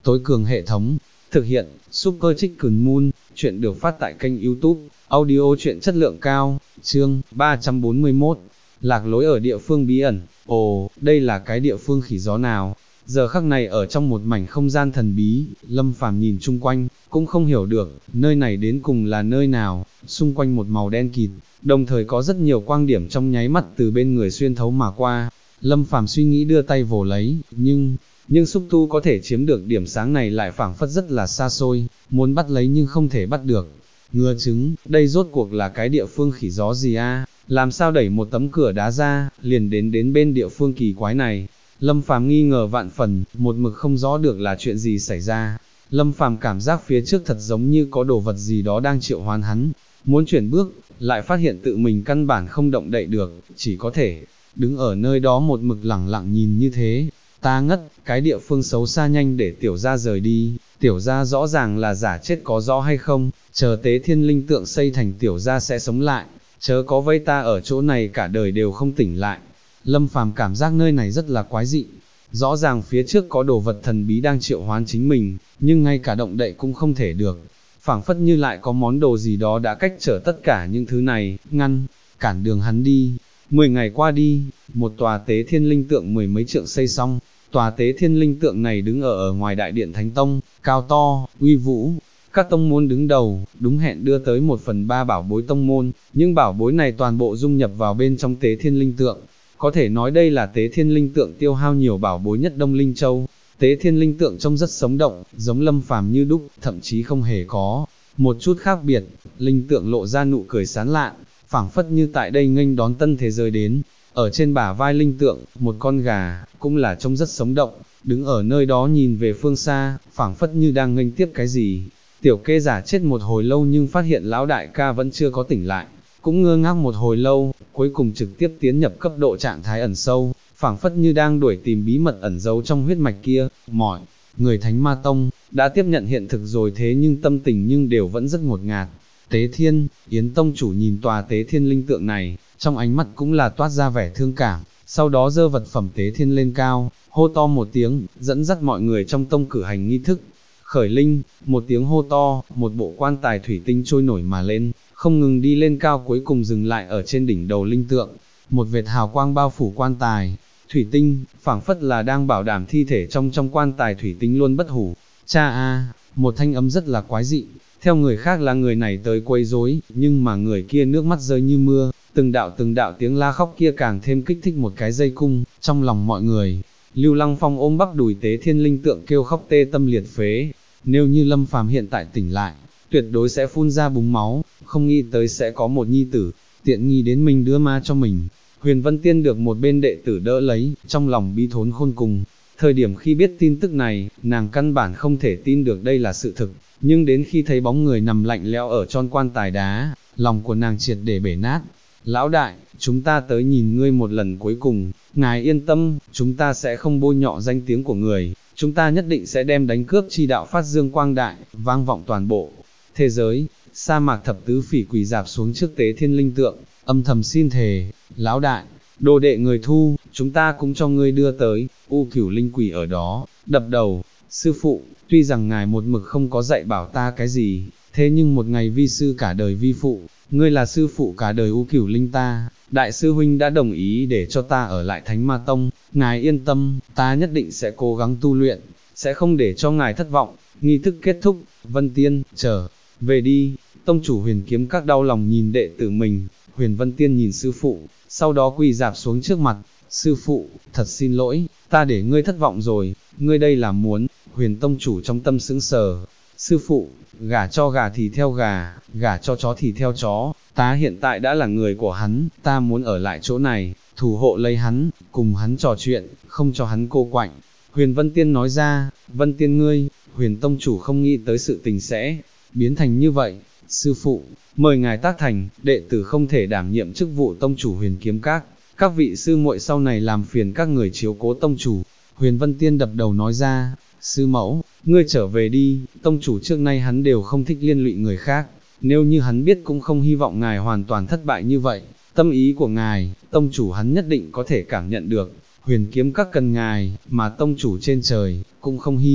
tối cường hệ thống, thực hiện, Super Chicken Moon, chuyện được phát tại kênh YouTube, audio chuyện chất lượng cao, chương 341, lạc lối ở địa phương bí ẩn, ồ, đây là cái địa phương khỉ gió nào? Giờ khắc này ở trong một mảnh không gian thần bí, Lâm Phàm nhìn chung quanh, cũng không hiểu được, nơi này đến cùng là nơi nào, xung quanh một màu đen kịt, đồng thời có rất nhiều quang điểm trong nháy mắt từ bên người xuyên thấu mà qua. Lâm Phàm suy nghĩ đưa tay vồ lấy, nhưng xúc tu có thể chiếm được điểm sáng này lại phảng phất rất là xa xôi, muốn bắt lấy nhưng không thể bắt được. Ngựa trứng, đây rốt cuộc là cái địa phương khỉ gió gì a? Làm sao đẩy một tấm cửa đá ra, liền đến bên địa phương kỳ quái này. Lâm Phàm nghi ngờ vạn phần, một mực không rõ được là chuyện gì xảy ra. Lâm Phàm cảm giác phía trước thật giống như có đồ vật gì đó đang triệu hoán hắn, muốn chuyển bước, lại phát hiện tự mình căn bản không động đậy được, chỉ có thể đứng ở nơi đó một mực lẳng lặng nhìn như thế. Ta ngất, cái địa phương xấu xa nhanh để tiểu gia rời đi, tiểu gia rõ ràng là giả chết có rõ hay không, chờ tế thiên linh tượng xây thành tiểu gia sẽ sống lại, chớ có vây ta ở chỗ này cả đời đều không tỉnh lại. Lâm Phàm cảm giác nơi này rất là quái dị, rõ ràng phía trước có đồ vật thần bí đang triệu hoán chính mình, nhưng ngay cả động đậy cũng không thể được, phảng phất như lại có món đồ gì đó đã cách trở tất cả những thứ này, ngăn cản đường hắn đi. 10 ngày qua đi, một tòa tế thiên linh tượng mười mấy trượng xây xong, tòa tế thiên linh tượng này đứng ở ngoài đại điện Thánh Tông, cao to, uy vũ, các tông môn đứng đầu, đúng hẹn đưa tới 1/3 bảo bối tông môn, nhưng bảo bối này toàn bộ dung nhập vào bên trong tế thiên linh tượng, có thể nói đây là tế thiên linh tượng tiêu hao nhiều bảo bối nhất Đông Linh Châu. Tế thiên linh tượng trông rất sống động, giống Lâm Phàm như đúc, thậm chí không hề có một chút khác biệt, linh tượng lộ ra nụ cười sán lạn, phảng phất như tại đây nghênh đón tân thế giới đến. Ở trên bả vai linh tượng, một con gà, cũng là trông rất sống động, đứng ở nơi đó nhìn về phương xa, phảng phất như đang nghênh tiếp cái gì. Tiểu kê giả chết một hồi lâu nhưng phát hiện lão đại ca vẫn chưa có tỉnh lại, cũng ngơ ngác một hồi lâu, cuối cùng trực tiếp tiến nhập cấp độ trạng thái ẩn sâu, phảng phất như đang đuổi tìm bí mật ẩn giấu trong huyết mạch kia. Mọi người Thánh Ma Tông đã tiếp nhận hiện thực rồi, thế nhưng tâm tình nhưng đều vẫn rất ngột ngạt. Tế Thiên, Yến Tông chủ nhìn tòa tế thiên linh tượng này, trong ánh mắt cũng là toát ra vẻ thương cảm, sau đó giơ vật phẩm tế thiên lên cao, hô to một tiếng, dẫn dắt mọi người trong tông cử hành nghi thức. Khởi linh, một tiếng hô to, một bộ quan tài thủy tinh trôi nổi mà lên, không ngừng đi lên cao, cuối cùng dừng lại ở trên đỉnh đầu linh tượng. Một vệt hào quang bao phủ quan tài thủy tinh, phảng phất là đang bảo đảm thi thể trong quan tài thủy tinh luôn bất hủ. Cha a, một thanh âm rất là quái dị, theo người khác là người này tới quấy rối, nhưng mà người kia nước mắt rơi như mưa, từng đạo tiếng la khóc kia càng thêm kích thích một cái dây cung trong lòng mọi người. Lưu Lăng Phong ôm bắp đùi tế thiên linh tượng kêu khóc tê tâm liệt phế, nếu như Lâm Phàm hiện tại tỉnh lại, tuyệt đối sẽ phun ra búng máu, không nghĩ tới sẽ có một nhi tử, tiện nghi đến mình đưa ma cho mình. Huyền Vân Tiên được một bên đệ tử đỡ lấy, trong lòng bi thốn khôn cùng. Thời điểm khi biết tin tức này, nàng căn bản không thể tin được đây là sự thực, nhưng đến khi thấy bóng người nằm lạnh lẽo ở trong quan tài đá, lòng của nàng triệt để bể nát. Lão đại, chúng ta tới nhìn ngươi một lần cuối cùng, ngài yên tâm, chúng ta sẽ không bôi nhọ danh tiếng của người, chúng ta nhất định sẽ đem đánh cướp chi đạo phát dương quang đại, vang vọng toàn bộ thế giới. Sa Mạc Thập Tứ Phỉ quỳ dạp xuống trước tế thiên linh tượng, âm thầm xin thề, lão đại, đồ đệ người thu, chúng ta cũng cho ngươi đưa tới. U Cửu Linh quỳ ở đó, đập đầu, sư phụ, tuy rằng ngài một mực không có dạy bảo ta cái gì, thế nhưng một ngày vi sư cả đời vi phụ, ngươi là sư phụ cả đời U Cửu Linh ta, đại sư huynh đã đồng ý để cho ta ở lại Thánh Ma Tông, ngài yên tâm, ta nhất định sẽ cố gắng tu luyện, sẽ không để cho ngài thất vọng. Nghi thức kết thúc, Vân Tiên, trở về đi. Tông chủ Huyền Kiếm Các đau lòng nhìn đệ tử mình, Huyền Vân Tiên nhìn sư phụ, sau đó quỳ dạp xuống trước mặt. Sư phụ, thật xin lỗi, ta để ngươi thất vọng rồi, ngươi đây là muốn. Huyền tông chủ trong tâm sững sờ. Sư phụ, gả cho gà thì theo gà, gả cho chó thì theo chó, ta hiện tại đã là người của hắn, ta muốn ở lại chỗ này, thủ hộ lấy hắn, cùng hắn trò chuyện, không cho hắn cô quạnh. Huyền Vân Tiên nói ra. Vân Tiên ngươi, Huyền tông chủ không nghĩ tới sự tình sẽ biến thành như vậy. Sư phụ, mời ngài tác thành, đệ tử không thể đảm nhiệm chức vụ tông chủ Huyền Kiếm Các, các vị sư muội sau này làm phiền các người chiếu cố tông chủ. Huyền Vân Tiên đập đầu nói ra. Sư mẫu, ngươi trở về đi, tông chủ trước nay hắn đều không thích liên lụy người khác, nếu như hắn biết cũng không hy vọng ngài hoàn toàn thất bại như vậy, tâm ý của ngài, tông chủ hắn nhất định có thể cảm nhận được. Huyền Kiếm Các cần ngài, mà tông chủ trên trời, cũng không hy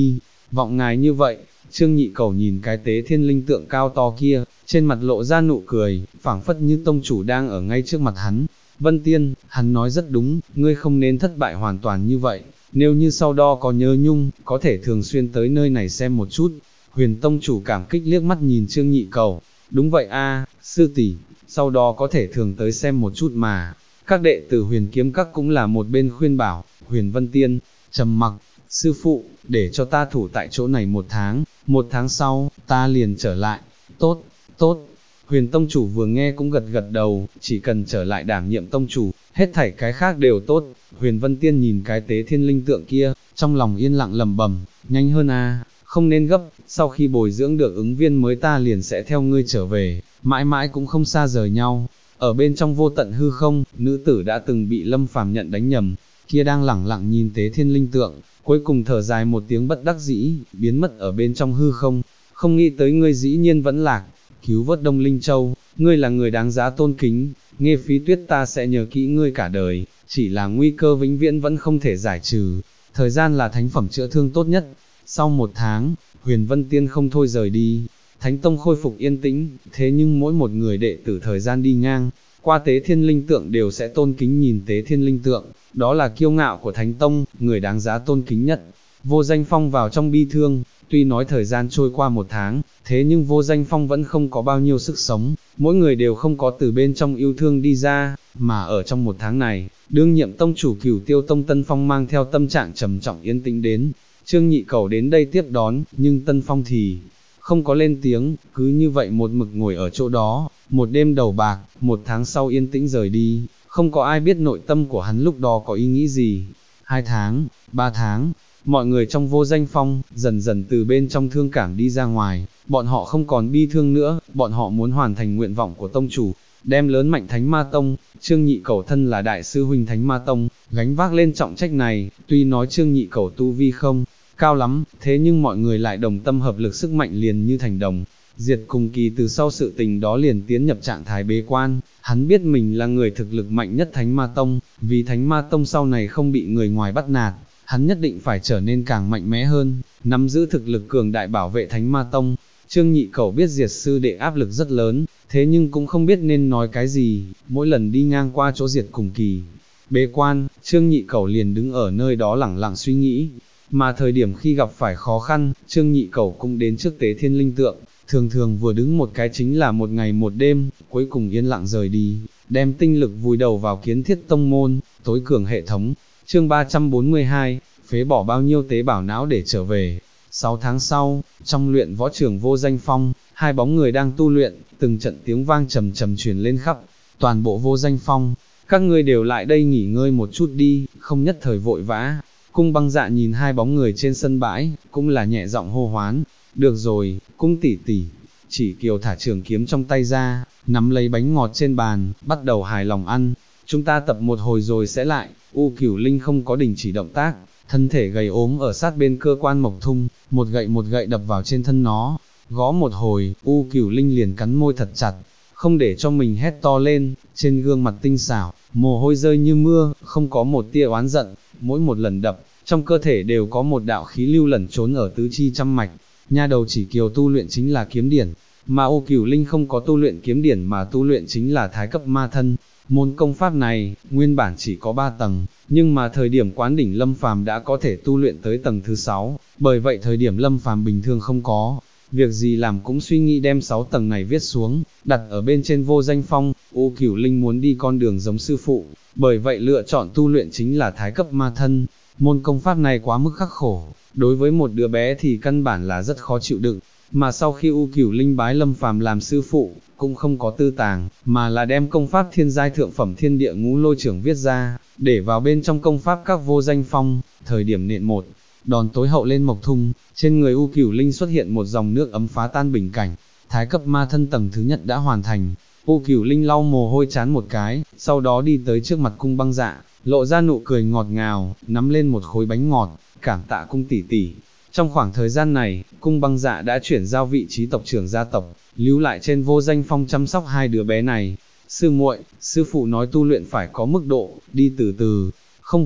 vọng ngài như vậy. Trương Nhị Cẩu nhìn cái tế thiên linh tượng cao to kia, trên mặt lộ ra nụ cười, phảng phất như tông chủ đang ở ngay trước mặt hắn. Vân Tiên, hắn nói rất đúng, ngươi không nên thất bại hoàn toàn như vậy, nếu như sau đó có nhớ nhung, có thể thường xuyên tới nơi này xem một chút. Huyền tông chủ cảm kích liếc mắt nhìn Trương Nhị Cẩu, đúng vậy a, sư tỷ, sau đó có thể thường tới xem một chút mà. Các đệ tử Huyền Kiếm Các cũng là một bên khuyên bảo. Huyền Vân Tiên trầm mặc, sư phụ, để cho ta thủ tại chỗ này một tháng sau, ta liền trở lại. Tốt, tốt. Huyền tông chủ vừa nghe cũng gật gật đầu, chỉ cần trở lại đảm nhiệm tông chủ, hết thảy cái khác đều tốt. Huyền Vân Tiên nhìn cái tế thiên linh tượng kia, trong lòng yên lặng lẩm bẩm, nhanh hơn a, không nên gấp, sau khi bồi dưỡng được ứng viên mới ta liền sẽ theo ngươi trở về, mãi mãi cũng không xa rời nhau. Ở bên trong vô tận hư không, nữ tử đã từng bị Lâm Phàm nhận đánh nhầm, kia đang lẳng lặng nhìn tế thiên linh tượng, cuối cùng thở dài một tiếng bất đắc dĩ, biến mất ở bên trong hư không. Không nghĩ tới ngươi dĩ nhiên vẫn lạc, cứu vớt Đông Linh Châu, ngươi là người đáng giá tôn kính, Nghe Phí Tuyết ta sẽ nhớ kỹ ngươi cả đời, chỉ là nguy cơ vĩnh viễn vẫn không thể giải trừ, thời gian là thánh phẩm chữa thương tốt nhất. Sau một tháng, Huyền Vân Tiên không thôi rời đi, Thánh Tông khôi phục yên tĩnh, thế nhưng mỗi một người đệ tử thời gian đi ngang, qua tế thiên linh tượng đều sẽ tôn kính nhìn tế thiên linh tượng, đó là kiêu ngạo của Thánh Tông, người đáng giá tôn kính nhất. Vô Danh Phong vào trong bi thương, tuy nói thời gian trôi qua một tháng, thế nhưng Vô Danh Phong vẫn không có bao nhiêu sức sống, mỗi người đều không có từ bên trong yêu thương đi ra, mà ở trong một tháng này, đương nhiệm tông chủ Cửu Tiêu Tông Tân Phong mang theo tâm trạng trầm trọng yên tĩnh đến. Trương Nhị Cẩu đến đây tiếp đón, nhưng Tân Phong thì không có lên tiếng, cứ như vậy một mực ngồi ở chỗ đó, một đêm đầu bạc, một tháng sau yên tĩnh rời đi, không có ai biết nội tâm của hắn lúc đó có ý nghĩ gì. 2 tháng, 3 tháng, mọi người trong Vô Danh Phong, dần dần từ bên trong thương cảm đi ra ngoài, bọn họ không còn bi thương nữa, bọn họ muốn hoàn thành nguyện vọng của tông chủ, đem lớn mạnh Thánh Ma Tông. Trương Nhị Cẩu thân là đại sư huynh Thánh Ma Tông, gánh vác lên trọng trách này, tuy nói Trương Nhị Cẩu tu vi không cao lắm, thế nhưng mọi người lại đồng tâm hợp lực, sức mạnh liền như thành đồng. Diệt Cùng Kỳ từ sau sự tình đó liền tiến nhập trạng thái bế quan, hắn biết mình là người thực lực mạnh nhất Thánh Ma Tông, vì Thánh Ma Tông sau này không bị người ngoài bắt nạt, hắn nhất định phải trở nên càng mạnh mẽ hơn, nắm giữ thực lực cường đại bảo vệ Thánh Ma Tông. Trương Nhị Cẩu biết Diệt sư đệ áp lực rất lớn, thế nhưng cũng không biết nên nói cái gì, mỗi lần đi ngang qua chỗ Diệt Cùng Kỳ bế quan, Trương Nhị Cẩu liền đứng ở nơi đó lẳng lặng suy nghĩ. Mà thời điểm khi gặp phải khó khăn, Trương Nhị Cẩu cũng đến trước tế thiên linh tượng, thường thường vừa đứng một cái chính là một ngày một đêm, cuối cùng yên lặng rời đi, đem tinh lực vùi đầu vào kiến thiết tông môn, tối cường hệ thống. Chương 342, phế bỏ bao nhiêu tế bào não để trở về. 6 tháng sau, trong luyện võ trường Vô Danh Phong, hai bóng người đang tu luyện, từng trận tiếng vang trầm trầm truyền lên khắp toàn bộ Vô Danh Phong. Các ngươi đều lại đây nghỉ ngơi một chút đi, không nhất thời vội vã. Cung Băng Dạ nhìn hai bóng người trên sân bãi, cũng là nhẹ giọng hô hoán. Được rồi, Cung tỷ tỷ. Chỉ Kiều thả trường kiếm trong tay ra, nắm lấy bánh ngọt trên bàn, bắt đầu hài lòng ăn. Chúng ta tập một hồi rồi sẽ lại. U Cửu Linh không có đình chỉ động tác, thân thể gầy ốm ở sát bên cơ quan Mộc Thung, một gậy đập vào trên thân nó. Gõ một hồi, U Cửu Linh liền cắn môi thật chặt, không để cho mình hét to lên, trên gương mặt tinh xảo, mồ hôi rơi như mưa, không có một tia oán giận, mỗi một lần đập, trong cơ thể đều có một đạo khí lưu lẩn trốn ở tứ chi trăm mạch. Nha đầu Chỉ Kiều tu luyện chính là kiếm điển, mà U Cửu Linh không có tu luyện kiếm điển mà tu luyện chính là thái cấp ma thân. Môn công pháp này, nguyên bản chỉ có 3 tầng, nhưng mà thời điểm quán đỉnh Lâm Phàm đã có thể tu luyện tới tầng thứ 6, bởi vậy thời điểm Lâm Phàm bình thường không có việc gì làm cũng suy nghĩ đem 6 tầng này viết xuống, đặt ở bên trên Vô Danh Phong. U Cửu Linh muốn đi con đường giống sư phụ, bởi vậy lựa chọn tu luyện chính là thái cấp ma thân. Môn công pháp này quá mức khắc khổ, đối với một đứa bé thì căn bản là rất khó chịu đựng, mà sau khi U Cửu Linh bái Lâm Phàm làm sư phụ, cũng không có tư tàng, mà là đem công pháp thiên giai thượng phẩm Thiên Địa Ngũ Lôi Trưởng viết ra, để vào bên trong công pháp các Vô Danh Phong. Thời điểm nện một đòn tối hậu lên Mộc Thung, trên người U Cửu Linh xuất hiện một dòng nước ấm phá tan bình cảnh, thái cấp ma thân tầng thứ nhất đã hoàn thành. U Cửu Linh lau mồ hôi chán một cái, sau đó đi tới trước mặt Cung Băng Dạ, lộ ra nụ cười ngọt ngào, nắm lên một khối bánh ngọt, cảm tạ Cung tỷ tỷ. Trong khoảng thời gian này, Cung Băng Dạ đã chuyển giao vị trí tộc trưởng gia tộc, lưu lại trên Vô Danh Phong chăm sóc hai đứa bé này. Sư muội, sư phụ nói tu luyện phải có mức độ, đi từ từ, không vội.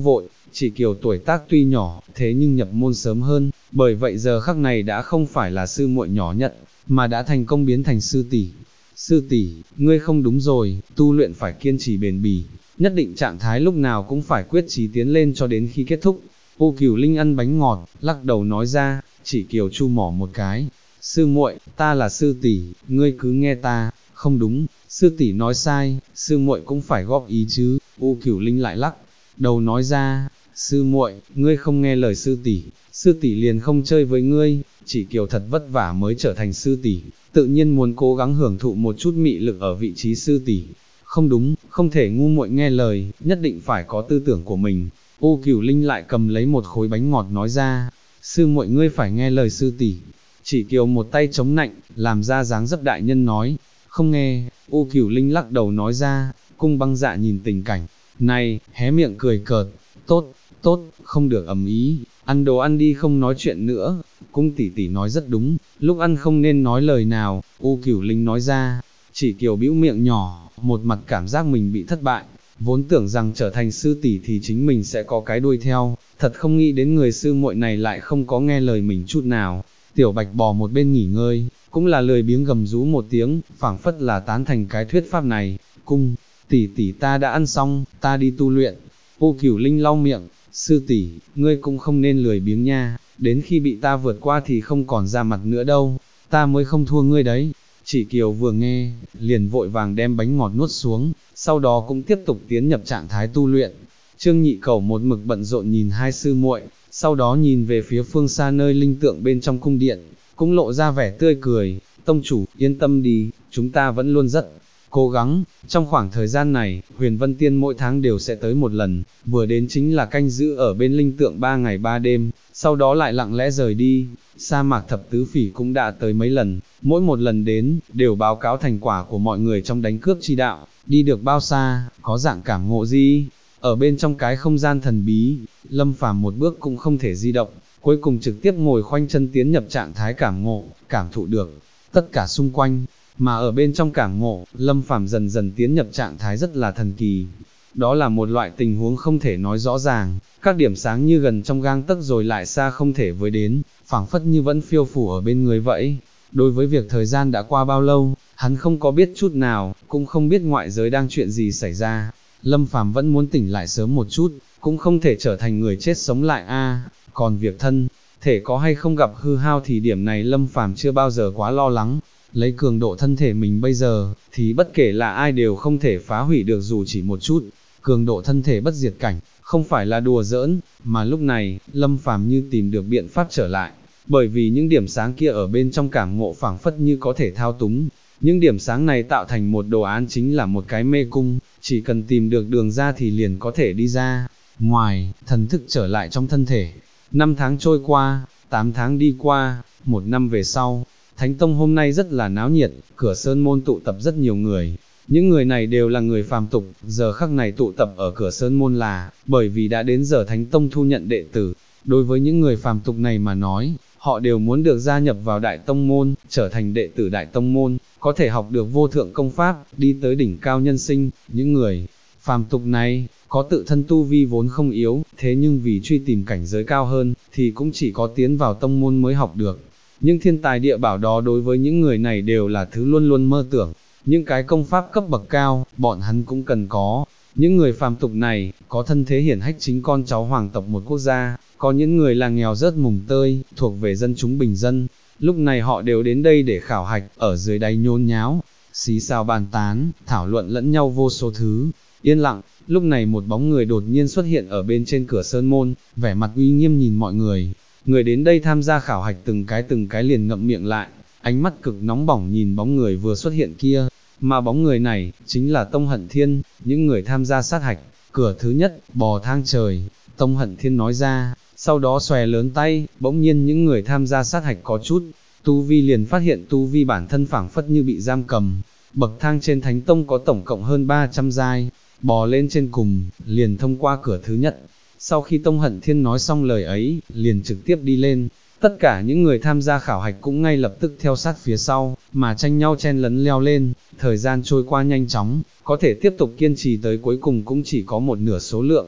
Chỉ Kiều tuổi tác tuy nhỏ, thế nhưng nhập môn sớm hơn, bởi vậy giờ khắc này đã không phải là sư muội nhỏ nhận, mà đã thành công biến thành sư tỷ. Sư tỷ, ngươi không đúng rồi, tu luyện phải kiên trì bền bỉ, nhất định trạng thái lúc nào cũng phải quyết chí tiến lên cho đến khi kết thúc. U Cửu Linh ăn bánh ngọt, lắc đầu nói ra, Chỉ Kiều chu mỏ một cái. Sư muội, ta là sư tỷ, ngươi cứ nghe ta, không đúng, sư tỷ nói sai, sư muội cũng phải góp ý chứ. U Cửu Linh lại lắc đầu nói ra, sư muội, ngươi không nghe lời sư tỷ liền không chơi với ngươi. Chỉ Kiều thật vất vả mới trở thành sư tỷ, tự nhiên muốn cố gắng hưởng thụ một chút mị lực ở vị trí sư tỷ. Không đúng, không thể ngu muội nghe lời, nhất định phải có tư tưởng của mình. U Cửu Linh lại cầm lấy một khối bánh ngọt nói ra, sư muội ngươi phải nghe lời sư tỷ. Chỉ Kiều một tay chống nạnh, làm ra dáng dấp đại nhân nói, không nghe. U Cửu Linh lắc đầu nói ra, Cung Băng Dạ nhìn tình cảnh này, hé miệng cười cợt, tốt, tốt, không được ầm ý, ăn đồ ăn đi không nói chuyện nữa. Cung tỷ tỷ nói rất đúng, lúc ăn không nên nói lời nào. U Cửu Linh nói ra. Chỉ Kiều bĩu miệng nhỏ, một mặt cảm giác mình bị thất bại, vốn tưởng rằng trở thành sư tỷ thì chính mình sẽ có cái đuôi theo, thật không nghĩ đến người sư muội này lại không có nghe lời mình chút nào. Tiểu Bạch bò một bên nghỉ ngơi, cũng là lười biếng gầm rú một tiếng, phảng phất là tán thành cái thuyết pháp này. Cung tỷ tỷ, ta đã ăn xong, ta đi tu luyện. U Cửu Linh lau miệng, sư tỷ, ngươi cũng không nên lười biếng nha, đến khi bị ta vượt qua thì không còn ra mặt nữa đâu, ta mới không thua ngươi đấy. Chỉ Kiều vừa nghe, liền vội vàng đem bánh ngọt nuốt xuống, sau đó cũng tiếp tục tiến nhập trạng thái tu luyện. Trương Nhị Cẩu một mực bận rộn nhìn hai sư muội, sau đó nhìn về phía phương xa nơi linh tượng bên trong cung điện, cũng lộ ra vẻ tươi cười, tông chủ, yên tâm đi, chúng ta vẫn luôn rất cố gắng. Trong khoảng thời gian này, Huyền Vân Tiên mỗi tháng đều sẽ tới một lần, vừa đến chính là canh giữ ở bên linh tượng 3 ngày 3 đêm, sau đó lại lặng lẽ rời đi. Sa mạc thập tứ phỉ cũng đã tới mấy lần, mỗi một lần đến, đều báo cáo thành quả của mọi người trong đánh cướp chi đạo, đi được bao xa, có dạng cảm ngộ gì. Ở bên trong cái không gian thần bí, Lâm Phàm một bước cũng không thể di động, cuối cùng trực tiếp ngồi khoanh chân tiến nhập trạng thái cảm ngộ, cảm thụ được tất cả xung quanh. Mà ở bên trong cảm ngộ, Lâm Phàm dần dần tiến nhập trạng thái rất là thần kỳ. Đó là một loại tình huống không thể nói rõ ràng, các điểm sáng như gần trong gang tấc rồi lại xa không thể với đến, phảng phất như vẫn phiêu phù ở bên người vậy. Đối với việc thời gian đã qua bao lâu, hắn không có biết chút nào, cũng không biết ngoại giới đang chuyện gì xảy ra. Lâm Phàm vẫn muốn tỉnh lại sớm một chút, cũng không thể trở thành người chết sống lại a. Còn việc thân thể có hay không gặp hư hao thì điểm này Lâm Phàm chưa bao giờ quá lo lắng. Lấy cường độ thân thể mình bây giờ, thì bất kể là ai đều không thể phá hủy được dù chỉ một chút. Cường độ thân thể bất diệt cảnh, không phải là đùa giỡn, mà lúc này, Lâm Phàm như tìm được biện pháp trở lại, bởi vì những điểm sáng kia ở bên trong cảm ngộ phảng phất như có thể thao túng. Những điểm sáng này tạo thành một đồ án chính là một cái mê cung, chỉ cần tìm được đường ra thì liền có thể đi ra. Ngoài, thần thức trở lại trong thân thể. 5 tháng trôi qua, 8 tháng đi qua, 1 năm về sau, Thánh Tông hôm nay rất là náo nhiệt, cửa sơn môn tụ tập rất nhiều người. Những người này đều là người phàm tục, giờ khắc này tụ tập ở cửa sơn môn là, bởi vì đã đến giờ Thánh Tông thu nhận đệ tử. Đối với những người phàm tục này mà nói, họ đều muốn được gia nhập vào Đại Tông môn, trở thành đệ tử Đại Tông môn, có thể học được vô thượng công pháp, đi tới đỉnh cao nhân sinh. Những người phàm tục này, có tự thân tu vi vốn không yếu, thế nhưng vì truy tìm cảnh giới cao hơn, thì cũng chỉ có tiến vào tông môn mới học được. Nhưng thiên tài địa bảo đó đối với những người này đều là thứ luôn luôn mơ tưởng. Những cái công pháp cấp bậc cao, bọn hắn cũng cần có. Những người phàm tục này, có thân thế hiển hách chính con cháu hoàng tộc một quốc gia, có những người là nghèo rớt mùng tơi, thuộc về dân chúng bình dân. Lúc này họ đều đến đây để khảo hạch, ở dưới đáy nhốn nháo, xí xào bàn tán, thảo luận lẫn nhau vô số thứ. Yên lặng, lúc này một bóng người đột nhiên xuất hiện ở bên trên cửa sơn môn, vẻ mặt uy nghiêm nhìn mọi người. Người đến đây tham gia khảo hạch từng cái liền ngậm miệng lại, ánh mắt cực nóng bỏng nhìn bóng người vừa xuất hiện kia, mà bóng người này, chính là Tông Hận Thiên. Những người tham gia sát hạch, cửa thứ nhất, bò thang trời, Tông Hận Thiên nói ra, sau đó xòe lớn tay, bỗng nhiên những người tham gia sát hạch có chút, tu vi liền phát hiện tu vi bản thân phảng phất như bị giam cầm. Bậc thang trên Thánh Tông có tổng cộng hơn 300 giai, bò lên trên cùng, liền thông qua cửa thứ nhất. Sau khi Tông Hận Thiên nói xong lời ấy, liền trực tiếp đi lên, tất cả những người tham gia khảo hạch cũng ngay lập tức theo sát phía sau, mà tranh nhau chen lấn leo lên. Thời gian trôi qua nhanh chóng, có thể tiếp tục kiên trì tới cuối cùng cũng chỉ có một nửa số lượng.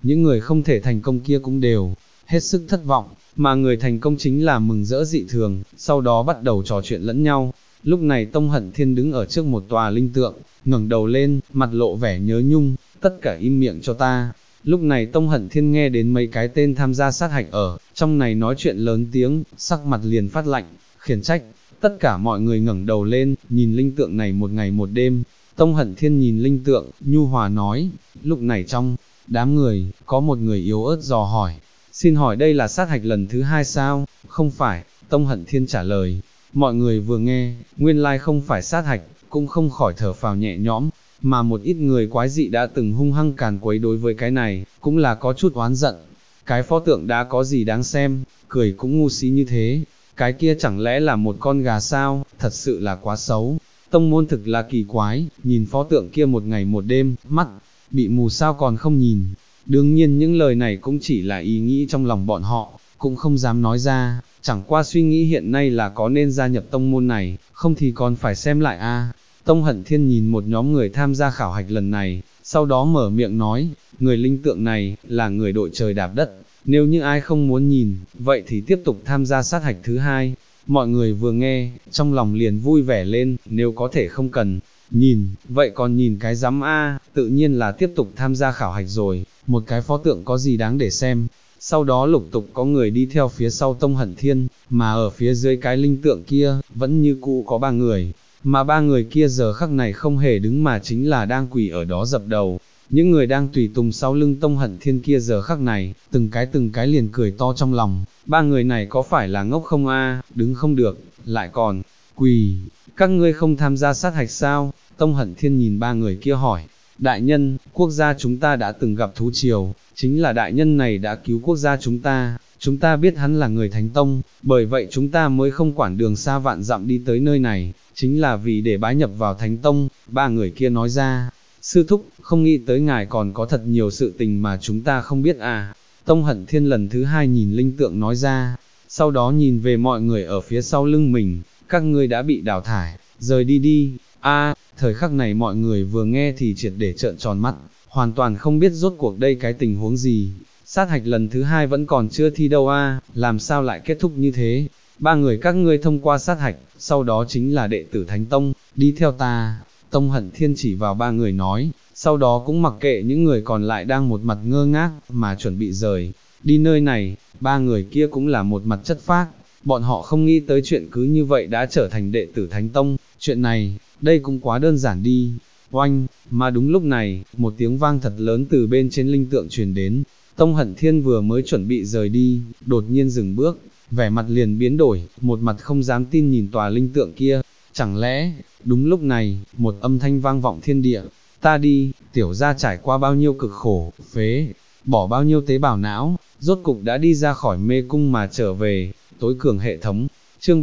những người không thể thành công kia cũng đều hết sức thất vọng, mà người thành công chính là mừng rỡ dị thường, sau đó bắt đầu trò chuyện lẫn nhau. Lúc này Tông Hận Thiên đứng ở trước một tòa linh tượng, ngẩng đầu lên, mặt lộ vẻ nhớ nhung, tất cả im miệng cho ta. Lúc này Tông Hận Thiên nghe đến mấy cái tên tham gia sát hạch ở trong này nói chuyện lớn tiếng, sắc mặt liền phát lạnh, khiển trách. Tất cả mọi người ngẩng đầu lên, nhìn linh tượng này một ngày một đêm. Tông Hận Thiên nhìn linh tượng, nhu hòa nói. Lúc này trong đám người, có một người yếu ớt dò hỏi, xin hỏi đây là sát hạch lần thứ 2 sao? Không phải, Tông Hận Thiên trả lời. Mọi người vừa nghe, nguyên lai không phải sát hạch, cũng không khỏi thở phào nhẹ nhõm, mà một ít người quái dị đã từng hung hăng càn quấy đối với cái này, cũng là có chút oán giận. Cái pho tượng đã có gì đáng xem, cười cũng ngu si như thế, cái kia chẳng lẽ là một con gà sao, thật sự là quá xấu. Tông môn thực là kỳ quái, nhìn pho tượng kia một ngày một đêm, mắt bị mù sao còn không nhìn. Đương nhiên những lời này cũng chỉ là ý nghĩ trong lòng bọn họ, cũng không dám nói ra, chẳng qua suy nghĩ hiện nay là có nên gia nhập tông môn này, không thì còn phải xem lại a. Tông Hận Thiên nhìn một nhóm người tham gia khảo hạch lần này, sau đó mở miệng nói, người linh tượng này, là người đội trời đạp đất, nếu như ai không muốn nhìn, vậy thì tiếp tục tham gia sát hạch thứ 2. Mọi người vừa nghe, trong lòng liền vui vẻ lên, nếu có thể không cần nhìn, vậy còn nhìn cái rắm a, tự nhiên là tiếp tục tham gia khảo hạch rồi, một cái pho tượng có gì đáng để xem. Sau đó lục tục có người đi theo phía sau Tông Hận Thiên, mà ở phía dưới cái linh tượng kia, vẫn như cũ có 3 người, mà 3 người kia giờ khắc này không hề đứng mà chính là đang quỳ ở đó dập đầu. Những người đang tùy tùng sau lưng Tông Hận Thiên kia giờ khắc này, từng cái liền cười to trong lòng, 3 người này có phải là ngốc không a, đứng không được, lại còn quỳ, các ngươi không tham gia sát hạch sao? Tông Hận Thiên nhìn 3 người kia hỏi. Đại nhân, quốc gia chúng ta đã từng gặp thú triều, chính là đại nhân này đã cứu quốc gia chúng ta biết hắn là người Thánh Tông, bởi vậy chúng ta mới không quản đường xa vạn dặm đi tới nơi này, chính là vì để bái nhập vào Thánh Tông. 3 người kia nói ra. Sư thúc, không nghĩ tới ngài còn có thật nhiều sự tình mà chúng ta không biết à. Tông Hận Thiên lần thứ 2 nhìn linh tượng nói ra, sau đó nhìn về mọi người ở phía sau lưng mình, các ngươi đã bị đào thải, rời đi đi. Thời khắc này mọi người vừa nghe thì triệt để trợn tròn mắt, hoàn toàn không biết rốt cuộc đây cái tình huống gì. Sát hạch lần thứ 2 vẫn còn chưa thi đâu làm sao lại kết thúc như thế? 3 người các ngươi thông qua sát hạch, sau đó chính là đệ tử Thánh Tông, đi theo ta. Tông Hận Thiên chỉ vào 3 người nói, sau đó cũng mặc kệ những người còn lại đang một mặt ngơ ngác, mà chuẩn bị rời đi nơi này. 3 người kia cũng là một mặt chất phác, bọn họ không nghĩ tới chuyện cứ như vậy đã trở thành đệ tử Thánh Tông, chuyện này, đây cũng quá đơn giản đi. Oanh, mà đúng lúc này, một tiếng vang thật lớn từ bên trên linh tượng truyền đến. Tông Hận Thiên vừa mới chuẩn bị rời đi, đột nhiên dừng bước, vẻ mặt liền biến đổi, một mặt không dám tin nhìn tòa linh tượng kia. Chẳng lẽ, đúng lúc này, một âm thanh vang vọng thiên địa, ta đi, tiểu gia trải qua bao nhiêu cực khổ, phế, bỏ bao nhiêu tế bào não, rốt cục đã đi ra khỏi mê cung mà trở về, tối cường hệ thống. Chương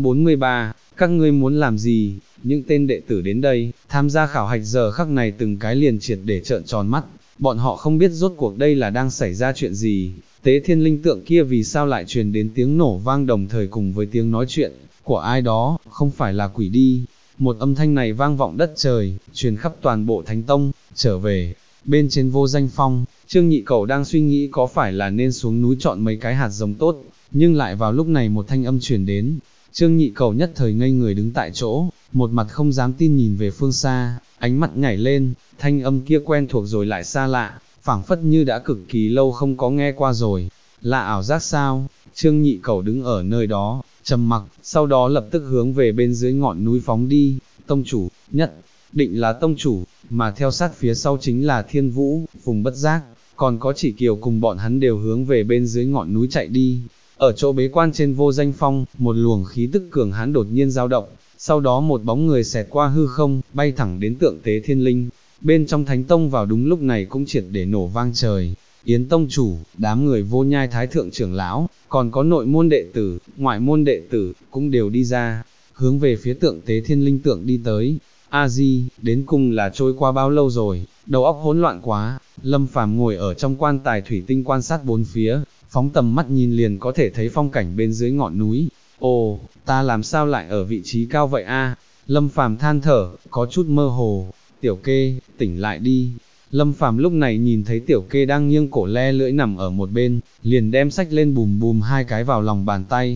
343, các ngươi muốn làm gì? Những tên đệ tử đến đây, tham gia khảo hạch giờ khắc này từng cái liền triệt để trợn tròn mắt, bọn họ không biết rốt cuộc đây là đang xảy ra chuyện gì, tế thiên linh tượng kia vì sao lại truyền đến tiếng nổ vang đồng thời cùng với tiếng nói chuyện của ai đó, không phải là quỷ đi. Một âm thanh này vang vọng đất trời, truyền khắp toàn bộ Thánh Tông, trở về. Bên trên Vô Danh Phong, Trương Nhị Cẩu đang suy nghĩ có phải là nên xuống núi chọn mấy cái hạt giống tốt, nhưng lại vào lúc này một thanh âm truyền đến. Trương Nhị Cẩu nhất thời ngây người đứng tại chỗ, một mặt không dám tin nhìn về phương xa, ánh mặt nhảy lên, thanh âm kia quen thuộc rồi lại xa lạ, phảng phất như đã cực kỳ lâu không có nghe qua rồi. Là ảo giác sao? Trương Nhị Cẩu đứng ở nơi đó, trầm mặc, sau đó lập tức hướng về bên dưới ngọn núi phóng đi. Tông chủ, nhất định là tông chủ, mà theo sát phía sau chính là Thiên Vũ, Phùng Bất Giác, còn có Chỉ Kiều cùng bọn hắn đều hướng về bên dưới ngọn núi chạy đi. Ở chỗ bế quan trên Vô Danh Phong, một luồng khí tức cường hãn đột nhiên dao động, sau đó một bóng người xẹt qua hư không, bay thẳng đến tượng tế thiên linh. Bên trong Thánh Tông vào đúng lúc này cũng triệt để nổ vang trời. Yến tông chủ, đám người Vô Nhai thái thượng trưởng lão, còn có nội môn đệ tử, ngoại môn đệ tử, cũng đều đi ra, hướng về phía tượng tế thiên linh tượng đi tới. A-di, đến cùng là trôi qua bao lâu rồi, đầu óc hỗn loạn quá. Lâm Phàm ngồi ở trong quan tài thủy tinh quan sát bốn phía, phóng tầm mắt nhìn liền có thể thấy phong cảnh bên dưới ngọn núi. Ồ, ta làm sao lại ở vị trí cao vậy a? Lâm Phàm than thở, có chút mơ hồ. Tiểu Kê, tỉnh lại đi. Lâm Phàm lúc này nhìn thấy Tiểu Kê đang nghiêng cổ le lưỡi nằm ở một bên, liền đem sách lên bùm bùm hai cái vào lòng bàn tay,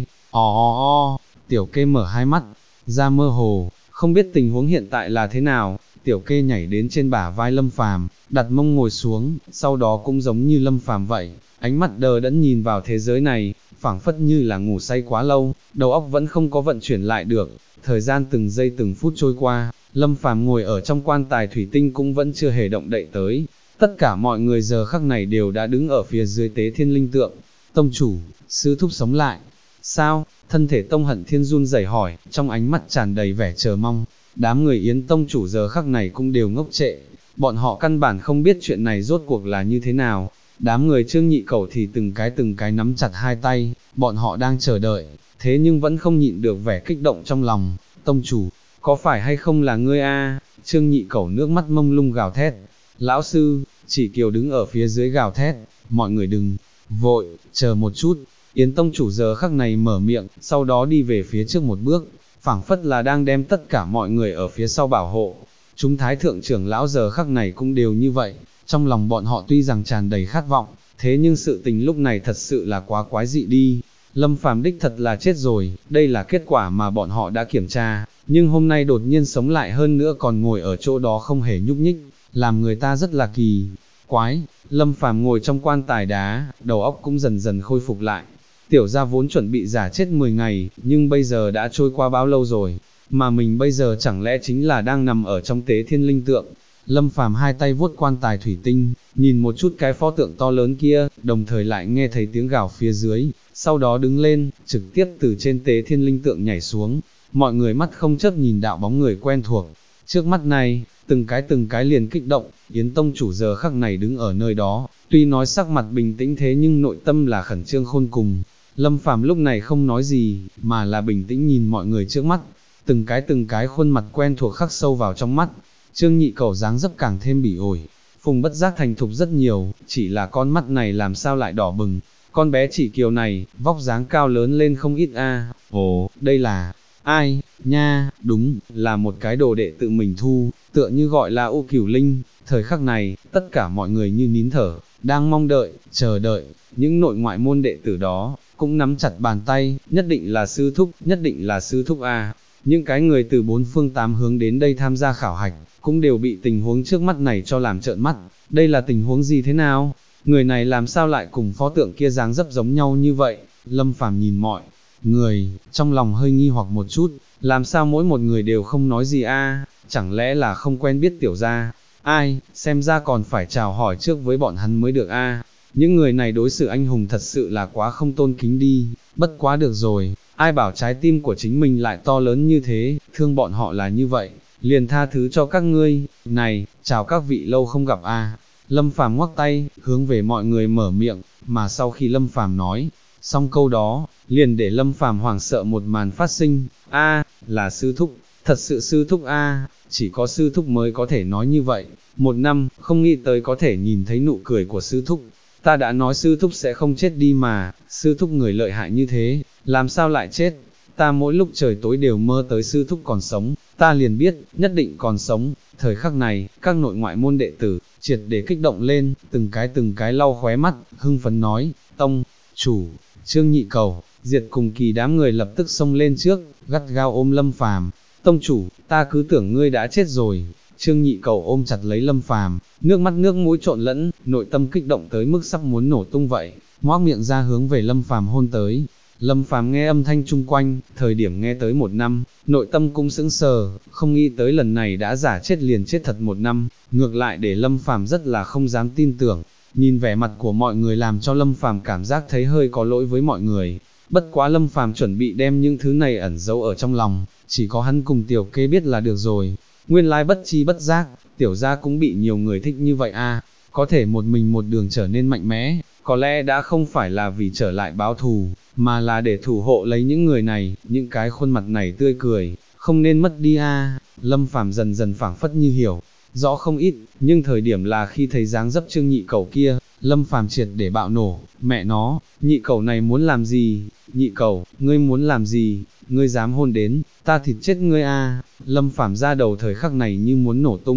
o, Tiểu Kê mở hai mắt, ra mơ hồ, không biết tình huống hiện tại là thế nào. Tiểu Kê nhảy đến trên bả vai Lâm Phàm, đặt mông ngồi xuống, sau đó cũng giống như Lâm Phàm vậy, ánh mắt đờ đẫn nhìn vào thế giới này, phảng phất như là ngủ say quá lâu, đầu óc vẫn không có vận chuyển lại được. Thời gian từng giây từng phút trôi qua, Lâm Phàm ngồi ở trong quan tài thủy tinh cũng vẫn chưa hề động đậy tới. Tất cả mọi người giờ khắc này đều đã đứng ở phía dưới tế thiên linh tượng. Tông chủ, sư thúc sống lại. Sao? Thân thể Tông Hận Thiên run rẩy hỏi, trong ánh mắt tràn đầy vẻ chờ mong. Đám người Yến tông chủ giờ khắc này cũng đều ngốc trệ. Bọn họ căn bản không biết chuyện này rốt cuộc là như thế nào. Đám người Trương Nhị Cẩu thì từng cái nắm chặt hai tay, bọn họ đang chờ đợi, thế nhưng vẫn không nhịn được vẻ kích động trong lòng. Tông chủ, có phải hay không là ngươi a? Trương Nhị Cẩu nước mắt mông lung gào thét. Lão sư, Chỉ Kiều đứng ở phía dưới gào thét, mọi người đừng vội, chờ một chút. Yến tông chủ giờ khắc này mở miệng, sau đó đi về phía trước một bước, phảng phất là đang đem tất cả mọi người ở phía sau bảo hộ. Chúng thái thượng trưởng lão giờ khắc này cũng đều như vậy, trong lòng bọn họ tuy rằng tràn đầy khát vọng, thế nhưng sự tình lúc này thật sự là quá quái dị đi. Lâm Phàm đích thật là chết rồi, đây là kết quả mà bọn họ đã kiểm tra, nhưng hôm nay đột nhiên sống lại hơn nữa còn ngồi ở chỗ đó không hề nhúc nhích, làm người ta rất là kỳ quái. Lâm Phàm ngồi trong quan tài đá, đầu óc cũng dần dần khôi phục lại. Tiểu gia vốn chuẩn bị giả chết 10 ngày, nhưng bây giờ đã trôi qua bao lâu rồi, mà mình bây giờ chẳng lẽ chính là đang nằm ở trong tế thiên linh tượng. Lâm Phàm hai tay vuốt quan tài thủy tinh, nhìn một chút cái pho tượng to lớn kia, đồng thời lại nghe thấy tiếng gào phía dưới, sau đó đứng lên, trực tiếp từ trên tế thiên linh tượng nhảy xuống. Mọi người mắt không chớp nhìn đạo bóng người quen thuộc, trước mắt này, từng cái liền kích động. Yến tông chủ giờ khắc này đứng ở nơi đó, tuy nói sắc mặt bình tĩnh thế nhưng nội tâm là khẩn trương khôn cùng. Lâm Phàm lúc này không nói gì, mà là bình tĩnh nhìn mọi người trước mắt, từng cái khuôn mặt quen thuộc khắc sâu vào trong mắt. Trương Nhị Cẩu dáng dấp càng thêm bỉ ổi, Phùng Bất Giác thành thục rất nhiều, chỉ là con mắt này làm sao lại đỏ bừng. Con bé Chỉ Kiều này, vóc dáng cao lớn lên không ít a. Ồ, đây là ai nha? Đúng, là một cái đồ đệ tự mình thu, tựa như gọi là U Cửu Linh. Thời khắc này, tất cả mọi người như nín thở, đang mong đợi, chờ đợi. Những nội ngoại môn đệ tử đó cũng nắm chặt bàn tay, nhất định là sư thúc, nhất định là sư thúc a. Những cái người từ bốn phương tám hướng đến đây tham gia khảo hạch, cũng đều bị tình huống trước mắt này cho làm trợn mắt. Đây là tình huống gì thế nào? Người này làm sao lại cùng pho tượng kia dáng dấp giống nhau như vậy? Lâm Phàm nhìn mọi người, trong lòng hơi nghi hoặc một chút, làm sao mỗi một người đều không nói gì a? Chẳng lẽ là không quen biết tiểu gia? Ai, xem ra còn phải chào hỏi trước với bọn hắn mới được a. Những người này đối xử anh hùng thật sự là quá không tôn kính đi, bất quá được rồi, ai bảo trái tim của chính mình lại to lớn như thế, thương bọn họ là như vậy, liền tha thứ cho các ngươi. Này, chào các vị lâu không gặp a. Lâm Phàm ngoắc tay, hướng về mọi người mở miệng, mà sau khi Lâm Phàm nói xong câu đó, liền để Lâm Phàm hoảng sợ một màn phát sinh. A, là sư thúc, thật sự sư thúc a, chỉ có sư thúc mới có thể nói như vậy. Một năm, không nghĩ tới có thể nhìn thấy nụ cười của sư thúc. Ta đã nói sư thúc sẽ không chết đi mà, sư thúc người lợi hại như thế, làm sao lại chết? Ta mỗi lúc trời tối đều mơ tới sư thúc còn sống, ta liền biết, nhất định còn sống. Thời khắc này, các nội ngoại môn đệ tử, triệt để kích động lên, từng cái lau khóe mắt, hưng phấn nói, tông, chủ, Trương Nhị Cẩu, Diệt Cùng Kỳ đám người lập tức xông lên trước, gắt gao ôm Lâm Phàm. Tông chủ, ta cứ tưởng ngươi đã chết rồi. Trương Nhị Cẩu ôm chặt lấy Lâm Phàm, nước mắt nước mũi trộn lẫn, nội tâm kích động tới mức sắp muốn nổ tung vậy, ngoác miệng ra hướng về Lâm Phàm hôn tới. Lâm Phàm nghe âm thanh chung quanh, thời điểm nghe tới 1 năm, nội tâm cũng sững sờ, không nghĩ tới lần này đã giả chết liền chết thật 1 năm, ngược lại để Lâm Phàm rất là không dám tin tưởng. Nhìn vẻ mặt của mọi người làm cho Lâm Phàm cảm giác thấy hơi có lỗi với mọi người. Bất quá Lâm Phàm chuẩn bị đem những thứ này ẩn giấu ở trong lòng, chỉ có hắn cùng Tiểu Kê biết là được rồi. Nguyên lai bất chi bất giác, Tiểu gia cũng bị nhiều người thích như vậy a, có thể một mình một đường trở nên mạnh mẽ, có lẽ đã không phải là vì trở lại báo thù, mà là để thủ hộ lấy những người này, những cái khuôn mặt này tươi cười, không nên mất đi a. Lâm Phàm dần dần phảng phất như hiểu rõ không ít, nhưng thời điểm là khi thấy dáng dấp Trương Nhị Cẩu kia, Lâm Phàm triệt để bạo nổ. Mẹ nó, Nhị Cẩu này muốn làm gì? Nhị Cẩu, ngươi muốn làm gì? Ngươi dám hôn đến, ta thịt chết ngươi a. Lâm Phàm ra đầu thời khắc này như muốn nổ tung.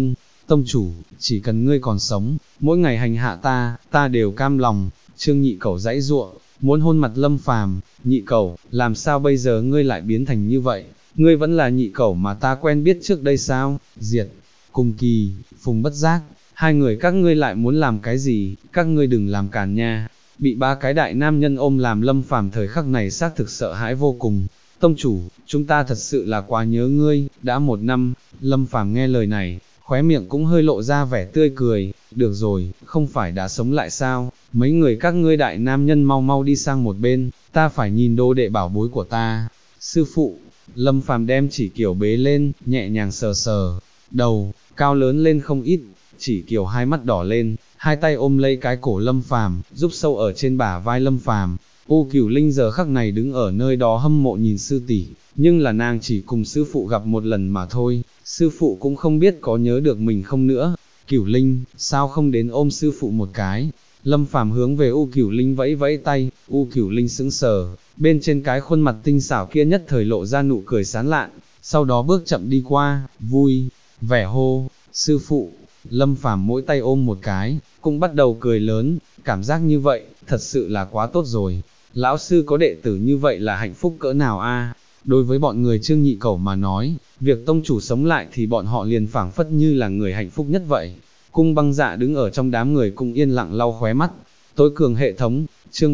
tông chủ, chỉ cần ngươi còn sống, mỗi ngày hành hạ ta đều cam lòng. Trương Nhị Cẩu giãy giụa, muốn hôn mặt Lâm Phàm. Nhị Cẩu, làm sao bây giờ ngươi lại biến thành như vậy? Ngươi vẫn là Nhị Cẩu mà ta quen biết trước đây sao? Diệt, Cùng Kỳ, Phùng Bất Giác, hai người các ngươi lại muốn làm cái gì? Các ngươi đừng làm càn nha. Bị ba cái đại nam nhân ôm làm Lâm Phàm thời khắc này xác thực sợ hãi vô cùng. Tông chủ, chúng ta thật sự là quá nhớ ngươi, đã 1 năm. Lâm Phàm nghe lời này, khóe miệng cũng hơi lộ ra vẻ tươi cười. Được rồi, không phải đã sống lại sao? Mấy người các ngươi đại nam nhân mau mau đi sang một bên, ta phải nhìn đồ đệ bảo bối của ta. Sư phụ, Lâm Phàm đem Chỉ Kiều bế lên, nhẹ nhàng sờ sờ, đầu, cao lớn lên không ít. Chỉ Kiều hai mắt đỏ lên, hai tay ôm lấy cái cổ Lâm Phàm, giúp sâu ở trên bả vai Lâm Phàm. U Cửu Linh giờ khắc này đứng ở nơi đó hâm mộ nhìn sư tỷ, nhưng là nàng chỉ cùng sư phụ gặp một lần mà thôi, sư phụ cũng không biết có nhớ được mình không nữa. Cửu Linh, sao không đến ôm sư phụ một cái? Lâm Phàm hướng về U Cửu Linh vẫy vẫy tay. U Cửu Linh sững sờ, bên trên cái khuôn mặt tinh xảo kia nhất thời lộ ra nụ cười sán lạn, sau đó bước chậm đi qua, vui vẻ hô, sư phụ. Lâm Phàm mỗi tay ôm một cái, cũng bắt đầu cười lớn, cảm giác như vậy, thật sự là quá tốt rồi. Lão sư có đệ tử như vậy là hạnh phúc cỡ nào a? Đối với bọn người Trương Nhị Cẩu mà nói, việc tông chủ sống lại thì bọn họ liền phảng phất như là người hạnh phúc nhất vậy. Cung Băng Dạ đứng ở trong đám người cũng yên lặng lau khóe mắt. Tối cường hệ thống, chương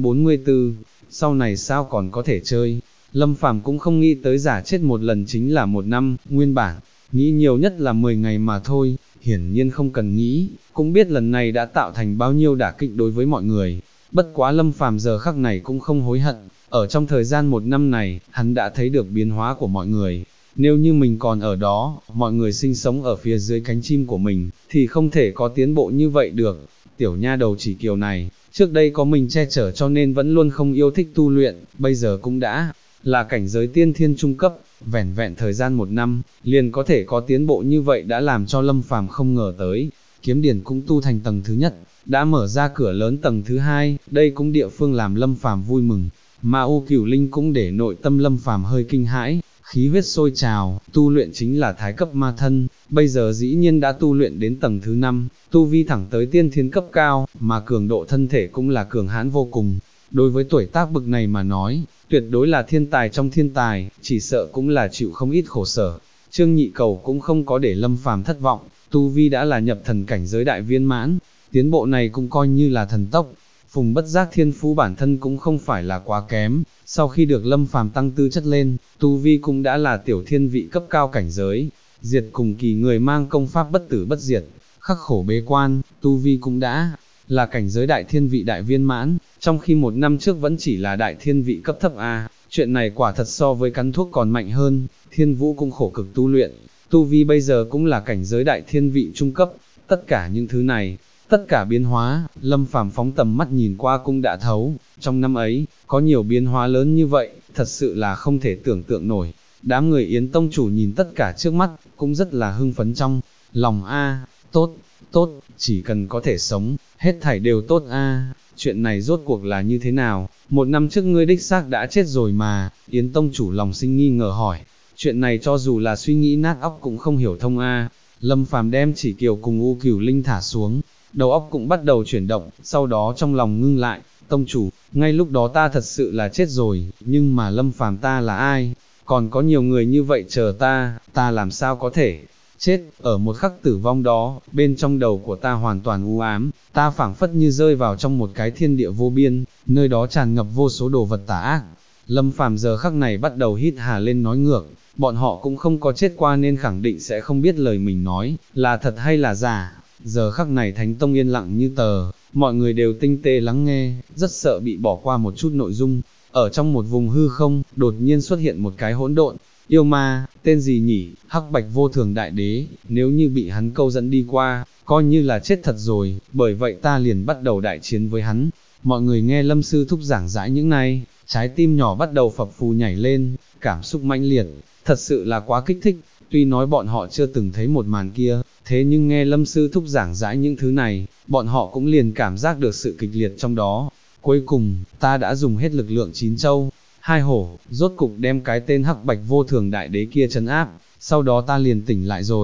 344, sau này sao còn có thể chơi. Lâm Phàm cũng không nghĩ tới giả chết một lần chính là 1 năm, nguyên bản, nghĩ nhiều nhất là 10 ngày mà thôi, hiển nhiên không cần nghĩ, cũng biết lần này đã tạo thành bao nhiêu đả kích đối với mọi người. Bất quá Lâm Phàm giờ khắc này cũng không hối hận, ở trong thời gian 1 năm này, hắn đã thấy được biến hóa của mọi người. Nếu như mình còn ở đó, mọi người sinh sống ở phía dưới cánh chim của mình, thì không thể có tiến bộ như vậy được. Tiểu nha đầu Chỉ Kiều này, trước đây có mình che chở cho nên vẫn luôn không yêu thích tu luyện, bây giờ cũng đã là cảnh giới tiên thiên trung cấp, vẻn vẹn thời gian 1 năm, liền có thể có tiến bộ như vậy đã làm cho Lâm Phàm không ngờ tới. Kiếm điển cũng tu thành tầng thứ nhất, đã mở ra cửa lớn tầng thứ 2, đây cũng địa phương làm Lâm Phàm vui mừng, mà U Cửu Linh cũng để nội tâm Lâm Phàm hơi kinh hãi, khí huyết sôi trào, tu luyện chính là thái cấp ma thân, bây giờ dĩ nhiên đã tu luyện đến tầng thứ 5, tu vi thẳng tới tiên thiên cấp cao, mà cường độ thân thể cũng là cường hãn vô cùng. Đối với tuổi tác bực này mà nói, tuyệt đối là thiên tài trong thiên tài, chỉ sợ cũng là chịu không ít khổ sở. Trương Nhị Cẩu cũng không có để Lâm Phàm thất vọng, tu vi đã là nhập thần cảnh giới đại viên mãn, tiến bộ này cũng coi như là thần tốc. Phùng Bất Giác thiên phú bản thân cũng không phải là quá kém, sau khi được Lâm Phàm tăng tư chất lên, tu vi cũng đã là tiểu thiên vị cấp cao cảnh giới. Diệt Cùng Kỳ người mang công pháp bất tử bất diệt, khắc khổ bế quan, tu vi cũng đã là cảnh giới đại thiên vị đại viên mãn, trong khi 1 năm trước vẫn chỉ là đại thiên vị cấp thấp A, chuyện này quả thật so với cắn thuốc còn mạnh hơn. Thiên Vũ cũng khổ cực tu luyện, tu vi bây giờ cũng là cảnh giới đại thiên vị trung cấp, tất cả những thứ này, tất cả biến hóa, Lâm Phàm phóng tầm mắt nhìn qua cũng đã thấu, trong năm ấy, có nhiều biến hóa lớn như vậy, thật sự là không thể tưởng tượng nổi. Đám người Yến Tông chủ nhìn tất cả trước mắt, cũng rất là hưng phấn trong lòng a, tốt, tốt, chỉ cần có thể sống, hết thảy đều tốt a. Chuyện này rốt cuộc là như thế nào? 1 năm trước ngươi đích xác đã chết rồi mà. Yến Tông chủ lòng sinh nghi ngờ hỏi, chuyện này cho dù là suy nghĩ nát óc cũng không hiểu thông a. Lâm Phàm đem Chỉ Kiều cùng U Cửu Linh thả xuống, đầu óc cũng bắt đầu chuyển động, sau đó trong lòng ngưng lại, tông chủ, ngay lúc đó ta thật sự là chết rồi, nhưng mà Lâm Phàm ta là ai? Còn có nhiều người như vậy chờ ta làm sao có thể chết? Ở một khắc tử vong đó, bên trong đầu của ta hoàn toàn u ám, ta phảng phất như rơi vào trong một cái thiên địa vô biên, nơi đó tràn ngập vô số đồ vật tà ác. Lâm Phàm giờ khắc này bắt đầu hít hà lên nói ngược, bọn họ cũng không có chết qua nên khẳng định sẽ không biết lời mình nói, là thật hay là giả. Giờ khắc này Thánh Tông yên lặng như tờ, mọi người đều tinh tế lắng nghe, rất sợ bị bỏ qua một chút nội dung. Ở trong một vùng hư không, đột nhiên xuất hiện một cái hỗn độn, yêu ma, tên gì nhỉ, Hắc Bạch Vô Thường Đại Đế, nếu như bị hắn câu dẫn đi qua, coi như là chết thật rồi, bởi vậy ta liền bắt đầu đại chiến với hắn. Mọi người nghe Lâm Sư Thúc giảng giải những này, trái tim nhỏ bắt đầu phập phù nhảy lên, cảm xúc mãnh liệt, thật sự là quá kích thích. Tuy nói bọn họ chưa từng thấy một màn kia, thế nhưng nghe Lâm Sư Thúc giảng giải những thứ này, bọn họ cũng liền cảm giác được sự kịch liệt trong đó. Cuối cùng, ta đã dùng hết lực lượng 9 châu, 2 hổ, rốt cục đem cái tên Hắc Bạch Vô Thường Đại Đế kia trấn áp, sau đó ta liền tỉnh lại rồi.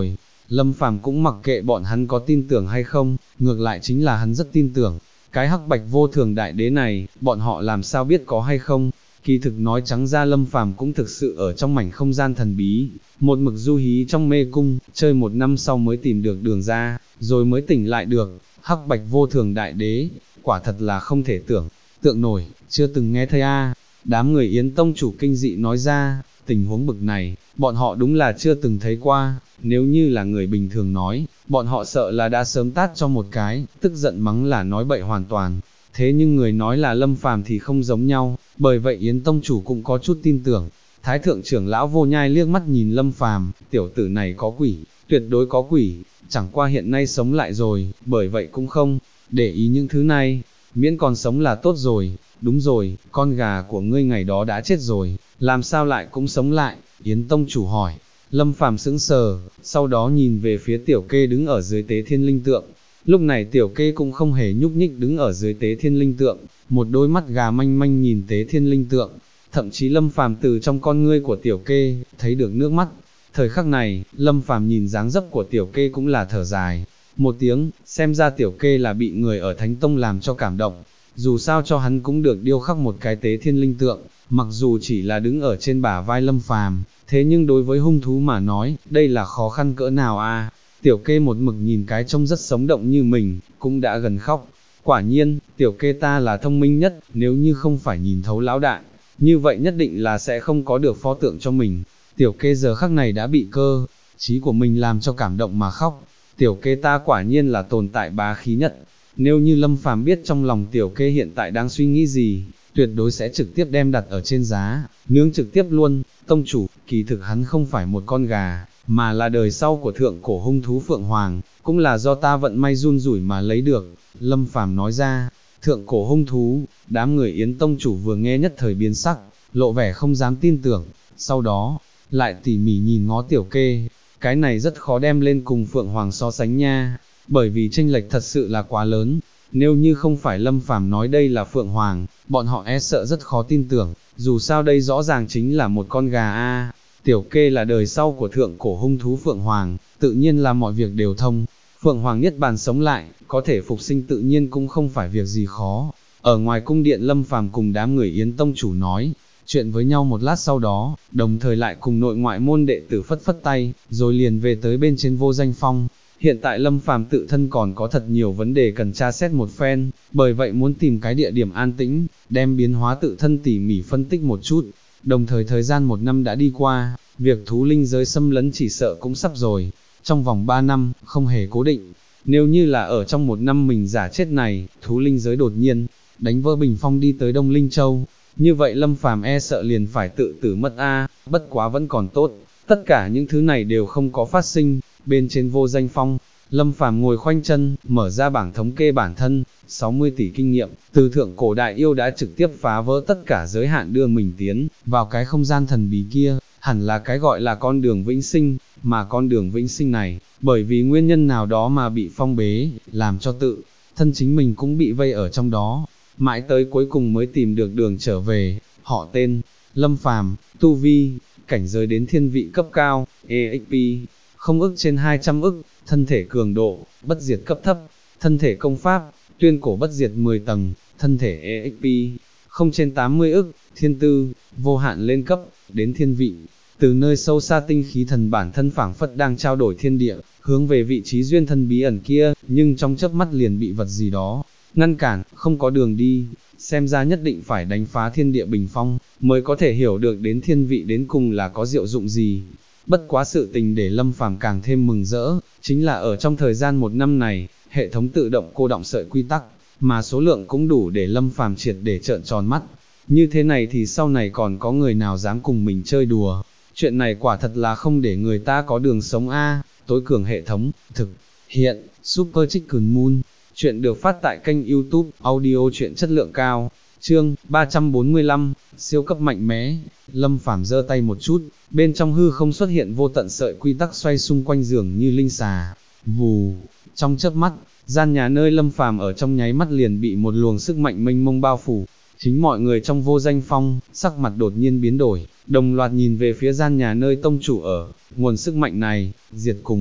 Lâm Phàm cũng mặc kệ bọn hắn có tin tưởng hay không, ngược lại chính là hắn rất tin tưởng. Cái hắc bạch vô thường đại đế này, bọn họ làm sao biết có hay không? Kỳ thực nói trắng ra Lâm Phàm cũng thực sự ở trong mảnh không gian thần bí, một mực du hí trong mê cung, chơi một năm sau mới tìm được đường ra, rồi mới tỉnh lại được. Hắc bạch vô thường đại đế, quả thật là không thể tưởng tượng nổi, chưa từng nghe thấy a. Đám người Yến Tông chủ kinh dị nói ra, tình huống bực này, bọn họ đúng là chưa từng thấy qua, nếu như là người bình thường nói, bọn họ sợ là đã sớm tát cho một cái, tức giận mắng là nói bậy hoàn toàn. Thế nhưng người nói là Lâm Phàm thì không giống nhau, bởi vậy Yến Tông chủ cũng có chút tin tưởng. Thái thượng trưởng lão Vô Nhai liếc mắt nhìn Lâm Phàm, tiểu tử này có quỷ, tuyệt đối có quỷ, chẳng qua hiện nay sống lại rồi, bởi vậy cũng không để ý những thứ này, miễn còn sống là tốt rồi. Đúng rồi, con gà của ngươi ngày đó đã chết rồi, làm sao lại cũng sống lại? Yến Tông chủ hỏi. Lâm Phàm sững sờ, sau đó nhìn về phía tiểu kê đứng ở dưới tế thiên linh tượng. Lúc này tiểu kê cũng không hề nhúc nhích đứng ở dưới tế thiên linh tượng, một đôi mắt gà manh manh nhìn tế thiên linh tượng. Thậm chí Lâm Phàm từ trong con ngươi của tiểu kê, thấy được nước mắt. Thời khắc này, Lâm Phàm nhìn dáng dấp của tiểu kê cũng là thở dài. Một tiếng, xem ra tiểu kê là bị người ở Thánh Tông làm cho cảm động. Dù sao cho hắn cũng được điêu khắc một cái tế thiên linh tượng, mặc dù chỉ là đứng ở trên bả vai Lâm Phàm, thế nhưng đối với hung thú mà nói, đây là khó khăn cỡ nào a? Tiểu kê một mực nhìn cái trông rất sống động như mình, cũng đã gần khóc. Quả nhiên, tiểu kê ta là thông minh nhất, nếu như không phải nhìn thấu lão đại, như vậy nhất định là sẽ không có được pho tượng cho mình. Tiểu kê giờ khắc này đã bị cơ trí của mình làm cho cảm động mà khóc. Tiểu kê ta quả nhiên là tồn tại bá khí nhất. Nếu như Lâm Phàm biết trong lòng tiểu kê hiện tại đang suy nghĩ gì, tuyệt đối sẽ trực tiếp đem đặt ở trên giá, nướng trực tiếp luôn. Tông chủ, kỳ thực hắn không phải một con gà, mà là đời sau của thượng cổ hung thú Phượng Hoàng, cũng là do ta vận may run rủi mà lấy được. Lâm Phàm nói ra, thượng cổ hung thú, đám người Yến Tông chủ vừa nghe nhất thời biến sắc, lộ vẻ không dám tin tưởng, sau đó, lại tỉ mỉ nhìn ngó tiểu kê, cái này rất khó đem lên cùng Phượng Hoàng so sánh nha, bởi vì chênh lệch thật sự là quá lớn. Nếu như không phải Lâm Phàm nói đây là Phượng Hoàng, bọn họ e sợ rất khó tin tưởng, dù sao đây rõ ràng chính là một con gà a. Tiểu kê là đời sau của thượng cổ hung thú Phượng Hoàng, tự nhiên là mọi việc đều thông. Phượng Hoàng Niết Bàn sống lại, có thể phục sinh tự nhiên cũng không phải việc gì khó. Ở ngoài cung điện Lâm Phàm cùng đám người Yến Tông chủ nói chuyện với nhau một lát sau đó, đồng thời lại cùng nội ngoại môn đệ tử phất phất tay, rồi liền về tới bên trên Vô Danh Phong. Hiện tại Lâm Phàm tự thân còn có thật nhiều vấn đề cần tra xét một phen, bởi vậy muốn tìm cái địa điểm an tĩnh, đem biến hóa tự thân tỉ mỉ phân tích một chút. Đồng thời thời gian một năm đã đi qua, việc thú linh giới xâm lấn chỉ sợ cũng sắp rồi, trong vòng 3 năm, không hề cố định. Nếu như là ở trong một năm mình giả chết này, thú linh giới đột nhiên đánh vỡ bình phong đi tới Đông Linh Châu, như vậy Lâm Phàm e sợ liền phải tự tử mất a. Bất quá vẫn còn tốt, tất cả những thứ này đều không có phát sinh. Bên trên Vô Danh Phong, Lâm Phàm ngồi khoanh chân, mở ra bảng thống kê bản thân, 60 tỷ kinh nghiệm, từ thượng cổ đại yêu đã trực tiếp phá vỡ tất cả giới hạn đưa mình tiến vào cái không gian thần bí kia, hẳn là cái gọi là con đường vĩnh sinh, mà con đường vĩnh sinh này, bởi vì nguyên nhân nào đó mà bị phong bế, làm cho tự thân chính mình cũng bị vây ở trong đó, mãi tới cuối cùng mới tìm được đường trở về. Họ tên, Lâm Phàm, tu vi, cảnh giới đến thiên vị cấp cao, EXP, không ức trên 200 ức, thân thể cường độ, bất diệt cấp thấp, thân thể công pháp, tuyên cổ bất diệt 10 tầng, thân thể EXP, không trên 80 ức, thiên tư, vô hạn lên cấp, đến thiên vị. Từ nơi sâu xa tinh khí thần bản thân phảng phất đang trao đổi thiên địa, hướng về vị trí duyên thân bí ẩn kia, nhưng trong chớp mắt liền bị vật gì đó ngăn cản, không có đường đi. Xem ra nhất định phải đánh phá thiên địa bình phong, mới có thể hiểu được đến thiên vị đến cùng là có diệu dụng gì. Bất quá sự tình để Lâm Phàm càng thêm mừng rỡ, chính là ở trong thời gian một năm này, hệ thống tự động cô đọng sợi quy tắc, mà số lượng cũng đủ để Lâm Phàm triệt để trợn tròn mắt. Như thế này thì sau này còn có người nào dám cùng mình chơi đùa. Chuyện này quả thật là không để người ta có đường sống a. Tối cường hệ thống, thực hiện, Super Chicken Moon. Chuyện được phát tại kênh YouTube, audio chuyện chất lượng cao. Chương 345, siêu cấp mạnh mẽ. Lâm Phàm giơ tay một chút, bên trong hư không xuất hiện vô tận sợi quy tắc xoay xung quanh giường như linh xà. Vù, trong chớp mắt, gian nhà nơi Lâm Phàm ở trong nháy mắt liền bị một luồng sức mạnh mênh mông bao phủ. Chính mọi người trong Vô Danh Phong, sắc mặt đột nhiên biến đổi, đồng loạt nhìn về phía gian nhà nơi tông chủ ở. Nguồn sức mạnh này, diệt cùng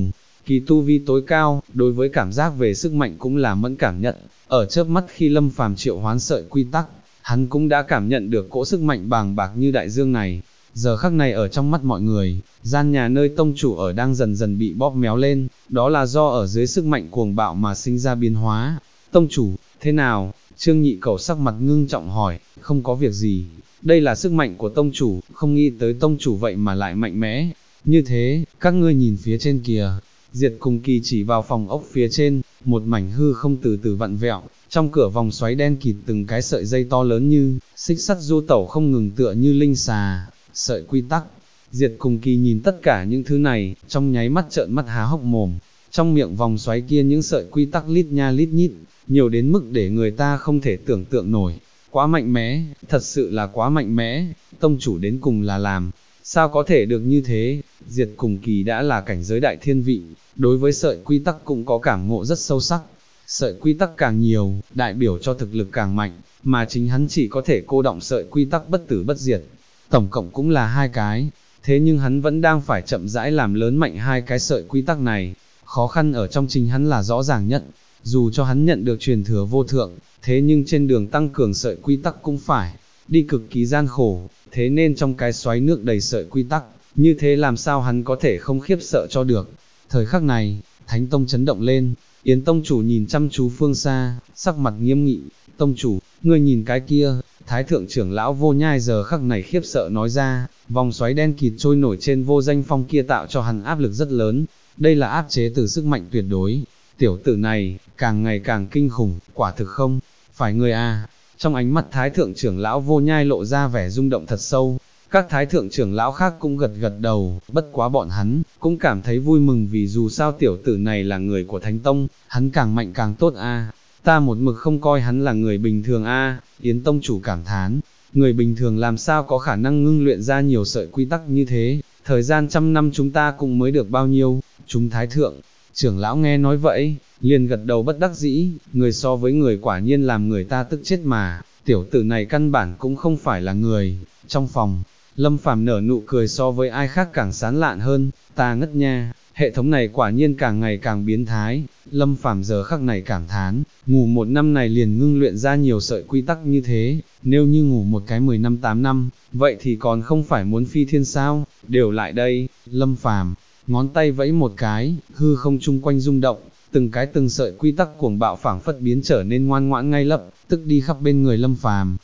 kỳ tu vi tối cao, đối với cảm giác về sức mạnh cũng là mẫn cảm nhận, ở chớp mắt khi Lâm Phàm triệu hoán sợi quy tắc, hắn cũng đã cảm nhận được cỗ sức mạnh bàng bạc như đại dương này. Giờ khắc này ở trong mắt mọi người, gian nhà nơi tông chủ ở đang dần dần bị bóp méo lên, đó là do ở dưới sức mạnh cuồng bạo mà sinh ra biến hóa. Tông chủ, thế nào? Trương Nhị Cẩu sắc mặt ngưng trọng hỏi, không có việc gì, đây là sức mạnh của tông chủ, không nghĩ tới tông chủ vậy mà lại mạnh mẽ. Như thế, các ngươi nhìn phía trên kìa. Diệt Cùng Kỳ chỉ vào phòng ốc phía trên, một mảnh hư không từ từ vặn vẹo, trong cửa vòng xoáy đen kịt từng cái sợi dây to lớn như xích sắt du tẩu không ngừng tựa như linh xà. Sợi quy tắc. Diệt Cùng Kỳ nhìn tất cả những thứ này, trong nháy mắt trợn mắt há hốc mồm. Trong miệng vòng xoáy kia những sợi quy tắc lít nha lít nhít, nhiều đến mức để người ta không thể tưởng tượng nổi. Quá mạnh mẽ, thật sự là quá mạnh mẽ, tông chủ đến cùng là làm sao có thể được như thế? Diệt Cùng Kỳ đã là cảnh giới đại thiên vị, đối với sợi quy tắc cũng có cảm ngộ rất sâu sắc. Sợi quy tắc càng nhiều, đại biểu cho thực lực càng mạnh, mà chính hắn chỉ có thể cô động sợi quy tắc bất tử bất diệt. Tổng cộng cũng là 2 cái, thế nhưng hắn vẫn đang phải chậm rãi làm lớn mạnh 2 cái sợi quy tắc này. Khó khăn ở trong chính hắn là rõ ràng nhất, dù cho hắn nhận được truyền thừa vô thượng, thế nhưng trên đường tăng cường sợi quy tắc cũng phải đi cực kỳ gian khổ, thế nên trong cái xoáy nước đầy sợi quy tắc, như thế làm sao hắn có thể không khiếp sợ cho được. Thời khắc này, Thánh Tông chấn động lên, Yến Tông chủ nhìn chăm chú phương xa, sắc mặt nghiêm nghị, Tông chủ, ngươi nhìn cái kia. Thái thượng trưởng lão Vô Nhai giờ khắc này khiếp sợ nói ra, vòng xoáy đen kịt trôi nổi trên vô danh phong kia tạo cho hắn áp lực rất lớn, đây là áp chế từ sức mạnh tuyệt đối. Tiểu tử này, càng ngày càng kinh khủng, quả thực không phải người à. Trong ánh mắt Thái thượng trưởng lão Vô Nhai lộ ra vẻ rung động thật sâu, các Thái thượng trưởng lão khác cũng gật gật đầu, bất quá bọn hắn cũng cảm thấy vui mừng vì dù sao tiểu tử này là người của Thánh Tông, hắn càng mạnh càng tốt a. Ta một mực không coi hắn là người bình thường a. Yến Tông chủ cảm thán, người bình thường làm sao có khả năng ngưng luyện ra nhiều sợi quy tắc như thế, thời gian 100 năm chúng ta cũng mới được bao nhiêu. Chúng Thái thượng trưởng lão nghe nói vậy, liền gật đầu bất đắc dĩ, người so với người quả nhiên làm người ta tức chết mà, tiểu tử này căn bản cũng không phải là người. Trong phòng, Lâm Phàm nở nụ cười so với ai khác càng sán lạn hơn, ta ngất nha, hệ thống này quả nhiên càng ngày càng biến thái. Lâm Phàm giờ khắc này cảm thán, ngủ 1 năm này liền ngưng luyện ra nhiều sợi quy tắc như thế, nếu như ngủ một cái 10 năm 8 năm, vậy thì còn không phải muốn phi thiên sao, đều lại đây. Lâm Phàm ngón tay vẫy một cái, hư không chung quanh rung động, từng sợi quy tắc cuồng bạo phảng phất biến trở nên ngoan ngoãn ngay lập tức đi khắp bên người Lâm Phàm.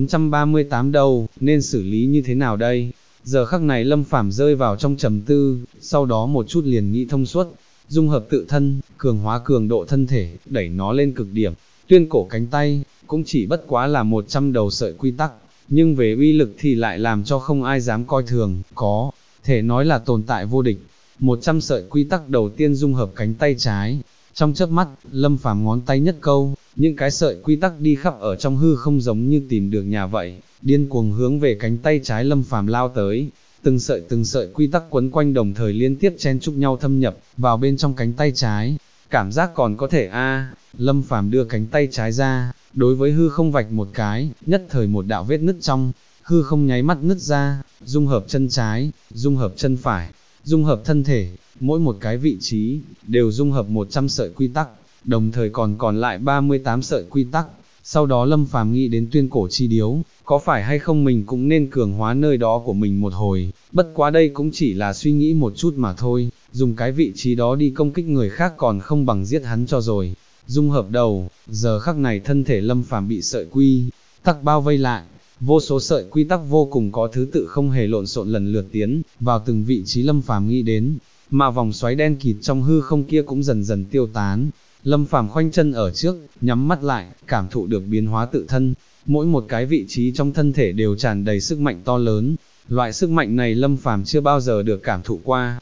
438 đâu, nên xử lý như thế nào đây? Giờ khắc này Lâm Phàm rơi vào trong trầm tư, sau đó một chút liền nghĩ thông suốt, dung hợp tự thân, cường hóa cường độ thân thể, đẩy nó lên cực điểm. Tuyên cổ cánh tay, cũng chỉ bất quá là 100 đầu sợi quy tắc, nhưng về uy lực thì lại làm cho không ai dám coi thường, có thể nói là tồn tại vô địch. 100 sợi quy tắc đầu tiên dung hợp cánh tay trái, trong chớp mắt, Lâm Phàm ngón tay nhất câu, những cái sợi quy tắc đi khắp ở trong hư không giống như tìm được nhà vậy, điên cuồng hướng về cánh tay trái Lâm Phàm lao tới. Từng sợi quy tắc quấn quanh đồng thời liên tiếp chen chúc nhau thâm nhập vào bên trong cánh tay trái. Cảm giác còn có thể a. Lâm Phàm đưa cánh tay trái ra, đối với hư không vạch một cái, nhất thời một đạo vết nứt trong hư không nháy mắt nứt ra, dung hợp chân trái, dung hợp chân phải, dung hợp thân thể, mỗi một cái vị trí đều dung hợp 100 sợi quy tắc, đồng thời còn lại 38 sợi quy tắc. Sau đó Lâm Phàm nghĩ đến tuyên cổ chi điếu, có phải hay không mình cũng nên cường hóa nơi đó của mình một hồi, bất quá đây cũng chỉ là suy nghĩ một chút mà thôi, dùng cái vị trí đó đi công kích người khác còn không bằng giết hắn cho rồi. Dung hợp đầu, giờ khắc này thân thể Lâm Phàm bị sợi quy tắc bao vây lại, vô số sợi quy tắc vô cùng có thứ tự không hề lộn xộn lần lượt tiến vào từng vị trí Lâm Phàm nghĩ đến, mà vòng xoáy đen kịt trong hư không kia cũng dần dần tiêu tán. Lâm Phàm khoanh chân ở trước, nhắm mắt lại, cảm thụ được biến hóa tự thân, mỗi một cái vị trí trong thân thể đều tràn đầy sức mạnh to lớn. Loại sức mạnh này Lâm Phàm chưa bao giờ được cảm thụ qua.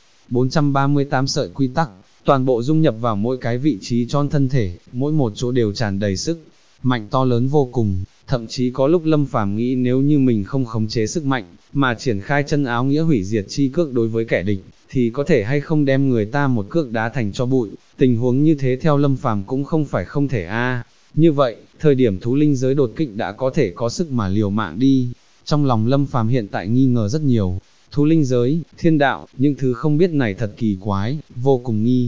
438 sợi quy tắc, toàn bộ dung nhập vào mỗi cái vị trí trong thân thể, mỗi một chỗ đều tràn đầy sức mạnh to lớn vô cùng. Thậm chí có lúc Lâm Phàm nghĩ nếu như mình không khống chế sức mạnh, mà triển khai chân áo nghĩa hủy diệt chi cước đối với kẻ địch, thì có thể hay không đem người ta một cước đá thành cho bụi. Tình huống như thế theo Lâm Phàm cũng không phải không thể a. Như vậy, thời điểm thú linh giới đột kích đã có thể có sức mà liều mạng đi. Trong lòng Lâm Phàm hiện tại nghi ngờ rất nhiều. Thú linh giới, thiên đạo, những thứ không biết này thật kỳ quái, vô cùng nghi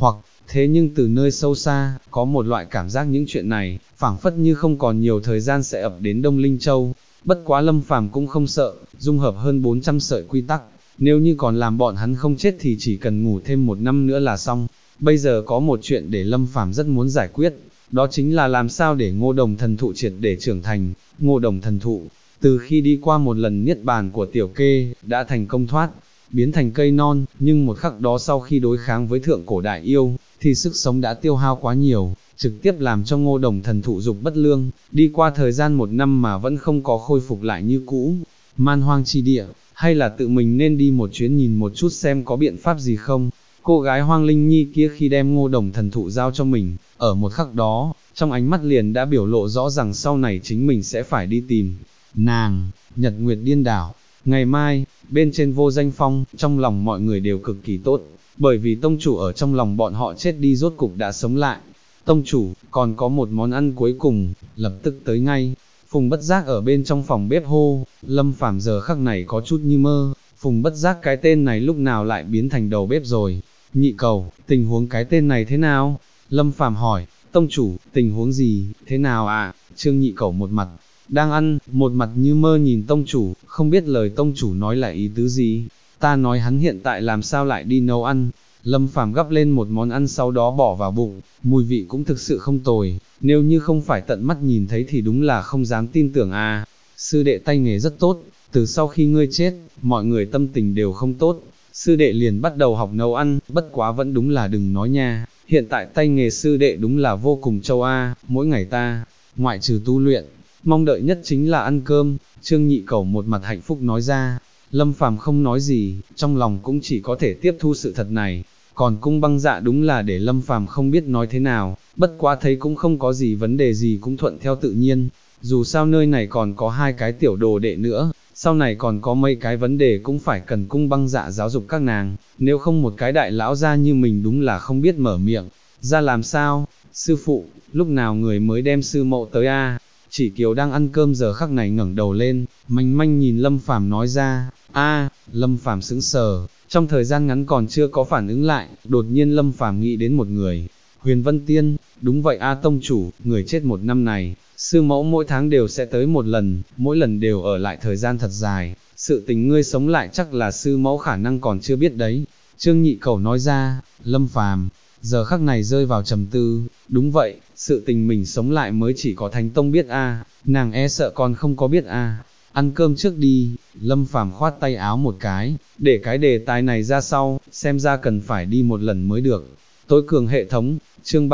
hoặc, thế nhưng từ nơi sâu xa, có một loại cảm giác những chuyện này, phảng phất như không còn nhiều thời gian sẽ ập đến Đông Linh Châu. Bất quá Lâm Phàm cũng không sợ, dung hợp hơn 400 sợi quy tắc, nếu như còn làm bọn hắn không chết thì chỉ cần ngủ thêm 1 năm nữa là xong. Bây giờ có một chuyện để Lâm Phàm rất muốn giải quyết, đó chính là làm sao để Ngô Đồng thần thụ triệt để trưởng thành. Ngô Đồng thần thụ, từ khi đi qua một lần niết bàn của Tiểu Kê, đã thành công thoát, biến thành cây non, nhưng một khắc đó sau khi đối kháng với thượng cổ đại yêu, thì sức sống đã tiêu hao quá nhiều, trực tiếp làm cho Ngô Đồng thần thụ dục bất lương, đi qua thời gian 1 năm mà vẫn không có khôi phục lại như cũ. Man hoang chi địa, hay là tự mình nên đi một chuyến nhìn một chút xem có biện pháp gì không? Cô gái Hoang Linh Nhi kia khi đem Ngô Đồng thần thụ giao cho mình, ở một khắc đó, trong ánh mắt liền đã biểu lộ rõ rằng sau này chính mình sẽ phải đi tìm nàng. Nhật Nguyệt Điên Đảo, ngày mai, bên trên Vô Danh Phong, trong lòng mọi người đều cực kỳ tốt, bởi vì tông chủ ở trong lòng bọn họ chết đi rốt cục đã sống lại. Tông chủ, còn có một món ăn cuối cùng, lập tức tới ngay. Phùng Bất Giác ở bên trong phòng bếp hô. Lâm Phàm giờ khắc này có chút như mơ, Phùng Bất Giác cái tên này lúc nào lại biến thành đầu bếp rồi. Nhị cầu, tình huống cái tên này thế nào? Lâm Phàm hỏi. Tông chủ, tình huống gì, thế nào à? Trương Nhị cầu một mặt đang ăn, một mặt như mơ nhìn tông chủ, không biết lời tông chủ nói là ý tứ gì. Ta nói hắn hiện tại làm sao lại đi nấu ăn. Lâm Phàm gắp lên một món ăn sau đó bỏ vào bụng, mùi vị cũng thực sự không tồi, nếu như không phải tận mắt nhìn thấy thì đúng là không dám tin tưởng à. Sư đệ tay nghề rất tốt, từ sau khi ngươi chết, mọi người tâm tình đều không tốt, sư đệ liền bắt đầu học nấu ăn, bất quá vẫn đúng là đừng nói nha, hiện tại tay nghề sư đệ đúng là vô cùng châu a, mỗi ngày ta, ngoại trừ tu luyện, mong đợi nhất chính là ăn cơm. Trương Nhị cầu một mặt hạnh phúc nói ra. Lâm Phàm không nói gì, trong lòng cũng chỉ có thể tiếp thu sự thật này. Còn Cung Băng Dạ đúng là để Lâm Phàm không biết nói thế nào, bất quá thấy cũng không có gì vấn đề gì, cũng thuận theo tự nhiên. Dù sao nơi này còn có 2 cái tiểu đồ đệ nữa, sau này còn có mấy cái vấn đề cũng phải cần Cung Băng Dạ giáo dục các nàng, nếu không một cái đại lão gia như mình đúng là không biết mở miệng. Ra làm sao? Sư phụ, lúc nào người mới đem sư mẫu tới a? Chỉ Kiều đang ăn cơm giờ khắc này ngẩng đầu lên, manh manh nhìn Lâm Phàm nói ra. Lâm Phàm sững sờ, trong thời gian ngắn còn chưa có phản ứng lại, đột nhiên Lâm Phàm nghĩ đến một người. Huyền Vân Tiên, đúng vậy a tông chủ, người chết 1 năm này, sư mẫu mỗi tháng đều sẽ tới một lần, mỗi lần đều ở lại thời gian thật dài, sự tình ngươi sống lại chắc là sư mẫu khả năng còn chưa biết đấy. Trương Nhị cầu nói ra. Lâm Phàm giờ khắc này rơi vào trầm tư, đúng vậy, sự tình mình sống lại mới chỉ có Thánh Tông biết a, nàng e sợ còn không có biết a. Ăn cơm trước đi. Lâm Phàm khoát tay áo một cái, để cái đề tài này ra sau, xem ra cần phải đi một lần mới được. Tối cường hệ thống, chương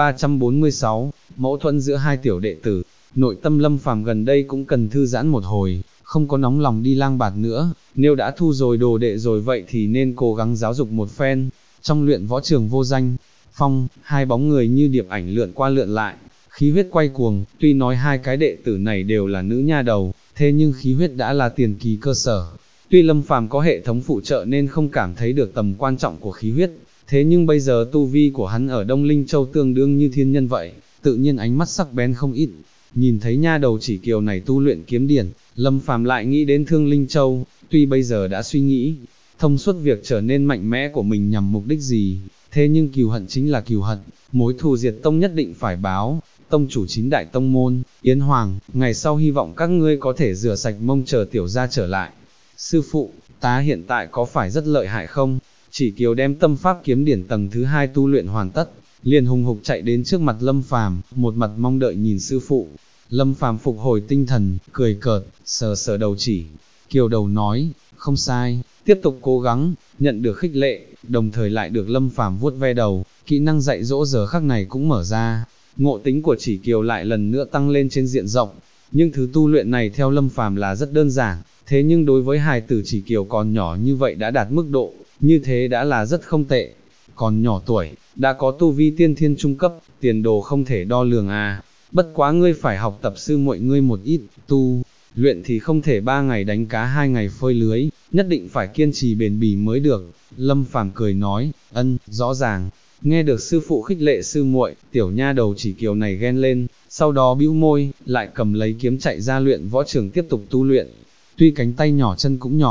346, mâu thuẫn giữa 2 tiểu đệ tử. Nội tâm Lâm Phàm gần đây cũng cần thư giãn một hồi, không có nóng lòng đi lang bạt nữa, nếu đã thu rồi đồ đệ rồi vậy thì nên cố gắng giáo dục một phen. Trong luyện võ trường Vô Danh Phong, 2 bóng người như điệp ảnh lượn qua lượn lại, khí huyết quay cuồng, tuy nói 2 cái đệ tử này đều là nữ nha đầu, thế nhưng khí huyết đã là tiền kỳ cơ sở. Tuy Lâm Phàm có hệ thống phụ trợ nên không cảm thấy được tầm quan trọng của khí huyết, thế nhưng bây giờ tu vi của hắn ở Đông Linh Châu tương đương như thiên nhân vậy, tự nhiên ánh mắt sắc bén không ít. Nhìn thấy nha đầu Chỉ Kiều này tu luyện kiếm điển, Lâm Phàm lại nghĩ đến Thương Linh Châu, tuy bây giờ đã suy nghĩ thông suốt việc trở nên mạnh mẽ của mình nhằm mục đích gì, thế nhưng cừu hận chính là cừu hận, mối thù diệt tông nhất định phải báo. Tông chủ 9 đại tông môn, Yến Hoàng, ngày sau hy vọng các ngươi có thể rửa sạch mông chờ tiểu gia trở lại. Sư phụ, ta hiện tại có phải rất lợi hại không? Chỉ Kiều đem tâm pháp kiếm điển tầng thứ 2 tu luyện hoàn tất, liền hùng hục chạy đến trước mặt Lâm Phàm, một mặt mong đợi nhìn sư phụ. Lâm Phàm phục hồi tinh thần, cười cợt, sờ sờ đầu Chỉ Kiều đầu nói, không sai, tiếp tục cố gắng. Nhận được khích lệ, đồng thời lại được Lâm Phàm vuốt ve đầu, kỹ năng dạy dỗ giờ khắc này cũng mở ra. Ngộ tính của Chỉ Kiều lại lần nữa tăng lên trên diện rộng, nhưng thứ tu luyện này theo Lâm Phàm là rất đơn giản, thế nhưng đối với hài tử Chỉ Kiều còn nhỏ như vậy đã đạt mức độ, như thế đã là rất không tệ. Còn nhỏ tuổi, đã có tu vi tiên thiên trung cấp, tiền đồ không thể đo lường à. Bất quá ngươi phải học tập sư muội ngươi một ít, tu luyện thì không thể 3 ngày đánh cá 2 ngày phơi lưới, nhất định phải kiên trì bền bỉ mới được. Lâm Phàm cười nói, rõ ràng. Nghe được sư phụ khích lệ sư muội, tiểu nha đầu Chỉ Kiều này ghen lên, sau đó bĩu môi, lại cầm lấy kiếm chạy ra luyện võ trường tiếp tục tu luyện. Tuy cánh tay nhỏ chân cũng nhỏ,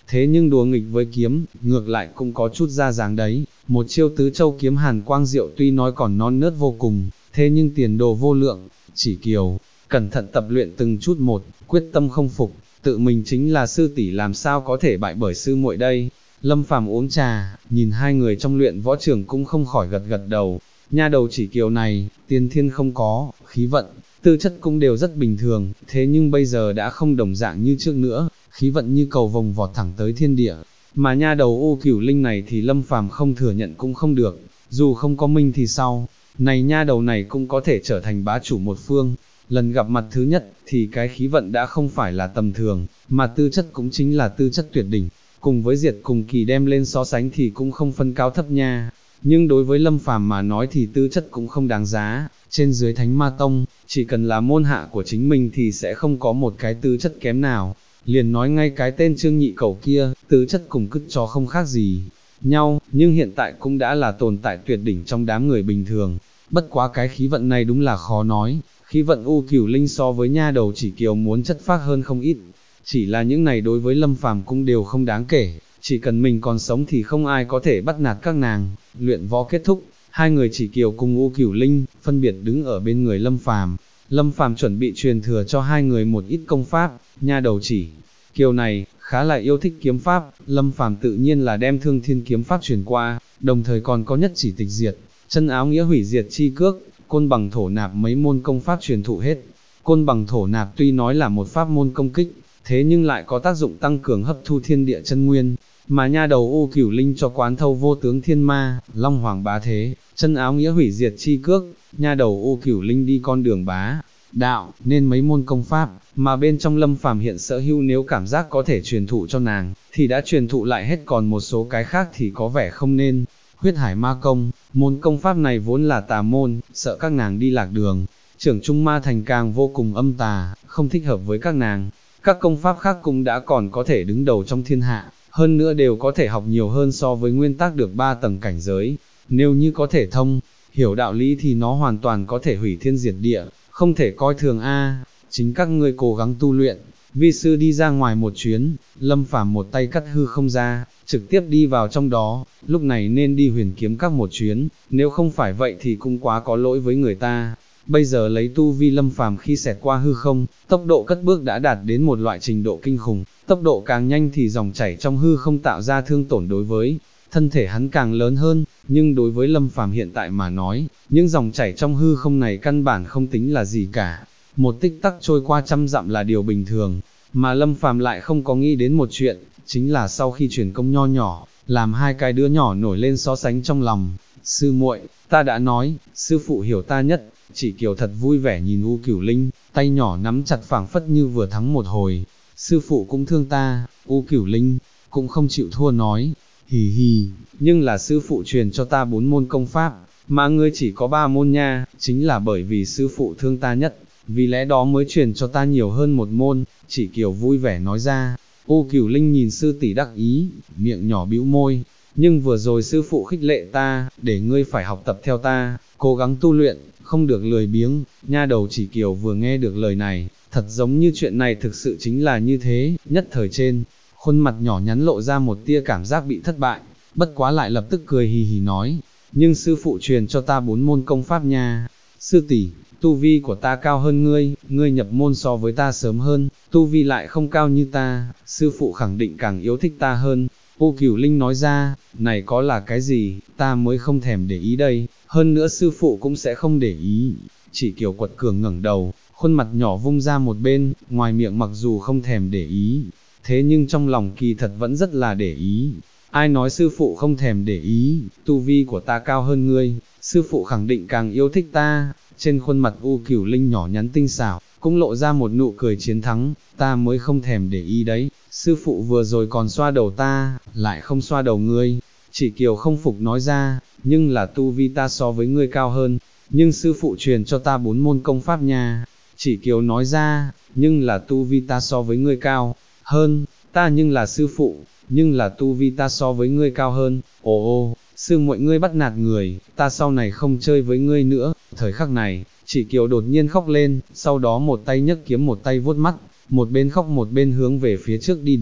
thế nhưng đùa nghịch với kiếm, ngược lại cũng có chút ra dáng đấy, một chiêu tứ châu kiếm hàn quang diệu tuy nói còn non nớt vô cùng, thế nhưng tiền đồ vô lượng, chỉ kiều, cẩn thận tập luyện từng chút một, quyết tâm không phục, tự mình chính là sư tỷ làm sao có thể bại bởi sư muội đây. Lâm Phàm uống trà, nhìn hai người trong luyện võ trường cũng không khỏi gật gật đầu, nha đầu chỉ kiều này, tiên thiên không có, khí vận, tư chất cũng đều rất bình thường, thế nhưng bây giờ đã không đồng dạng như trước nữa, khí vận như cầu vồng vọt thẳng tới thiên địa, mà nha đầu U Cửu Linh này thì Lâm Phàm không thừa nhận cũng không được, dù không có minh thì sau, này nha đầu này cũng có thể trở thành bá chủ một phương. Lần gặp mặt thứ nhất thì cái khí vận đã không phải là tầm thường, mà tư chất cũng chính là tư chất tuyệt đỉnh, cùng với Diệt cùng Kỳ đem lên so sánh thì cũng không phân cao thấp nha. Nhưng đối với Lâm Phàm mà nói thì tư chất cũng không đáng giá, trên dưới Thánh Ma Tông, chỉ cần là môn hạ của chính mình thì sẽ không có một cái tư chất kém nào. Liền nói ngay cái tên Trương Nhị Cẩu kia, tư chất cùng cứt chó không khác gì nhau, nhưng hiện tại cũng đã là tồn tại tuyệt đỉnh trong đám người bình thường. Bất quá cái khí vận này đúng là khó nói, khí vận U Cửu Linh so với nha đầu chỉ kiều muốn chất phác hơn không ít. Chỉ là những này đối với Lâm Phàm cũng đều không đáng kể, chỉ cần mình còn sống thì không ai có thể bắt nạt các nàng. Luyện võ kết thúc, hai người chỉ kiều cùng U Cửu Linh, phân biệt đứng ở bên người Lâm Phàm. Lâm Phàm chuẩn bị truyền thừa cho hai người một ít công pháp, nha đầu chỉ kiều này, khá là yêu thích kiếm pháp, Lâm Phàm tự nhiên là đem Thương Thiên kiếm pháp truyền qua, đồng thời còn có nhất chỉ tịch diệt, chân áo nghĩa hủy diệt chi cước, côn bằng thổ nạp mấy môn công pháp truyền thụ hết. Côn bằng thổ nạp tuy nói là một pháp môn công kích, thế nhưng lại có tác dụng tăng cường hấp thu thiên địa chân nguyên, mà nha đầu U Cửu Linh cho quán thâu vô tướng thiên ma, long hoàng bá thế, chân áo nghĩa hủy diệt chi cước, nha đầu U Cửu Linh đi con đường bá đạo, nên mấy môn công pháp, mà bên trong Lâm Phàm hiện sở hữu nếu cảm giác có thể truyền thụ cho nàng, thì đã truyền thụ lại hết, còn một số cái khác thì có vẻ không nên. Huyết hải ma công, môn công pháp này vốn là tà môn, sợ các nàng đi lạc đường, trưởng trung ma thành càng vô cùng âm tà, không thích hợp với các nàng. Các công pháp khác cũng đã còn có thể đứng đầu trong thiên hạ, hơn nữa đều có thể học nhiều hơn so với nguyên tắc được 3 tầng cảnh giới. Nếu như có thể thông, hiểu đạo lý thì nó hoàn toàn có thể hủy thiên diệt địa, không thể coi thường a. Chính các ngươi cố gắng tu luyện, vi sư đi ra ngoài một chuyến. Lâm Phàm một tay cắt hư không ra, trực tiếp đi vào trong đó, lúc này nên đi Huyền Kiếm Các một chuyến, nếu không phải vậy thì cũng quá có lỗi với người ta. Bây giờ lấy tu vi Lâm Phàm khi xẹt qua hư không, tốc độ cất bước đã đạt đến một loại trình độ kinh khủng, tốc độ càng nhanh thì dòng chảy trong hư không tạo ra thương tổn đối với thân thể hắn càng lớn hơn, nhưng đối với Lâm Phàm hiện tại mà nói, những dòng chảy trong hư không này căn bản không tính là gì cả. Một tích tắc trôi qua 100 dặm là điều bình thường, mà Lâm Phàm lại không có nghĩ đến một chuyện, chính là sau khi truyền công nho nhỏ, làm hai cái đứa nhỏ nổi lên so sánh trong lòng. Sư muội, ta đã nói, sư phụ hiểu ta nhất. Chỉ Kiều thật vui vẻ nhìn U Cửu Linh, tay nhỏ nắm chặt phảng phất như vừa thắng một hồi. Sư phụ cũng thương ta. U Cửu Linh cũng không chịu thua nói, hì hì, nhưng là sư phụ truyền cho ta 4 môn công pháp, mà ngươi chỉ có 3 môn nha, chính là bởi vì sư phụ thương ta nhất, vì lẽ đó mới truyền cho ta nhiều hơn một môn. Chỉ Kiều vui vẻ nói ra. U Cửu Linh nhìn sư tỷ đắc ý, miệng nhỏ bĩu môi, nhưng vừa rồi sư phụ khích lệ ta, để ngươi phải học tập theo ta, cố gắng tu luyện, không được lười biếng. Nha đầu Chỉ Kiều vừa nghe được lời này, thật giống như chuyện này thực sự chính là như thế, nhất thời trên khuôn mặt nhỏ nhắn lộ ra một tia cảm giác bị thất bại, bất quá lại lập tức cười hì hì nói, nhưng sư phụ truyền cho ta 4 môn công pháp nha. Sư tỷ, tu vi của ta cao hơn ngươi, ngươi nhập môn so với ta sớm hơn, tu vi lại không cao như ta, sư phụ khẳng định càng yêu thích ta hơn. U Cửu Linh nói ra, này có là cái gì, ta mới không thèm để ý đây, hơn nữa sư phụ cũng sẽ không để ý. Chỉ Kiều quật cường ngẩng đầu, khuôn mặt nhỏ vung ra một bên, ngoài miệng mặc dù không thèm để ý, thế nhưng trong lòng kỳ thật vẫn rất là để ý. Ai nói sư phụ không thèm để ý, tu vi của ta cao hơn ngươi, sư phụ khẳng định càng yêu thích ta. Trên khuôn mặt U Cửu Linh nhỏ nhắn tinh xảo, cũng lộ ra một nụ cười chiến thắng, ta mới không thèm để ý đấy, sư phụ vừa rồi còn xoa đầu ta, lại không xoa đầu ngươi. Chỉ Kiều không phục nói ra, nhưng là tu vi ta so với ngươi cao hơn, nhưng sư phụ truyền cho ta 4 môn công pháp nha. Chỉ Kiều nói ra, nhưng là tu vi ta so với ngươi cao hơn, ta nhưng là sư phụ, nhưng là tu vi ta so với ngươi cao hơn. Ồ ô, sư muội ngươi bắt nạt người, ta sau này không chơi với ngươi nữa. Thời khắc này, Chỉ Kiều đột nhiên khóc lên, sau đó một tay nhấc kiếm một tay vuốt mắt, một bên khóc một bên hướng về phía trước đi đến.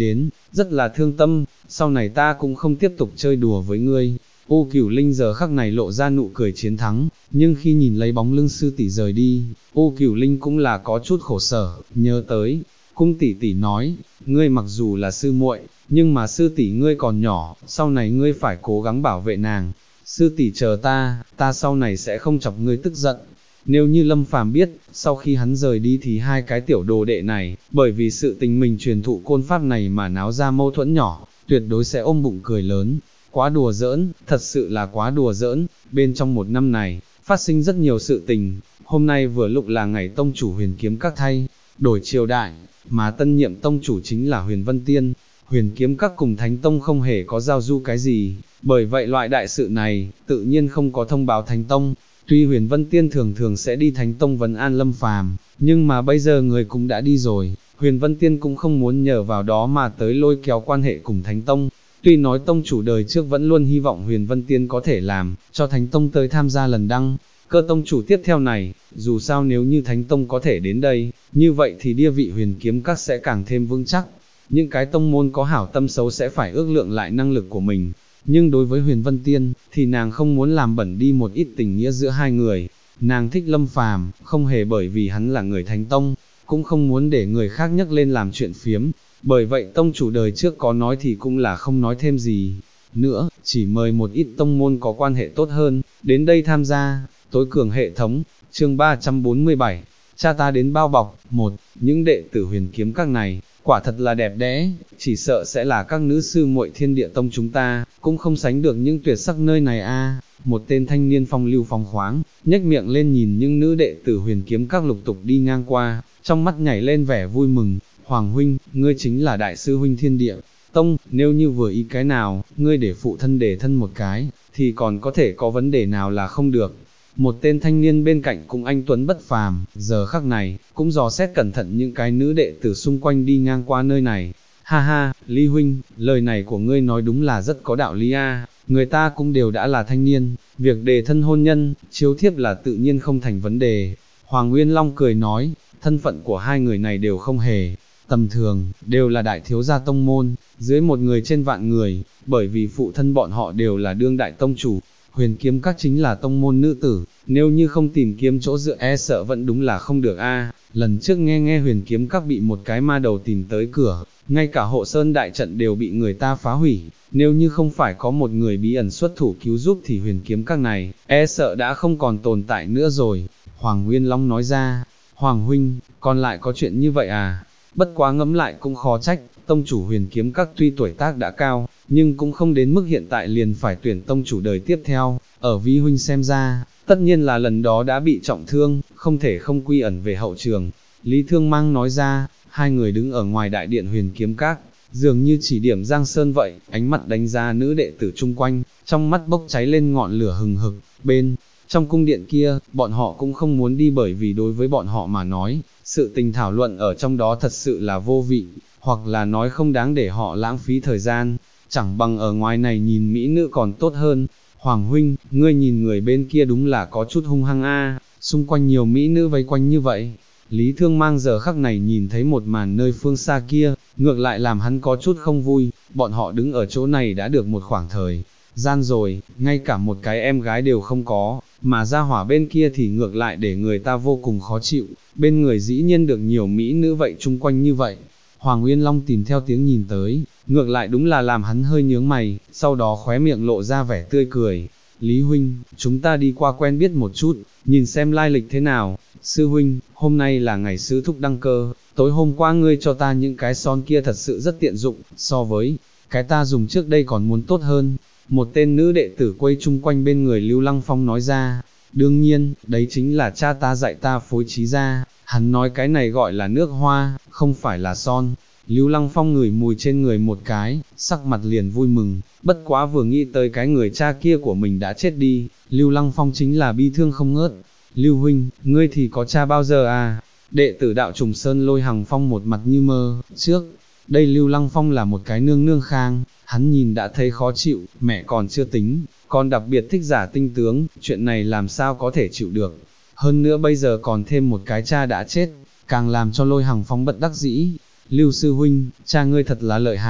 rất là thương tâm, sau này ta cũng không tiếp tục chơi đùa với ngươi. U Cửu Linh giờ khắc này lộ ra nụ cười chiến thắng, nhưng khi nhìn lấy bóng lưng sư tỷ rời đi, U Cửu Linh cũng là có chút khổ sở, nhớ tới, Cung tỷ tỷ nói, ngươi mặc dù là sư muội, nhưng mà sư tỷ ngươi còn nhỏ, sau này ngươi phải cố gắng bảo vệ nàng. Sư tỷ chờ ta sau này sẽ không chọc ngươi tức giận. Nếu như Lâm Phàm biết, sau khi hắn rời đi thì hai cái tiểu đồ đệ này, bởi vì sự tình mình truyền thụ côn pháp này mà náo ra mâu thuẫn nhỏ, tuyệt đối sẽ ôm bụng cười lớn. Quá đùa giỡn, thật sự là quá đùa giỡn, bên trong một năm này, phát sinh rất nhiều sự tình, hôm nay vừa lúc là ngày tông chủ Huyền Kiếm Các thay, đổi triều đại, mà tân nhiệm tông chủ chính là Huyền Vân Tiên. Huyền Kiếm Các cùng Thánh Tông không hề có giao du cái gì, bởi vậy loại đại sự này, tự nhiên không có thông báo Thánh Tông. Tuy Huyền Vân Tiên thường thường sẽ đi Thánh Tông vấn an Lâm Phàm, nhưng mà bây giờ người cũng đã đi rồi, Huyền Vân Tiên cũng không muốn nhờ vào đó mà tới lôi kéo quan hệ cùng Thánh Tông. Tuy nói tông chủ đời trước vẫn luôn hy vọng Huyền Vân Tiên có thể làm, cho Thánh Tông tới tham gia lần đăng cơ tông chủ tiếp theo này, dù sao nếu như Thánh Tông có thể đến đây, như vậy thì địa vị Huyền Kiếm Các sẽ càng thêm vững chắc. Những cái tông môn có hảo tâm xấu sẽ phải ước lượng lại năng lực của mình, nhưng đối với Huyền Vân Tiên, thì nàng không muốn làm bẩn đi một ít tình nghĩa giữa hai người. Nàng thích Lâm Phàm, không hề bởi vì hắn là người Thánh Tông, cũng không muốn để người khác nhắc lên làm chuyện phiếm, bởi vậy tông chủ đời trước có nói thì cũng là không nói thêm gì nữa, chỉ mời một ít tông môn có quan hệ tốt hơn, đến đây tham gia. Tối cường hệ thống, chương 347, cha ta đến bao bọc. Một, những đệ tử Huyền Kiếm Các này, quả thật là đẹp đẽ, chỉ sợ sẽ là các nữ sư muội Thiên Địa Tông chúng ta, cũng không sánh được những tuyệt sắc nơi này a. Một tên thanh niên phong lưu phóng khoáng, nhếch miệng lên nhìn những nữ đệ tử Huyền Kiếm Các lục tục đi ngang qua, trong mắt nhảy lên vẻ vui mừng. Hoàng huynh, ngươi chính là đại sư huynh Thiên Địa Tông, nếu như vừa ý cái nào, ngươi để phụ thân để thân một cái, thì còn có thể có vấn đề nào là không được. Một tên thanh niên bên cạnh cũng anh tuấn bất phàm, giờ khắc này, cũng dò xét cẩn thận những cái nữ đệ tử xung quanh đi ngang qua nơi này. Ha ha, Lý huynh, lời này của ngươi nói đúng là rất có đạo lý a. Người ta cũng đều đã là thanh niên, việc đề thân hôn nhân, chiếu thiếp là tự nhiên không thành vấn đề. Hoàng Nguyên Long cười nói, thân phận của hai người này đều không hề tầm thường, đều là đại thiếu gia tông môn, dưới một người trên vạn người, bởi vì phụ thân bọn họ đều là đương đại tông chủ. Huyền Kiếm Các chính là tông môn nữ tử, nếu như không tìm kiếm chỗ dựa e sợ vẫn đúng là không được a. Lần trước nghe Huyền Kiếm Các bị một cái ma đầu tìm tới cửa, ngay cả hộ sơn đại trận đều bị người ta phá hủy, nếu như không phải có một người bí ẩn xuất thủ cứu giúp thì Huyền Kiếm Các này, e sợ đã không còn tồn tại nữa rồi. Hoàng Nguyên Long nói ra, Hoàng huynh, còn lại có chuyện như vậy à? Bất quá ngẫm lại cũng khó trách, tông chủ Huyền Kiếm Các tuy tuổi tác đã cao, nhưng cũng không đến mức hiện tại liền phải tuyển tông chủ đời tiếp theo. Ở vi huynh xem ra, tất nhiên là lần đó đã bị trọng thương, không thể không quy ẩn về hậu trường. Lý Thương Mang nói ra, hai người đứng ở ngoài đại điện Huyền Kiếm Các, dường như chỉ điểm Giang Sơn vậy, ánh mắt đánh giá nữ đệ tử chung quanh, trong mắt bốc cháy lên ngọn lửa hừng hực. Bên trong cung điện kia, bọn họ cũng không muốn đi bởi vì đối với bọn họ mà nói, sự tình thảo luận ở trong đó thật sự là vô vị, hoặc là nói không đáng để họ lãng phí thời gian, chẳng bằng ở ngoài này nhìn mỹ nữ còn tốt hơn. Hoàng huynh, ngươi nhìn người bên kia đúng là có chút hung hăng a, xung quanh nhiều mỹ nữ vây quanh như vậy. Lý Thương Mang giờ khắc này nhìn thấy một màn nơi phương xa kia, ngược lại làm hắn có chút không vui, bọn họ đứng ở chỗ này đã được một khoảng thời gian rồi, ngay cả một cái em gái đều không có, mà ra hỏa bên kia thì ngược lại để người ta vô cùng khó chịu, bên người dĩ nhiên được nhiều mỹ nữ vậy chung quanh như vậy. Hoàng Nguyên Long tìm theo tiếng nhìn tới, ngược lại đúng là làm hắn hơi nhướng mày, sau đó khóe miệng lộ ra vẻ tươi cười. Lý huynh, chúng ta đi qua quen biết một chút, nhìn xem lai lịch thế nào. Sư huynh, hôm nay là ngày sư thúc đăng cơ, tối hôm qua ngươi cho ta những cái son kia thật sự rất tiện dụng, so với cái ta dùng trước đây còn muốn tốt hơn. Một tên nữ đệ tử quay chung quanh bên người Lưu Lăng Phong nói ra, đương nhiên, đấy chính là cha ta dạy ta phối trí ra, hắn nói cái này gọi là nước hoa, không phải là son. Lưu Lăng Phong ngửi mùi trên người một cái, sắc mặt liền vui mừng, bất quá vừa nghĩ tới cái người cha kia của mình đã chết đi, Lưu Lăng Phong chính là bi thương không ngớt. Lưu huynh, ngươi thì có cha bao giờ à? Đệ tử đạo Trùng Sơn Lôi Hằng Phong một mặt như mơ, trước đây Lưu Lăng Phong là một cái nương nương khang, hắn nhìn đã thấy khó chịu, mẹ còn chưa tính, còn đặc biệt thích giả tinh tướng, chuyện này làm sao có thể chịu được. Hơn nữa bây giờ còn thêm một cái cha đã chết, càng làm cho Lôi Hằng Phong bất đắc dĩ. Lưu sư huynh, cha ngươi thật là lợi hại,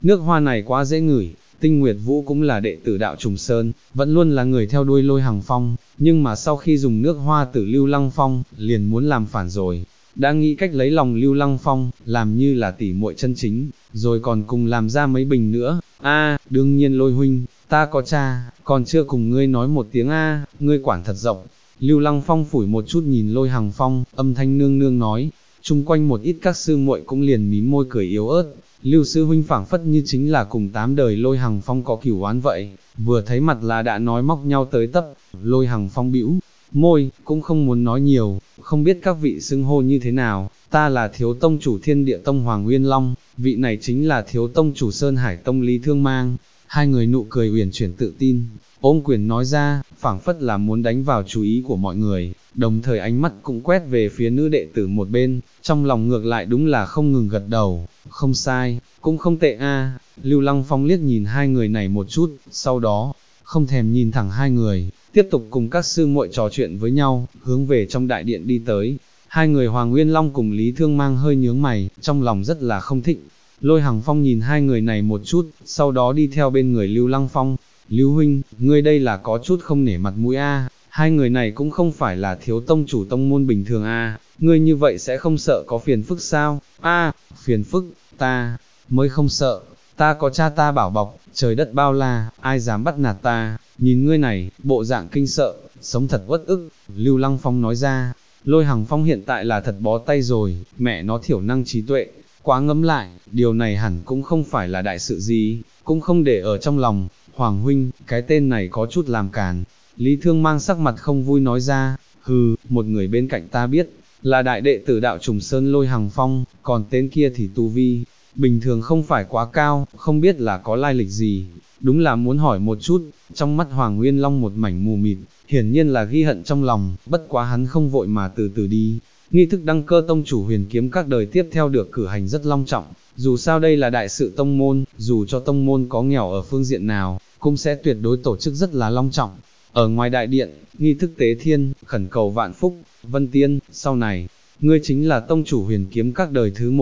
nước hoa này quá dễ ngửi. Tinh Nguyệt Vũ cũng là đệ tử đạo Trùng Sơn, vẫn luôn là người theo đuôi Lôi Hằng Phong, nhưng mà sau khi dùng nước hoa từ Lưu Lăng Phong, liền muốn làm phản rồi. Đã nghĩ cách lấy lòng Lưu Lăng Phong, làm như là tỷ muội chân chính, rồi còn cùng làm ra mấy bình nữa. Đương nhiên Lôi huynh, ta có cha, còn chưa cùng ngươi nói một tiếng ngươi quản thật rộng. Lưu Lăng Phong phủi một chút nhìn Lôi Hằng Phong, âm thanh nương nương nói, chung quanh một ít các sư muội cũng liền mím môi cười yếu ớt. Lưu sư huynh phảng phất như chính là cùng 8 đời Lôi Hằng Phong có cửu oán vậy, vừa thấy mặt là đã nói móc nhau tới tấp. Lôi Hằng Phong bĩu môi, cũng không muốn nói nhiều, không biết các vị xưng hô như thế nào, ta là thiếu tông chủ Thiên Địa Tông Hoàng Nguyên Long, vị này chính là thiếu tông chủ Sơn Hải Tông Lý Thương Mang. Hai người nụ cười uyển chuyển tự tin, ôm quyền nói ra, phảng phất là muốn đánh vào chú ý của mọi người, đồng thời ánh mắt cũng quét về phía nữ đệ tử một bên, trong lòng ngược lại đúng là không ngừng gật đầu, không sai, cũng không tệ Lưu Lăng Phong liếc nhìn hai người này một chút, sau đó, không thèm nhìn thẳng hai người, tiếp tục cùng các sư muội trò chuyện với nhau, hướng về trong đại điện đi tới. Hai người Hoàng Nguyên Long cùng Lý Thương Mang hơi nhướng mày, trong lòng rất là không thích. Lôi Hằng Phong nhìn hai người này một chút, sau đó đi theo bên người Lưu Lăng Phong. Lưu huynh, ngươi đây là có chút không nể mặt mũi hai người này cũng không phải là thiếu tông chủ tông môn bình thường ngươi như vậy sẽ không sợ có phiền phức sao? Phiền phức, ta mới không sợ, ta có cha ta bảo bọc, trời đất bao la, ai dám bắt nạt ta, nhìn ngươi này, bộ dạng kinh sợ, sống thật uất ức. Lưu Lăng Phong nói ra. Lôi Hằng Phong hiện tại là thật bó tay rồi, mẹ nó thiểu năng trí tuệ, quá ngẫm lại, điều này hẳn cũng không phải là đại sự gì, cũng không để ở trong lòng. Hoàng huynh, cái tên này có chút làm càn. Lý Thương Mang sắc mặt không vui nói ra, một người bên cạnh ta biết, là đại đệ tử đạo Trùng Sơn Lôi Hằng Phong, còn tên kia thì tu vi, bình thường không phải quá cao, không biết là có lai lịch gì, đúng là muốn hỏi một chút. Trong mắt Hoàng Nguyên Long một mảnh mù mịt, hiển nhiên là ghi hận trong lòng, bất quá hắn không vội mà từ từ đi. Nghi thức đăng cơ tông chủ Huyền Kiếm các đời tiếp theo được cử hành rất long trọng, dù sao đây là đại sự tông môn, dù cho tông môn có nghèo ở phương diện nào, cũng sẽ tuyệt đối tổ chức rất là long trọng. Ở ngoài đại điện, nghi thức tế thiên, khẩn cầu vạn phúc. Vân Tiên, sau này, ngươi chính là tông chủ Huyền Kiếm các đời thứ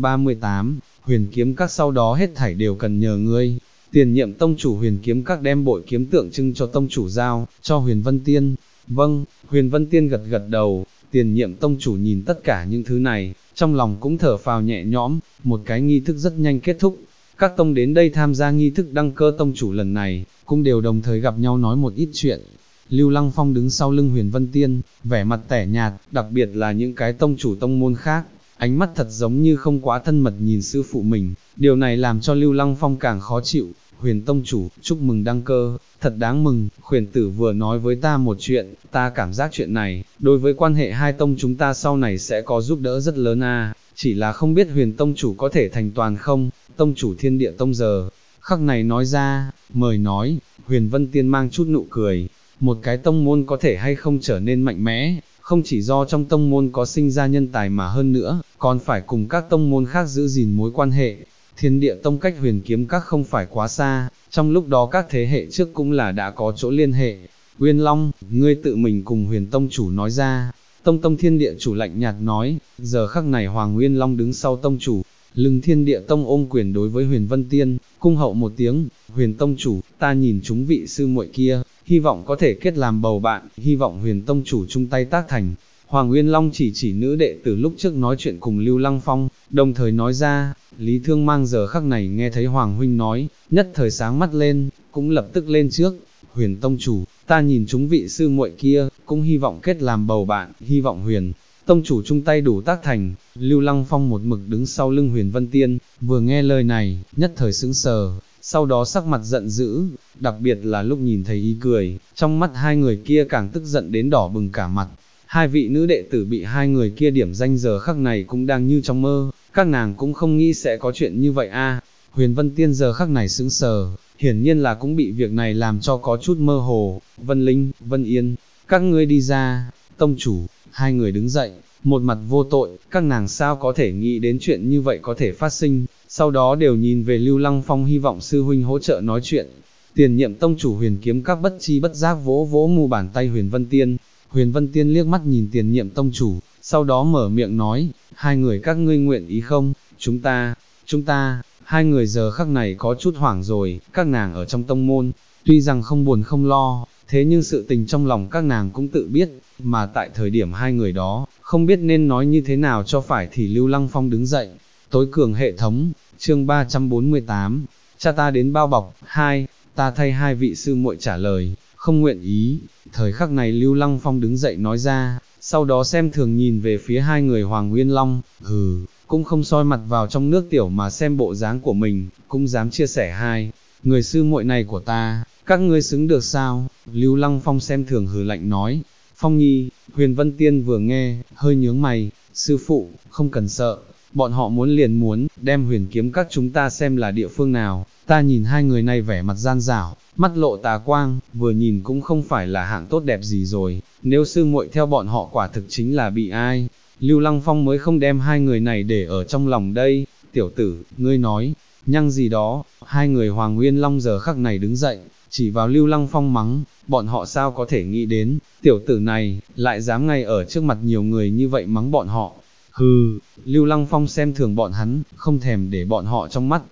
138, Huyền Kiếm các sau đó hết thảy đều cần nhờ ngươi. Tiền nhiệm tông chủ Huyền Kiếm các đem bội kiếm tượng trưng cho tông chủ giao, cho Huyền Vân Tiên. Vâng, Huyền Vân Tiên gật gật đầu. Tiền nhiệm tông chủ nhìn tất cả những thứ này, trong lòng cũng thở phào nhẹ nhõm. Một cái nghi thức rất nhanh kết thúc. Các tông đến đây tham gia nghi thức đăng cơ tông chủ lần này, cũng đều đồng thời gặp nhau nói một ít chuyện. Lưu Lăng Phong đứng sau lưng Huyền Vân Tiên, vẻ mặt tẻ nhạt, đặc biệt là những cái tông chủ tông môn khác, ánh mắt thật giống như không quá thân mật nhìn sư phụ mình, điều này làm cho Lưu Lăng Phong càng khó chịu. Huyền tông chủ, chúc mừng đăng cơ, thật đáng mừng. Huyền tử vừa nói với ta một chuyện, ta cảm giác chuyện này, đối với quan hệ hai tông chúng ta sau này sẽ có giúp đỡ rất lớn chỉ là không biết Huyền tông chủ có thể thành toàn không. Tông chủ Thiên Địa Tông giờ khắc này nói ra, mời nói. Huyền Vân Tiên mang chút nụ cười, một cái tông môn có thể hay không trở nên mạnh mẽ, không chỉ do trong tông môn có sinh ra nhân tài mà hơn nữa, còn phải cùng các tông môn khác giữ gìn mối quan hệ. Thiên Địa Tông cách Huyền Kiếm các không phải quá xa, trong lúc đó các thế hệ trước cũng là đã có chỗ liên hệ. Uyên Long, ngươi tự mình cùng Huyền tông chủ nói ra. Tông Thiên Địa chủ lạnh nhạt nói. Giờ khắc này Hoàng Nguyên Long đứng sau tông chủ, lưng Thiên Địa Tông ôm quyền đối với Huyền Vân Tiên, cung hậu một tiếng. Huyền tông chủ, ta nhìn chúng vị sư muội kia, hy vọng có thể kết làm bầu bạn, hy vọng Huyền tông chủ chung tay tác thành. Hoàng Nguyên Long chỉ nữ đệ tử lúc trước nói chuyện cùng Lưu Lăng Phong, đồng thời nói ra. Lý Thương Mang giờ khắc này nghe thấy Hoàng huynh nói, nhất thời sáng mắt lên, cũng lập tức lên trước. Huyền tông chủ, ta nhìn chúng vị sư muội kia, cũng hy vọng kết làm bầu bạn, hy vọng Huyền tông chủ chung tay đủ tác thành. Lưu Lăng Phong một mực đứng sau lưng Huyền Vân Tiên, vừa nghe lời này, nhất thời sững sờ, sau đó sắc mặt giận dữ, đặc biệt là lúc nhìn thấy ý cười, trong mắt hai người kia càng tức giận đến đỏ bừng cả mặt. Hai vị nữ đệ tử bị hai người kia điểm danh giờ khắc này cũng đang như trong mơ, các nàng cũng không nghĩ sẽ có chuyện như vậy Huyền Vân Tiên giờ khắc này sững sờ, hiển nhiên là cũng bị việc này làm cho có chút mơ hồ. Vân Linh, Vân Yên, các ngươi đi ra. Tông chủ, hai người đứng dậy, một mặt vô tội, các nàng sao có thể nghĩ đến chuyện như vậy có thể phát sinh, sau đó đều nhìn về Lưu Lăng Phong hy vọng sư huynh hỗ trợ nói chuyện. Tiền nhiệm tông chủ Huyền Kiếm các bất chi bất giác vỗ vỗ mu bàn tay Huyền Vân Tiên. Huyền Vân Tiên liếc mắt nhìn tiền nhiệm tông chủ, sau đó mở miệng nói, hai người các ngươi nguyện ý không? Chúng ta, Hai người giờ khắc này có chút hoảng rồi, các nàng ở trong tông môn, tuy rằng không buồn không lo, thế nhưng sự tình trong lòng các nàng cũng tự biết, mà tại thời điểm hai người đó, không biết nên nói như thế nào cho phải thì Lưu Lăng Phong đứng dậy. Tối cường hệ thống, chương 348, cha ta đến bao bọc, 2, ta thay hai vị sư muội trả lời, không nguyện ý. Thời khắc này Lưu Lăng Phong đứng dậy nói ra, sau đó xem thường nhìn về phía hai người Hoàng Nguyên Long, cũng không soi mặt vào trong nước tiểu mà xem bộ dáng của mình, cũng dám chia sẻ hai người sư muội này của ta, các ngươi xứng được sao? Lưu Lăng Phong xem thường hừ lạnh nói. Phong Nhi, Huyền Vân Tiên vừa nghe, hơi nhướng mày, sư phụ, không cần sợ, bọn họ muốn liền muốn, đem Huyền kiếm các chúng ta xem là địa phương nào, ta nhìn hai người này vẻ mặt gian dảo, mắt lộ tà quang, vừa nhìn cũng không phải là hạng tốt đẹp gì rồi, nếu sư muội theo bọn họ quả thực chính là bị ai, Lưu Lăng Phong mới không đem hai người này để ở trong lòng đây, tiểu tử, ngươi nói, nhăng gì đó, hai người Hoàng Nguyên Long giờ khắc này đứng dậy, chỉ vào Lưu Lăng Phong mắng, bọn họ sao có thể nghĩ đến, tiểu tử này, lại dám ngay ở trước mặt nhiều người như vậy mắng bọn họ, Lưu Lăng Phong xem thường bọn hắn, không thèm để bọn họ trong mắt,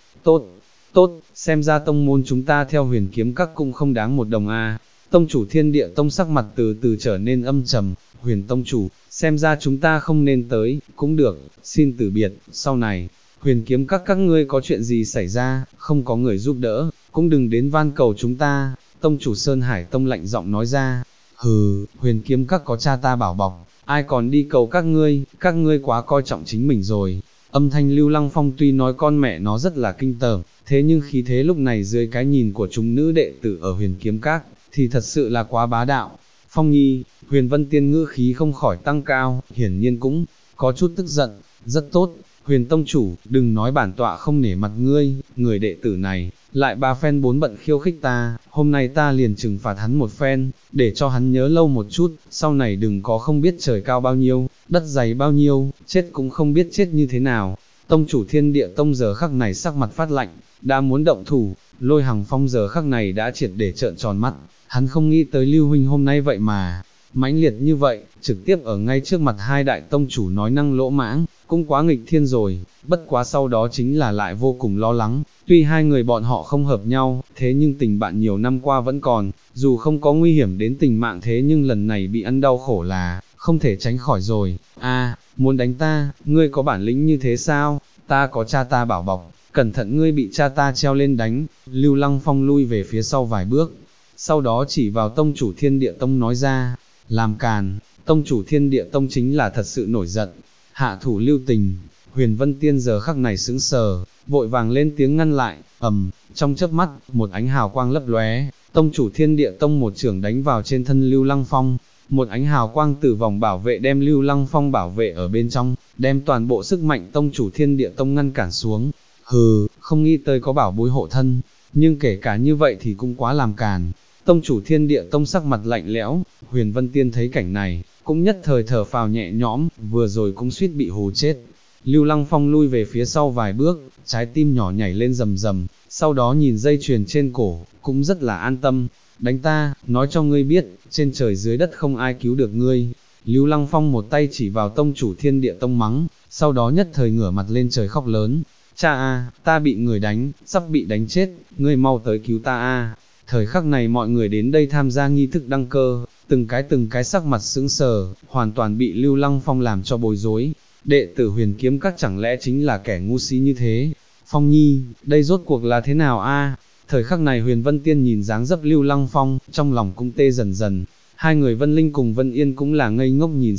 tốt, xem ra tông môn chúng ta theo Huyền kiếm các cũng không đáng một đồng a. Tông chủ Thiên Địa Tông sắc mặt từ từ trở nên âm trầm, Huyền tông chủ, xem ra chúng ta không nên tới, cũng được, xin từ biệt, sau này, Huyền kiếm các ngươi có chuyện gì xảy ra, không có người giúp đỡ, cũng đừng đến van cầu chúng ta, tông chủ Sơn Hải Tông lạnh giọng nói ra, Huyền kiếm các có cha ta bảo bọc, ai còn đi cầu các ngươi quá coi trọng chính mình rồi. Âm thanh Lưu Lăng Phong tuy nói con mẹ nó rất là kinh tởm, thế nhưng khí thế lúc này dưới cái nhìn của chúng nữ đệ tử ở Huyền kiếm các, thì thật sự là quá bá đạo. Phong Nhi, Huyền Vân Tiên ngữ khí không khỏi tăng cao, hiển nhiên cũng có chút tức giận, rất tốt, Huyền tông chủ, đừng nói bản tọa không nể mặt ngươi, người đệ tử này, lại ba phen bốn bận khiêu khích ta, hôm nay ta liền trừng phạt hắn một phen, để cho hắn nhớ lâu một chút, sau này đừng có không biết trời cao bao nhiêu, đất dày bao nhiêu, chết cũng không biết chết như thế nào. Tông chủ Thiên Địa Tông giờ khắc này sắc mặt phát lạnh, đã muốn động thủ, Lôi Hằng Phong giờ khắc này đã triệt để trợn tròn mắt, hắn không nghĩ tới Lưu huynh hôm nay vậy mà mãnh liệt như vậy, trực tiếp ở ngay trước mặt hai đại tông chủ nói năng lỗ mãng, cũng quá nghịch thiên rồi, bất quá sau đó chính là lại vô cùng lo lắng, tuy hai người bọn họ không hợp nhau, thế nhưng tình bạn nhiều năm qua vẫn còn, dù không có nguy hiểm đến tình mạng thế nhưng lần này bị ăn đau khổ là, không thể tránh khỏi rồi, muốn đánh ta, ngươi có bản lĩnh như thế sao, ta có cha ta bảo bọc, cẩn thận ngươi bị cha ta treo lên đánh, Lưu Lăng Phong lui về phía sau vài bước, sau đó chỉ vào tông chủ Thiên Địa Tông nói ra, làm càn, tông chủ Thiên Địa Tông chính là thật sự nổi giận, hạ thủ lưu tình, Huyền Vân Tiên giờ khắc này sững sờ, vội vàng lên tiếng ngăn lại, trong chớp mắt, một ánh hào quang lấp lóe, tông chủ Thiên Địa Tông một chưởng đánh vào trên thân Lưu Lăng Phong, một ánh hào quang từ vòng bảo vệ đem Lưu Lăng Phong bảo vệ ở bên trong, đem toàn bộ sức mạnh tông chủ Thiên Địa Tông ngăn cản xuống, không nghĩ tới có bảo bối hộ thân, nhưng kể cả như vậy thì cũng quá làm càn. Tông chủ Thiên Địa Tông sắc mặt lạnh lẽo, Huyền Vân Tiên thấy cảnh này, cũng nhất thời thở phào nhẹ nhõm, vừa rồi cũng suýt bị hù chết. Lưu Lăng Phong lui về phía sau vài bước, trái tim nhỏ nhảy lên rầm rầm, sau đó nhìn dây chuyền trên cổ, cũng rất là an tâm. Đánh ta, nói cho ngươi biết, trên trời dưới đất không ai cứu được ngươi. Lưu Lăng Phong một tay chỉ vào tông chủ Thiên Địa Tông mắng, sau đó nhất thời ngửa mặt lên trời khóc lớn. Cha ta bị người đánh, sắp bị đánh chết, ngươi mau tới cứu ta Thời khắc này mọi người đến đây tham gia nghi thức đăng cơ, từng cái sắc mặt sững sờ, hoàn toàn bị Lưu Lăng Phong làm cho bối rối. Đệ tử Huyền kiếm các chẳng lẽ chính là kẻ ngu si như thế? Phong Nhi, đây rốt cuộc là thế nào Thời khắc này Huyền Vân Tiên nhìn dáng dấp Lưu Lăng Phong, trong lòng cũng tê dần dần. Hai người Vân Linh cùng Vân Yên cũng là ngây ngốc nhìn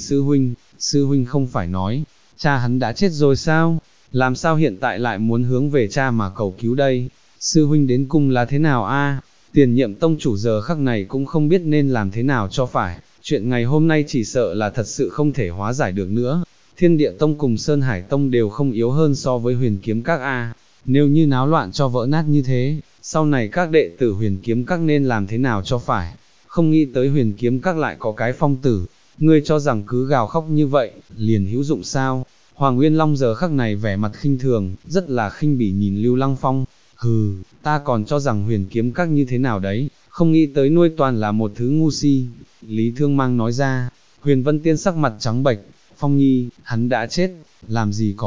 sư huynh không phải nói, cha hắn đã chết rồi sao? Làm sao hiện tại lại muốn hướng về cha mà cầu cứu đây? Sư huynh đến cùng là thế nào Tiền nhiệm tông chủ giờ khắc này cũng không biết nên làm thế nào cho phải, chuyện ngày hôm nay chỉ sợ là thật sự không thể hóa giải được nữa. Thiên Địa Tông cùng Sơn Hải Tông đều không yếu hơn so với Huyền kiếm các nếu như náo loạn cho vỡ nát như thế, sau này các đệ tử Huyền kiếm các nên làm thế nào cho phải? Không nghĩ tới Huyền kiếm các lại có cái phong tử, ngươi cho rằng cứ gào khóc như vậy, liền hữu dụng sao? Hoàng Nguyên Long giờ khắc này vẻ mặt khinh thường, rất là khinh bỉ nhìn Lưu Lăng Phong, ta còn cho rằng Huyền kiếm các như thế nào đấy, không nghĩ tới nuôi toàn là một thứ ngu si. Lý Thương Mang nói ra, Huyền Vân Tiên sắc mặt trắng bệch, Phong Nhi, hắn đã chết, làm gì có,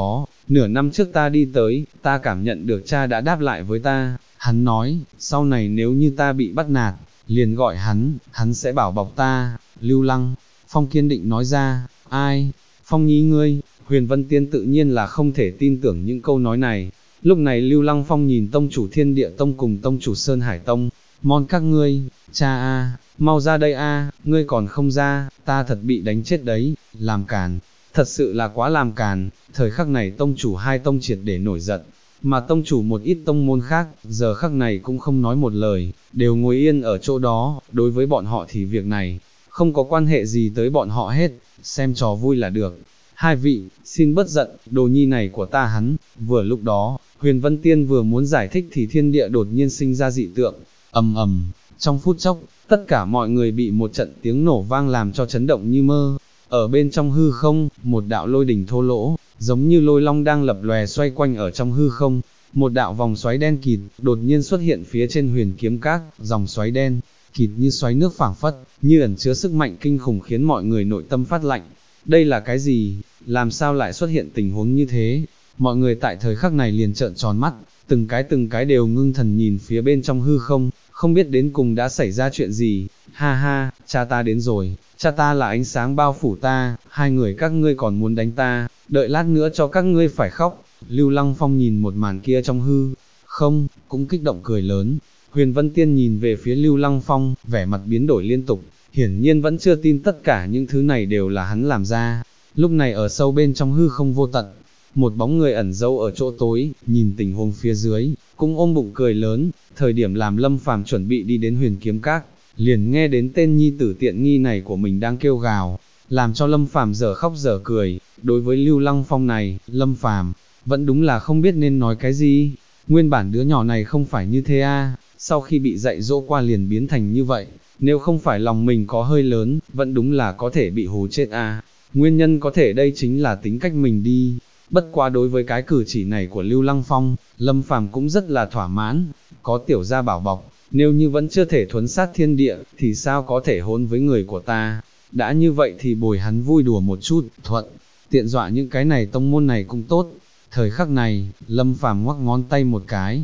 nửa năm trước ta đi tới, ta cảm nhận được cha đã đáp lại với ta, hắn nói, sau này nếu như ta bị bắt nạt, liền gọi hắn sẽ bảo bọc ta. Lưu Lăng Phong kiên định nói ra. Ai? Phong Nhi ngươi? Huyền Vân Tiên tự nhiên là không thể tin tưởng những câu nói này. Lúc này Lưu Lăng Phong nhìn tông chủ Thiên Địa Tông cùng tông chủ Sơn Hải Tông, mon các ngươi, cha a, mau ra đây a, ngươi còn không ra, ta thật bị đánh chết đấy, làm càn, thật sự là quá làm càn. Thời khắc này tông chủ hai tông triệt để nổi giận, mà tông chủ một ít tông môn khác, giờ khắc này cũng không nói một lời, đều ngồi yên ở chỗ đó. Đối với bọn họ thì việc này, không có quan hệ gì tới bọn họ hết, xem trò vui là được. Hai vị, xin bớt giận, đồ nhi này của ta hắn. Vừa lúc đó, Huyền Vân Tiên vừa muốn giải thích thì thiên địa đột nhiên sinh ra dị tượng, ầm ầm, trong phút chốc, tất cả mọi người bị một trận tiếng nổ vang làm cho chấn động như mơ. Ở bên trong hư không, một đạo lôi đỉnh thô lỗ, giống như lôi long đang lập lòe xoay quanh ở trong hư không. Một đạo vòng xoáy đen kịt, đột nhiên xuất hiện phía trên Huyền Kiếm Các, dòng xoáy đen kịt như xoáy nước phảng phất, như ẩn chứa sức mạnh kinh khủng khiến mọi người nội tâm phát lạnh. Đây là cái gì? Làm sao lại xuất hiện tình huống như thế? Mọi người tại thời khắc này liền trợn tròn mắt, từng cái đều ngưng thần nhìn phía bên trong hư không, không biết đến cùng đã xảy ra chuyện gì. Ha ha, cha ta đến rồi, cha ta là ánh sáng bao phủ ta, hai người các ngươi còn muốn đánh ta, đợi lát nữa cho các ngươi phải khóc. Lưu Lăng Phong nhìn một màn kia trong hư không, cũng kích động cười lớn. Huyền Vân Tiên nhìn về phía Lưu Lăng Phong, vẻ mặt biến đổi liên tục, hiển nhiên vẫn chưa tin tất cả những thứ này đều là hắn làm ra. Lúc này ở sâu bên trong hư không vô tận, một bóng người ẩn giấu ở chỗ tối, nhìn tình huống phía dưới, cũng ôm bụng cười lớn. Thời điểm làm Lâm Phàm chuẩn bị đi đến Huyền Kiếm Các, liền nghe đến tên nhi tử tiện nghi này của mình đang kêu gào, làm cho Lâm Phàm dở khóc dở cười. Đối với Lưu Lăng Phong này, Lâm Phàm vẫn đúng là không biết nên nói cái gì. Nguyên bản đứa nhỏ này không phải như thế a, sau khi bị dạy dỗ qua liền biến thành như vậy, nếu không phải lòng mình có hơi lớn, vẫn đúng là có thể bị hù chết a. Nguyên nhân có thể đây chính là tính cách mình đi. Bất quá đối với cái cử chỉ này của Lưu Lăng Phong, Lâm Phàm cũng rất là thỏa mãn, có tiểu gia bảo bọc, nếu như vẫn chưa thể thuấn sát thiên địa, thì sao có thể hôn với người của ta. Đã như vậy thì bồi hắn vui đùa một chút, thuận tiện dọa những cái này tông môn này cũng tốt. Thời khắc này, Lâm Phàm ngoắc ngón tay một cái,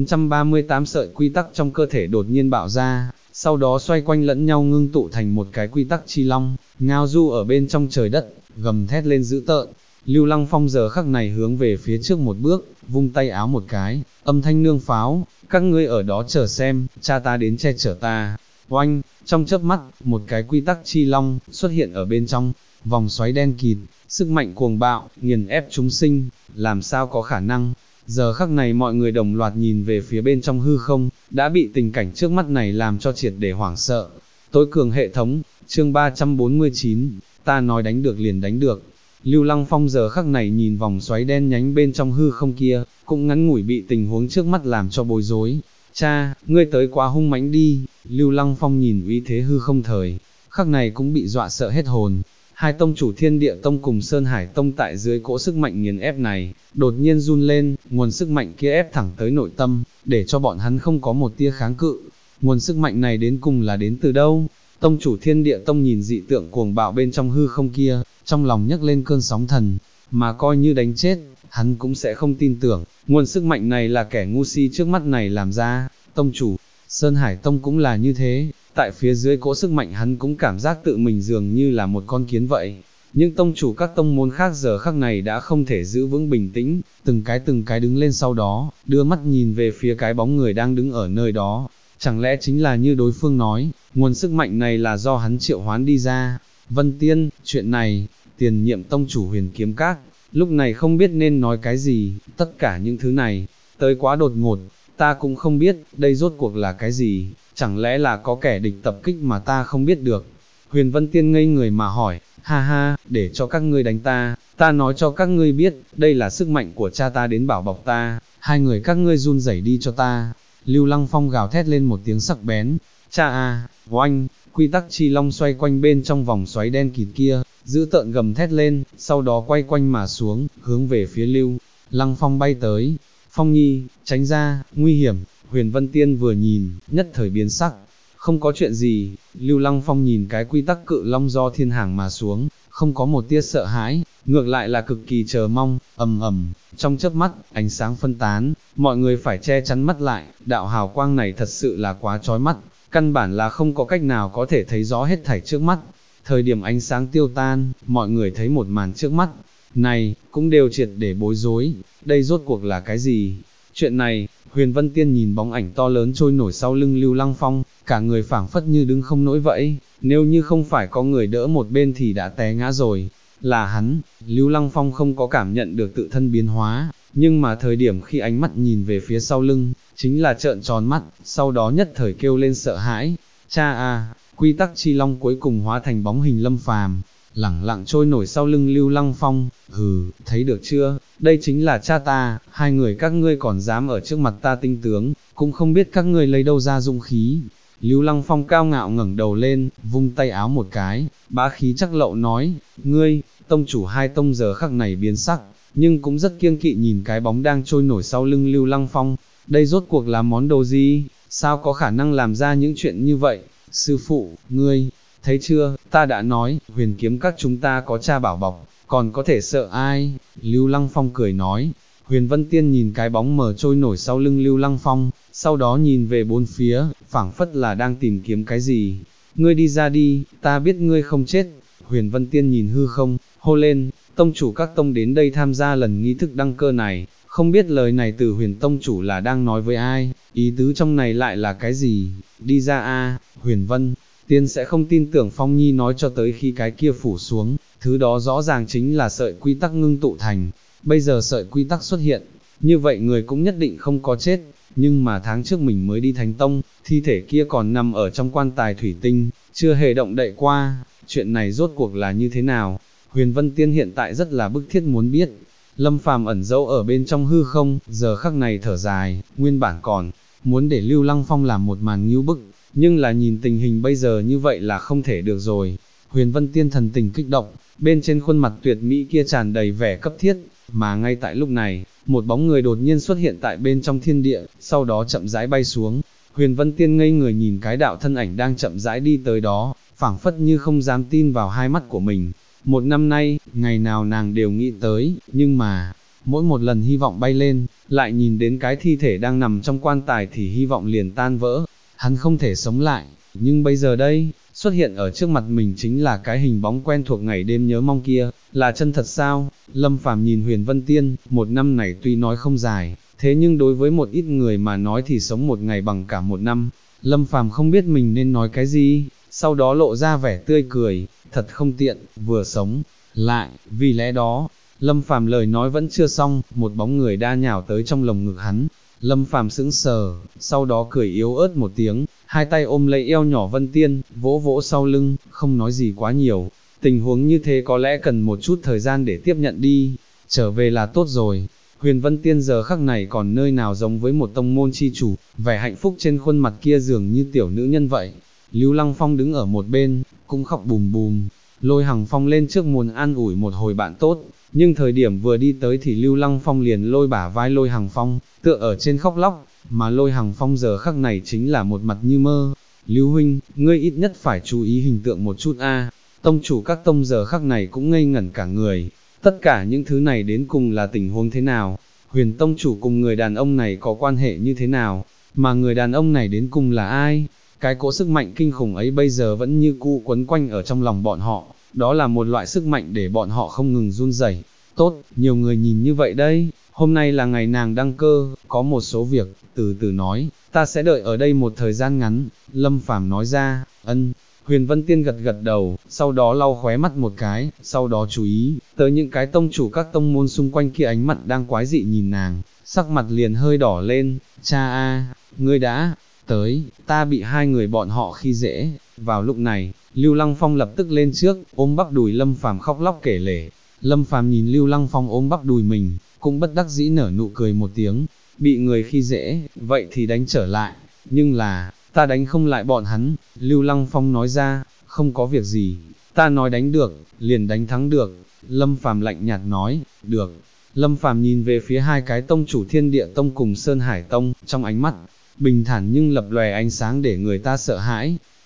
438 sợi quy tắc trong cơ thể đột nhiên bạo ra, sau đó xoay quanh lẫn nhau ngưng tụ thành một cái quy tắc chi long, ngao du ở bên trong trời đất, gầm thét lên dữ tợn. Lưu Lăng Phong giờ khắc này hướng về phía trước một bước, vung tay áo một cái, âm thanh nương pháo, các ngươi ở đó chờ xem, cha ta đến che chở ta. Oanh, trong chớp mắt, một cái quy tắc chi long xuất hiện ở bên trong vòng xoáy đen kịt, sức mạnh cuồng bạo, nghiền ép chúng sinh, làm sao có khả năng. Giờ khắc này mọi người đồng loạt nhìn về phía bên trong hư không, đã bị tình cảnh trước mắt này làm cho triệt để hoảng sợ. Tối cường hệ thống, chương 349, ta nói đánh được liền đánh được. Lưu Lăng Phong giờ khắc này nhìn vòng xoáy đen nhánh bên trong hư không kia, cũng ngắn ngủi bị tình huống trước mắt làm cho bối rối. Cha, ngươi tới quá hung mãnh đi. Lưu Lăng Phong nhìn uy thế hư không thời khắc này cũng bị dọa sợ hết hồn. Hai tông chủ Thiên Địa Tông cùng Sơn Hải Tông tại dưới cỗ sức mạnh nghiền ép này, đột nhiên run lên, nguồn sức mạnh kia ép thẳng tới nội tâm, để cho bọn hắn không có một tia kháng cự. Nguồn sức mạnh này đến cùng là đến từ đâu? Tông chủ Thiên Địa Tông nhìn dị tượng cuồng bạo bên trong hư không kia, trong lòng nhấc lên cơn sóng thần, mà coi như đánh chết, hắn cũng sẽ không tin tưởng, nguồn sức mạnh này là kẻ ngu si trước mắt này làm ra. Tông chủ Sơn Hải Tông cũng là như thế, tại phía dưới cỗ sức mạnh hắn cũng cảm giác tự mình dường như là một con kiến vậy. Nhưng tông chủ các tông môn khác giờ khắc này đã không thể giữ vững bình tĩnh, từng cái đứng lên, sau đó đưa mắt nhìn về phía cái bóng người đang đứng ở nơi đó. Chẳng lẽ chính là như đối phương nói, nguồn sức mạnh này là do hắn triệu hoán đi ra? Vân Tiên, chuyện này, tiền nhiệm tông chủ Huyền Kiếm Các, lúc này không biết nên nói cái gì. Tất cả những thứ này, tới quá đột ngột, ta cũng không biết, đây rốt cuộc là cái gì, chẳng lẽ là có kẻ địch tập kích mà ta không biết được. Huyền Vân Tiên ngây người mà hỏi, ha ha, để cho các ngươi đánh ta nói cho các ngươi biết, đây là sức mạnh của cha ta đến bảo bọc ta, hai người các ngươi run rẩy đi cho ta. Lưu Lăng Phong gào thét lên một tiếng sắc bén, cha a, oanh, quy tắc chi long xoay quanh bên trong vòng xoáy đen kịt kia, giữ tợn gầm thét lên, sau đó quay quanh mà xuống, hướng về phía Lưu Lăng Phong bay tới. Phong Nhi, tránh ra, nguy hiểm. Huyền Vân Tiên vừa nhìn, nhất thời biến sắc. Không có chuyện gì. Lưu Lăng Phong nhìn cái quy tắc cự long do thiên hàng mà xuống, không có một tia sợ hãi, ngược lại là cực kỳ chờ mong. Trong chớp mắt, ánh sáng phân tán, mọi người phải che chắn mắt lại, đạo hào quang này thật sự là quá chói mắt, căn bản là không có cách nào có thể thấy rõ hết thảy trước mắt. Thời điểm ánh sáng tiêu tan, mọi người thấy một màn trước mắt này, cũng đều triệt để bối rối, đây rốt cuộc là cái gì? Chuyện này, Huyền Vân Tiên nhìn bóng ảnh to lớn trôi nổi sau lưng Lưu Lăng Phong, cả người phảng phất như đứng không nổi vậy, nếu như không phải có người đỡ một bên thì đã té ngã rồi. Là hắn, Lưu Lăng Phong không có cảm nhận được tự thân biến hóa, nhưng mà thời điểm khi ánh mắt nhìn về phía sau lưng, chính là trợn tròn mắt, sau đó nhất thời kêu lên sợ hãi. Cha a, quy tắc chi long cuối cùng hóa thành bóng hình Lâm Phàm, lẳng lặng trôi nổi sau lưng Lưu Lăng Phong. Hừ, thấy được chưa, đây chính là cha ta, hai người các ngươi còn dám ở trước mặt ta tinh tướng, cũng không biết các ngươi lấy đâu ra dũng khí. Lưu Lăng Phong cao ngạo ngẩng đầu lên, vung tay áo một cái, bá khí chắc lậu nói, ngươi, tông chủ hai tông giờ khắc này biến sắc, nhưng cũng rất kiêng kỵ nhìn cái bóng đang trôi nổi sau lưng Lưu Lăng Phong, đây rốt cuộc là món đồ gì, sao có khả năng làm ra những chuyện như vậy, sư phụ, ngươi, thấy chưa, ta đã nói, huyền kiếm các chúng ta có cha bảo bọc, còn có thể sợ ai, Lưu Lăng Phong cười nói. Huyền Vân Tiên nhìn cái bóng mờ trôi nổi sau lưng Lưu Lăng Phong, sau đó nhìn về bốn phía, phảng phất là đang tìm kiếm cái gì. Ngươi đi ra đi, ta biết ngươi không chết. Huyền Vân Tiên nhìn hư không, hô lên, tông chủ các tông đến đây tham gia lần nghi thức đăng cơ này, không biết lời này từ Huyền tông chủ là đang nói với ai, ý tứ trong này lại là cái gì, đi ra a. Huyền Vân Tiên sẽ không tin tưởng Phong Nhi nói cho tới khi cái kia phủ xuống, thứ đó rõ ràng chính là sợi quy tắc ngưng tụ thành. Bây giờ sợi quy tắc xuất hiện, như vậy người cũng nhất định không có chết, nhưng mà tháng trước mình mới đi Thánh Tông, thi thể kia còn nằm ở trong quan tài thủy tinh, chưa hề động đậy qua, chuyện này rốt cuộc là như thế nào? Huyền Vân Tiên hiện tại rất là bức thiết muốn biết. Lâm Phàm ẩn dấu ở bên trong hư không, giờ khắc này thở dài, nguyên bản còn muốn để Lưu Lăng Phong làm một màn ngưu bức, nhưng là nhìn tình hình bây giờ như vậy là không thể được rồi. Huyền Vân Tiên thần tình kích động, bên trên khuôn mặt tuyệt mỹ kia tràn đầy vẻ cấp thiết, mà ngay tại lúc này, một bóng người đột nhiên xuất hiện tại bên trong thiên địa, sau đó chậm rãi bay xuống. Huyền Vân Tiên ngây người nhìn cái đạo thân ảnh đang chậm rãi đi tới đó, phảng phất như không dám tin vào hai mắt của mình. Một năm nay, ngày nào nàng đều nghĩ tới, nhưng mà, mỗi một lần hy vọng bay lên, lại nhìn đến cái thi thể đang nằm trong quan tài thì hy vọng liền tan vỡ, hắn không thể sống lại, nhưng bây giờ đây, xuất hiện ở trước mặt mình chính là cái hình bóng quen thuộc ngày đêm nhớ mong kia, là chân thật sao? Lâm Phàm nhìn Huyền Vân Tiên, một năm này tuy nói không dài, thế nhưng đối với một ít người mà nói thì sống một ngày bằng cả một năm. Lâm Phàm không biết mình nên nói cái gì, sau đó lộ ra vẻ tươi cười, thật không tiện, vừa sống lại, vì lẽ đó, Lâm Phàm lời nói vẫn chưa xong, một bóng người đa nhào tới trong lồng ngực hắn. Lâm Phàm sững sờ, sau đó cười yếu ớt một tiếng, hai tay ôm lấy eo nhỏ Vân Tiên, vỗ vỗ sau lưng, không nói gì quá nhiều. Tình huống như thế có lẽ cần một chút thời gian để tiếp nhận đi, trở về là tốt rồi. Huyền Vân Tiên giờ khắc này còn nơi nào giống với một tông môn chi chủ, vẻ hạnh phúc trên khuôn mặt kia dường như tiểu nữ nhân vậy. Lưu Lăng Phong đứng ở một bên, cũng khóc bùm bùm. Lôi Hằng Phong lên trước muốn an ủi một hồi bạn tốt, nhưng thời điểm vừa đi tới thì Lưu Lăng Phong liền lôi bả vai Lôi Hằng Phong, tựa ở trên khóc lóc, mà Lôi Hằng Phong giờ khắc này chính là một mặt như mơ. Lưu huynh, ngươi ít nhất phải chú ý hình tượng một chút a. Tông chủ các tông giờ khắc này cũng ngây ngẩn cả người, tất cả những thứ này đến cùng là tình huống thế nào? Huyền tông chủ cùng người đàn ông này có quan hệ như thế nào? Mà người đàn ông này đến cùng là ai? Cái cỗ sức mạnh kinh khủng ấy bây giờ vẫn như cũ quấn quanh ở trong lòng bọn họ, đó là một loại sức mạnh để bọn họ không ngừng run rẩy. Tốt, nhiều người nhìn như vậy đây, hôm nay là ngày nàng đăng cơ, có một số việc, từ từ nói, ta sẽ đợi ở đây một thời gian ngắn, Lâm Phàm nói ra. Ân. Huyền Vân Tiên gật gật đầu, sau đó lau khóe mắt một cái, sau đó chú ý tới những cái tông chủ các tông môn xung quanh kia ánh mặt đang quái dị nhìn nàng, sắc mặt liền hơi đỏ lên. Cha a, ngươi đã tới, ta bị hai người bọn họ khi dễ. Vào lúc này, Lưu Lăng Phong lập tức lên trước, ôm bắp đùi Lâm Phàm khóc lóc kể lể. Lâm Phàm nhìn Lưu Lăng Phong ôm bắp đùi mình, cũng bất đắc dĩ nở nụ cười một tiếng, bị người khi dễ, vậy thì đánh trở lại, nhưng là, ta đánh không lại bọn hắn. Lưu Lăng Phong nói ra, không có việc gì, ta nói đánh được, liền đánh thắng được. Lâm Phàm lạnh nhạt nói, được. Lâm Phàm nhìn về phía hai cái tông chủ Thiên Địa Tông cùng Sơn Hải Tông, trong ánh mắt bình thản nhưng lập lòe ánh sáng để người ta sợ hãi.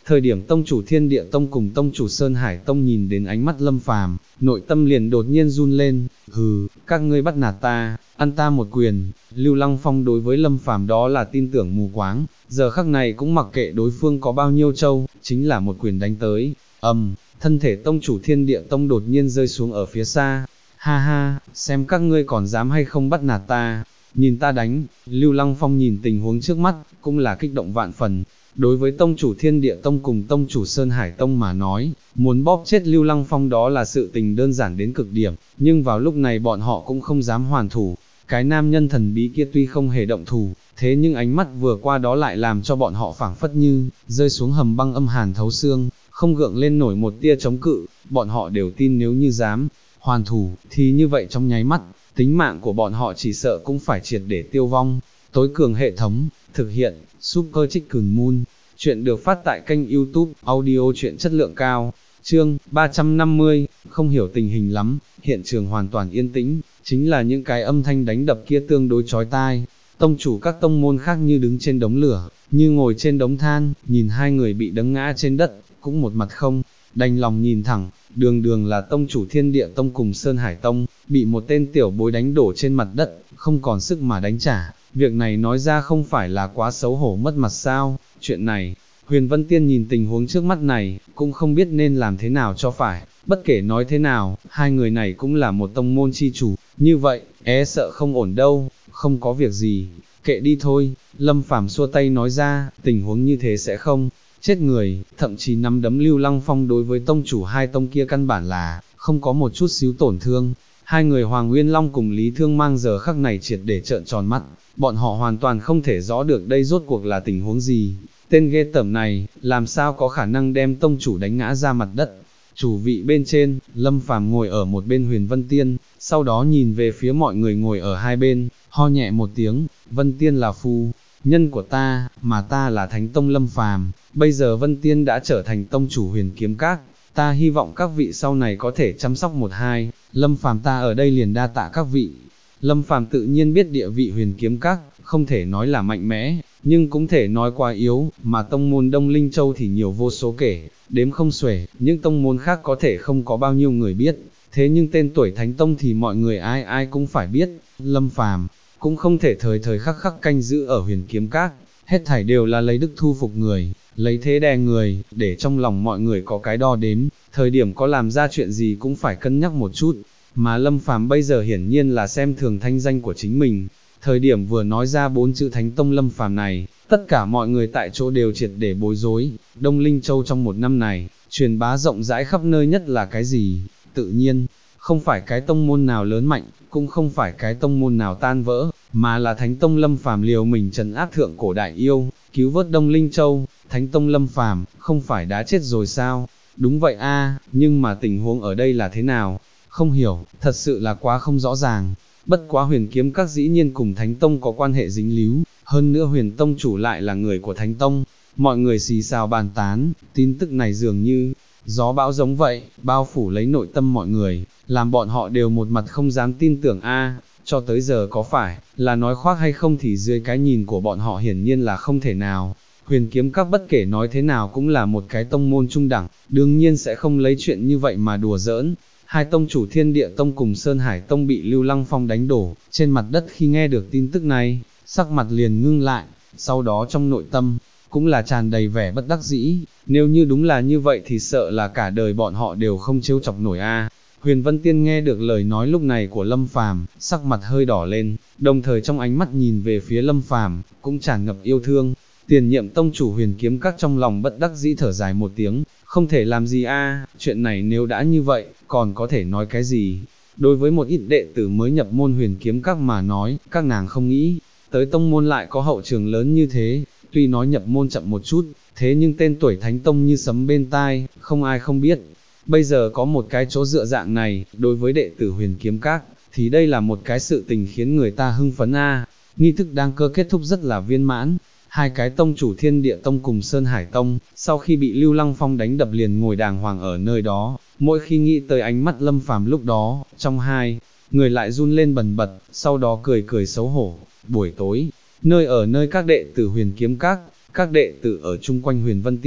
Thời điểm tông chủ Thiên Địa Tông cùng tông chủ Sơn Hải Tông nhìn đến ánh mắt Lâm Phàm, nội tâm liền đột nhiên run lên, hừ, các ngươi bắt nạt ta, ăn ta một quyền. Lưu Lăng Phong đối với Lâm Phàm đó là tin tưởng mù quáng, giờ khắc này cũng mặc kệ đối phương có bao nhiêu trâu, chính là một quyền đánh tới, thân thể tông chủ Thiên Địa Tông đột nhiên rơi xuống ở phía xa, ha ha, xem các ngươi còn dám hay không bắt nạt ta, nhìn ta đánh. Lưu Lăng Phong nhìn tình huống trước mắt, cũng là kích động vạn phần. Đối với tông chủ Thiên Địa Tông cùng tông chủ Sơn Hải Tông mà nói, muốn bóp chết Lưu Lăng Phong đó là sự tình đơn giản đến cực điểm, nhưng vào lúc này bọn họ cũng không dám hoàn thủ. Cái nam nhân thần bí kia tuy không hề động thủ, thế nhưng ánh mắt vừa qua đó lại làm cho bọn họ phảng phất như rơi xuống hầm băng âm hàn thấu xương, không gượng lên nổi một tia chống cự. Bọn họ đều tin nếu như dám hoàn thủ, thì như vậy trong nháy mắt, tính mạng của bọn họ chỉ sợ cũng phải triệt để tiêu vong. Tối cường hệ thống, thực hiện, Super Chicken Moon. Chuyện được phát tại kênh YouTube, audio truyện chất lượng cao. Chương 350, không hiểu tình hình lắm, hiện trường hoàn toàn yên tĩnh, chính là những cái âm thanh đánh đập kia tương đối chói tai. Tông chủ các tông môn khác như đứng trên đống lửa, như ngồi trên đống than, nhìn hai người bị đấm ngã trên đất, cũng một mặt không đành lòng nhìn thẳng. Đường đường là tông chủ Thiên Địa Tông cùng Sơn Hải Tông, bị một tên tiểu bối đánh đổ trên mặt đất, không còn sức mà đánh trả. Việc này nói ra không phải là quá xấu hổ mất mặt sao? Chuyện này, Huyền Vân Tiên nhìn tình huống trước mắt này, cũng không biết nên làm thế nào cho phải. Bất kể nói thế nào, hai người này cũng là một tông môn chi chủ, như vậy, sợ không ổn đâu. Không có việc gì, kệ đi thôi. Lâm Phàm xua tay nói ra, tình huống như thế sẽ không chết người, thậm chí nắm đấm Lưu Lăng Phong đối với tông chủ hai tông kia căn bản là không có một chút xíu tổn thương. Hai người Hoàng Nguyên Long cùng Lý Thương Mang giờ khắc này triệt để trợn tròn mắt, bọn họ hoàn toàn không thể rõ được đây rốt cuộc là tình huống gì. Tên ghê tởm này, làm sao có khả năng đem tông chủ đánh ngã ra mặt đất. Chủ vị bên trên, Lâm Phàm ngồi ở một bên Huyền Vân Tiên, sau đó nhìn về phía mọi người ngồi ở hai bên, ho nhẹ một tiếng, Vân Tiên là phu nhân của ta, mà ta là Thánh Tông Lâm Phàm, bây giờ Vân Tiên đã trở thành tông chủ Huyền Kiếm Các, ta hy vọng các vị sau này có thể chăm sóc một hai. Lâm Phàm ta ở đây liền đa tạ các vị. Lâm Phàm tự nhiên biết địa vị Huyền Kiếm Các, không thể nói là mạnh mẽ, nhưng cũng thể nói quá yếu, mà tông môn Đông Linh Châu thì nhiều vô số kể, đếm không xuể, những tông môn khác có thể không có bao nhiêu người biết, thế nhưng tên tuổi Thánh Tông thì mọi người ai ai cũng phải biết. Lâm Phàm cũng không thể thời thời khắc khắc canh giữ ở Huyền Kiếm Các, hết thảy đều là lấy đức thu phục người, lấy thế đè người, để trong lòng mọi người có cái đo đếm, thời điểm có làm ra chuyện gì cũng phải cân nhắc một chút. Mà Lâm Phàm bây giờ hiển nhiên là xem thường thanh danh của chính mình. Thời điểm vừa nói ra 4 chữ Thánh Tông Lâm Phàm này, tất cả mọi người tại chỗ đều triệt để bối rối. Đông Linh Châu trong một năm này, truyền bá rộng rãi khắp nơi nhất là cái gì? Tự nhiên, không phải cái tông môn nào lớn mạnh, cũng không phải cái tông môn nào tan vỡ, mà là Thánh Tông Lâm Phàm liều mình trấn áp thượng cổ đại yêu, cứu vớt Đông Linh Châu. Thánh Tông Lâm Phàm không phải đã chết rồi sao? Đúng vậy a, nhưng mà tình huống ở đây là thế nào? Không hiểu, thật sự là quá không rõ ràng. Bất quá Huyền Kiếm Các dĩ nhiên cùng Thánh Tông có quan hệ dính líu, hơn nữa Huyền Tông chủ lại là người của Thánh Tông. Mọi người xì xào bàn tán, tin tức này dường như gió bão giống vậy, bao phủ lấy nội tâm mọi người, làm bọn họ đều một mặt không dám tin tưởng a. Cho tới giờ có phải là nói khoác hay không thì dưới cái nhìn của bọn họ hiển nhiên là không thể nào. Huyền Kiếm Các bất kể nói thế nào cũng là một cái tông môn trung đẳng, đương nhiên sẽ không lấy chuyện như vậy mà đùa giỡn. Hai tông chủ Thiên Địa Tông cùng Sơn Hải Tông bị Lưu Lăng Phong đánh đổ trên mặt đất khi nghe được tin tức này, sắc mặt liền ngưng lại, sau đó trong nội tâm cũng là tràn đầy vẻ bất đắc dĩ. Nếu như đúng là như vậy thì sợ là cả đời bọn họ đều không trêu chọc nổi a. Huyền Vân Tiên nghe được lời nói lúc này của Lâm Phàm, sắc mặt hơi đỏ lên, đồng thời trong ánh mắt nhìn về phía Lâm Phàm cũng tràn ngập yêu thương. Tiền nhiệm tông chủ Huyền Kiếm Các trong lòng bất đắc dĩ thở dài một tiếng, không thể làm gì a, chuyện này nếu đã như vậy, còn có thể nói cái gì? Đối với một ít đệ tử mới nhập môn Huyền Kiếm Các mà nói, các nàng không nghĩ tới tông môn lại có hậu trường lớn như thế. Tuy nói nhập môn chậm một chút, thế nhưng tên tuổi Thánh Tông như sấm bên tai, không ai không biết. Bây giờ có một cái chỗ dựa dạng này, đối với đệ tử Huyền Kiếm Các, thì đây là một cái sự tình khiến người ta hưng phấn a. Nghi thức đăng cơ kết thúc rất là viên mãn. Hai cái tông chủ Thiên Địa Tông cùng Sơn Hải Tông, sau khi bị Lưu Lăng Phong đánh đập liền ngồi đàng hoàng ở nơi đó. Mỗi khi nghĩ tới ánh mắt Lâm Phàm lúc đó, trong hai người lại run lên bần bật, sau đó cười cười xấu hổ. Buổi tối, nơi các đệ tử Huyền Kiếm Các đệ tử ở chung quanh Huyền Vân Tiên,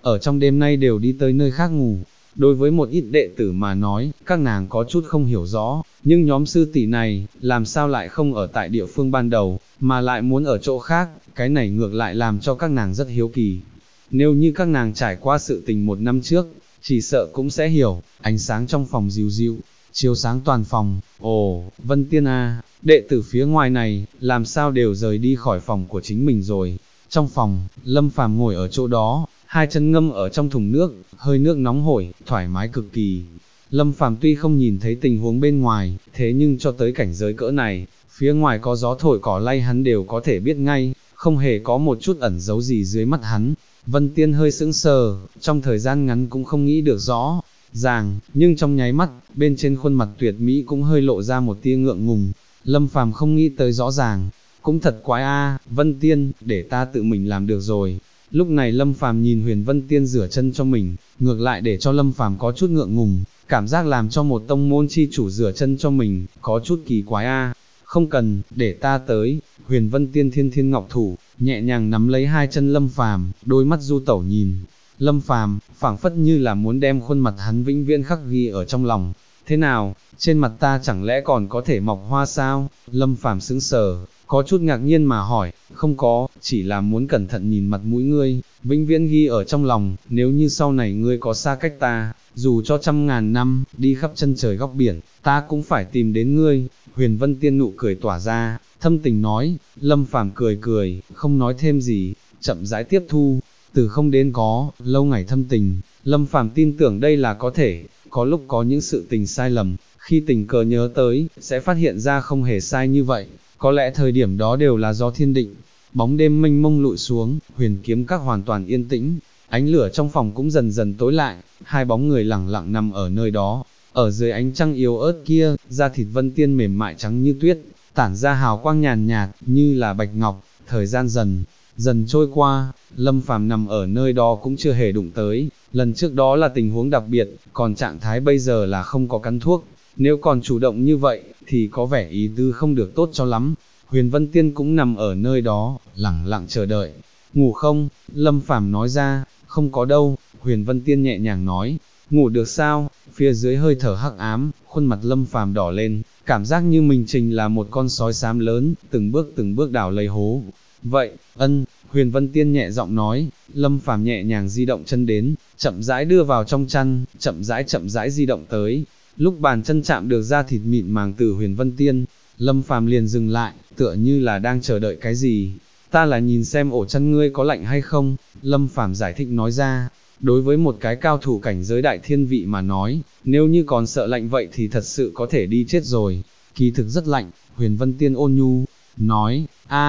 ở trong đêm nay đều đi tới nơi khác ngủ. Đối với một ít đệ tử mà nói, các nàng có chút không hiểu rõ, nhưng nhóm sư tỷ này, làm sao lại không ở tại địa phương ban đầu, mà lại muốn ở chỗ khác, cái này ngược lại làm cho các nàng rất hiếu kỳ. Nếu như các nàng trải qua sự tình 1 năm trước, chỉ sợ cũng sẽ hiểu, ánh sáng trong phòng dịu dịu, chiếu sáng toàn phòng. Ồ, Vân Tiên a, đệ tử phía ngoài này, làm sao đều rời đi khỏi phòng của chính mình rồi. Trong phòng, Lâm Phàm ngồi ở chỗ đó, hai chân ngâm ở trong thùng nước, hơi nước nóng hổi, thoải mái cực kỳ. Lâm Phàm tuy không nhìn thấy tình huống bên ngoài, thế nhưng cho tới cảnh giới cỡ này, phía ngoài có gió thổi cỏ lay hắn đều có thể biết ngay, không hề có một chút ẩn giấu gì dưới mắt hắn. Vân Tiên hơi sững sờ, trong thời gian ngắn cũng không nghĩ được rõ ràng, nhưng trong nháy mắt, bên trên khuôn mặt tuyệt mỹ cũng hơi lộ ra một tia ngượng ngùng. Lâm Phàm không nghĩ tới rõ ràng, cũng thật quái a, Vân Tiên, để ta tự mình làm được rồi. Lúc này Lâm Phàm nhìn Huyền Vân Tiên rửa chân cho mình, ngược lại để cho Lâm Phàm có chút ngượng ngùng, cảm giác làm cho một tông môn chi chủ rửa chân cho mình, có chút kỳ quái a. Không cần, để ta tới. Huyền Vân Tiên thiên thiên ngọc thủ, nhẹ nhàng nắm lấy hai chân Lâm Phàm, đôi mắt du tẩu nhìn Lâm Phàm, phảng phất như là muốn đem khuôn mặt hắn vĩnh viễn khắc ghi ở trong lòng. Thế nào, trên mặt ta chẳng lẽ còn có thể mọc hoa sao? Lâm Phàm sững sờ, có chút ngạc nhiên mà hỏi, không có, chỉ là muốn cẩn thận nhìn mặt mũi ngươi, vĩnh viễn ghi ở trong lòng, nếu như sau này ngươi có xa cách ta, dù cho 100.000 năm, đi khắp chân trời góc biển, ta cũng phải tìm đến ngươi. Huyền Vân Tiên nụ cười tỏa ra, thâm tình nói. Lâm Phàm cười cười, không nói thêm gì, chậm rãi tiếp thu. Từ không đến có, lâu ngày thâm tình, Lâm Phàm tin tưởng đây là có thể. Có lúc có những sự tình sai lầm, khi tình cờ nhớ tới, sẽ phát hiện ra không hề sai như vậy. Có lẽ thời điểm đó đều là do thiên định. Bóng đêm mênh mông lụi xuống, Huyền Kiếm Các hoàn toàn yên tĩnh, ánh lửa trong phòng cũng dần dần tối lại, hai bóng người lẳng lặng nằm ở nơi đó. Ở dưới ánh trăng yếu ớt kia, da thịt Vân Tiên mềm mại trắng như tuyết, tản ra hào quang nhàn nhạt, như là bạch ngọc. Thời gian dần trôi qua, Lâm Phàm nằm ở nơi đó cũng chưa hề đụng tới. Lần trước đó là tình huống đặc biệt, còn trạng thái bây giờ là không có cắn thuốc. Nếu còn chủ động như vậy, thì có vẻ ý tư không được tốt cho lắm. Huyền Vân Tiên cũng nằm ở nơi đó, lẳng lặng chờ đợi. Ngủ không? Lâm Phàm nói ra. Không có đâu. Huyền Vân Tiên nhẹ nhàng nói. Ngủ được sao? Phía dưới hơi thở hắc ám, khuôn mặt Lâm Phàm đỏ lên, cảm giác như mình trình là một con sói xám lớn, từng bước đào lấy hố. Vậy, Huyền Vân Tiên nhẹ giọng nói. Lâm Phàm nhẹ nhàng di động chân đến, chậm rãi đưa vào trong chăn, chậm rãi di động tới. Lúc bàn chân chạm được da thịt mịn màng từ Huyền Vân Tiên, Lâm Phàm liền dừng lại, tựa như là đang chờ đợi cái gì. Ta là nhìn xem ổ chân ngươi có lạnh hay không, Lâm Phàm giải thích nói ra. Đối với một cái cao thủ cảnh giới đại thiên vị mà nói, nếu như còn sợ lạnh vậy thì thật sự có thể đi chết rồi. Kỳ thực rất lạnh, Huyền Vân Tiên ôn nhu nói,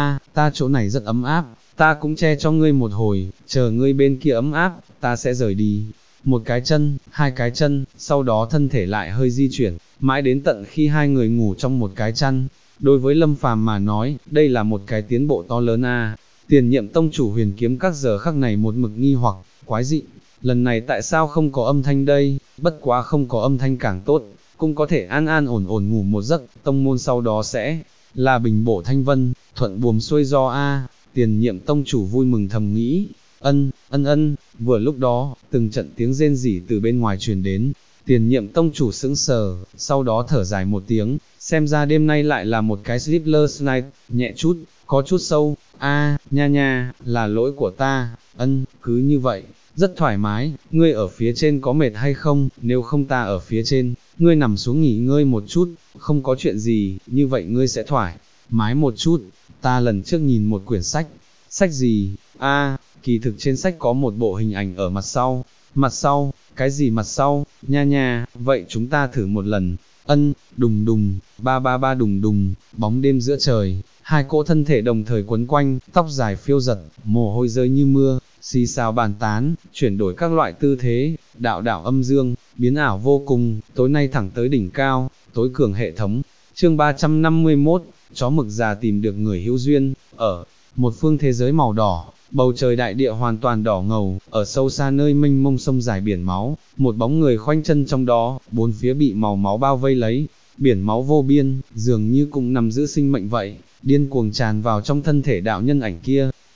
ta chỗ này rất ấm áp, ta cũng che cho ngươi một hồi, chờ ngươi bên kia ấm áp, ta sẽ rời đi. Một cái chân, hai cái chân, sau đó thân thể lại hơi di chuyển, mãi đến tận khi hai người ngủ trong một cái chăn. Đối với Lâm Phàm mà nói, đây là một cái tiến bộ to lớn a. Tiền nhiệm tông chủ Huyền Kiếm Các giờ khắc này một mực nghi hoặc, quái dị, lần này tại sao không có âm thanh đây, bất quá không có âm thanh càng tốt, cũng có thể an an ổn ổn ngủ một giấc, tông môn sau đó sẽ là bình bổ thanh vân, thuận buồm xuôi gió a. Tiền nhiệm tông chủ vui mừng thầm nghĩ. Vừa lúc đó, từng trận tiếng rên rỉ từ bên ngoài truyền đến. Tiền nhiệm tông chủ sững sờ, sau đó thở dài một tiếng, xem ra đêm nay lại là một cái sleepless night, nhẹ chút, có chút sâu. Nha, là lỗi của ta. Cứ như vậy, rất thoải mái. Ngươi ở phía trên có mệt hay không? Nếu không ta ở phía trên, ngươi nằm xuống nghỉ ngơi một chút, không có chuyện gì, như vậy ngươi sẽ thoải mái một chút. Ta lần trước nhìn một quyển sách. Sách gì? Kỳ thực trên sách có một bộ hình ảnh ở mặt sau. Mặt sau? Cái gì mặt sau? Nha, vậy chúng ta thử một lần. Đùng đùng, ba đùng đùng, bóng đêm giữa trời, hai cỗ thân thể đồng thời quấn quanh, tóc dài phiêu giật, mồ hôi rơi như mưa, xì xào bàn tán, chuyển đổi các loại tư thế, đạo đạo âm dương, biến ảo vô cùng, tối nay thẳng tới đỉnh cao, tối cường hệ thống. Chương 351, chó mực già tìm được người hữu duyên. Ở một phương thế giới màu đỏ, bầu trời đại địa hoàn toàn đỏ ngầu, ở sâu xa nơi mênh mông sông dài biển máu, một bóng người khoanh chân trong đó, bốn phía bị màu máu bao vây lấy, biển máu vô biên, dường như cũng nằm giữ sinh mệnh vậy, điên cuồng tràn vào trong thân thể đạo nhân ảnh kia.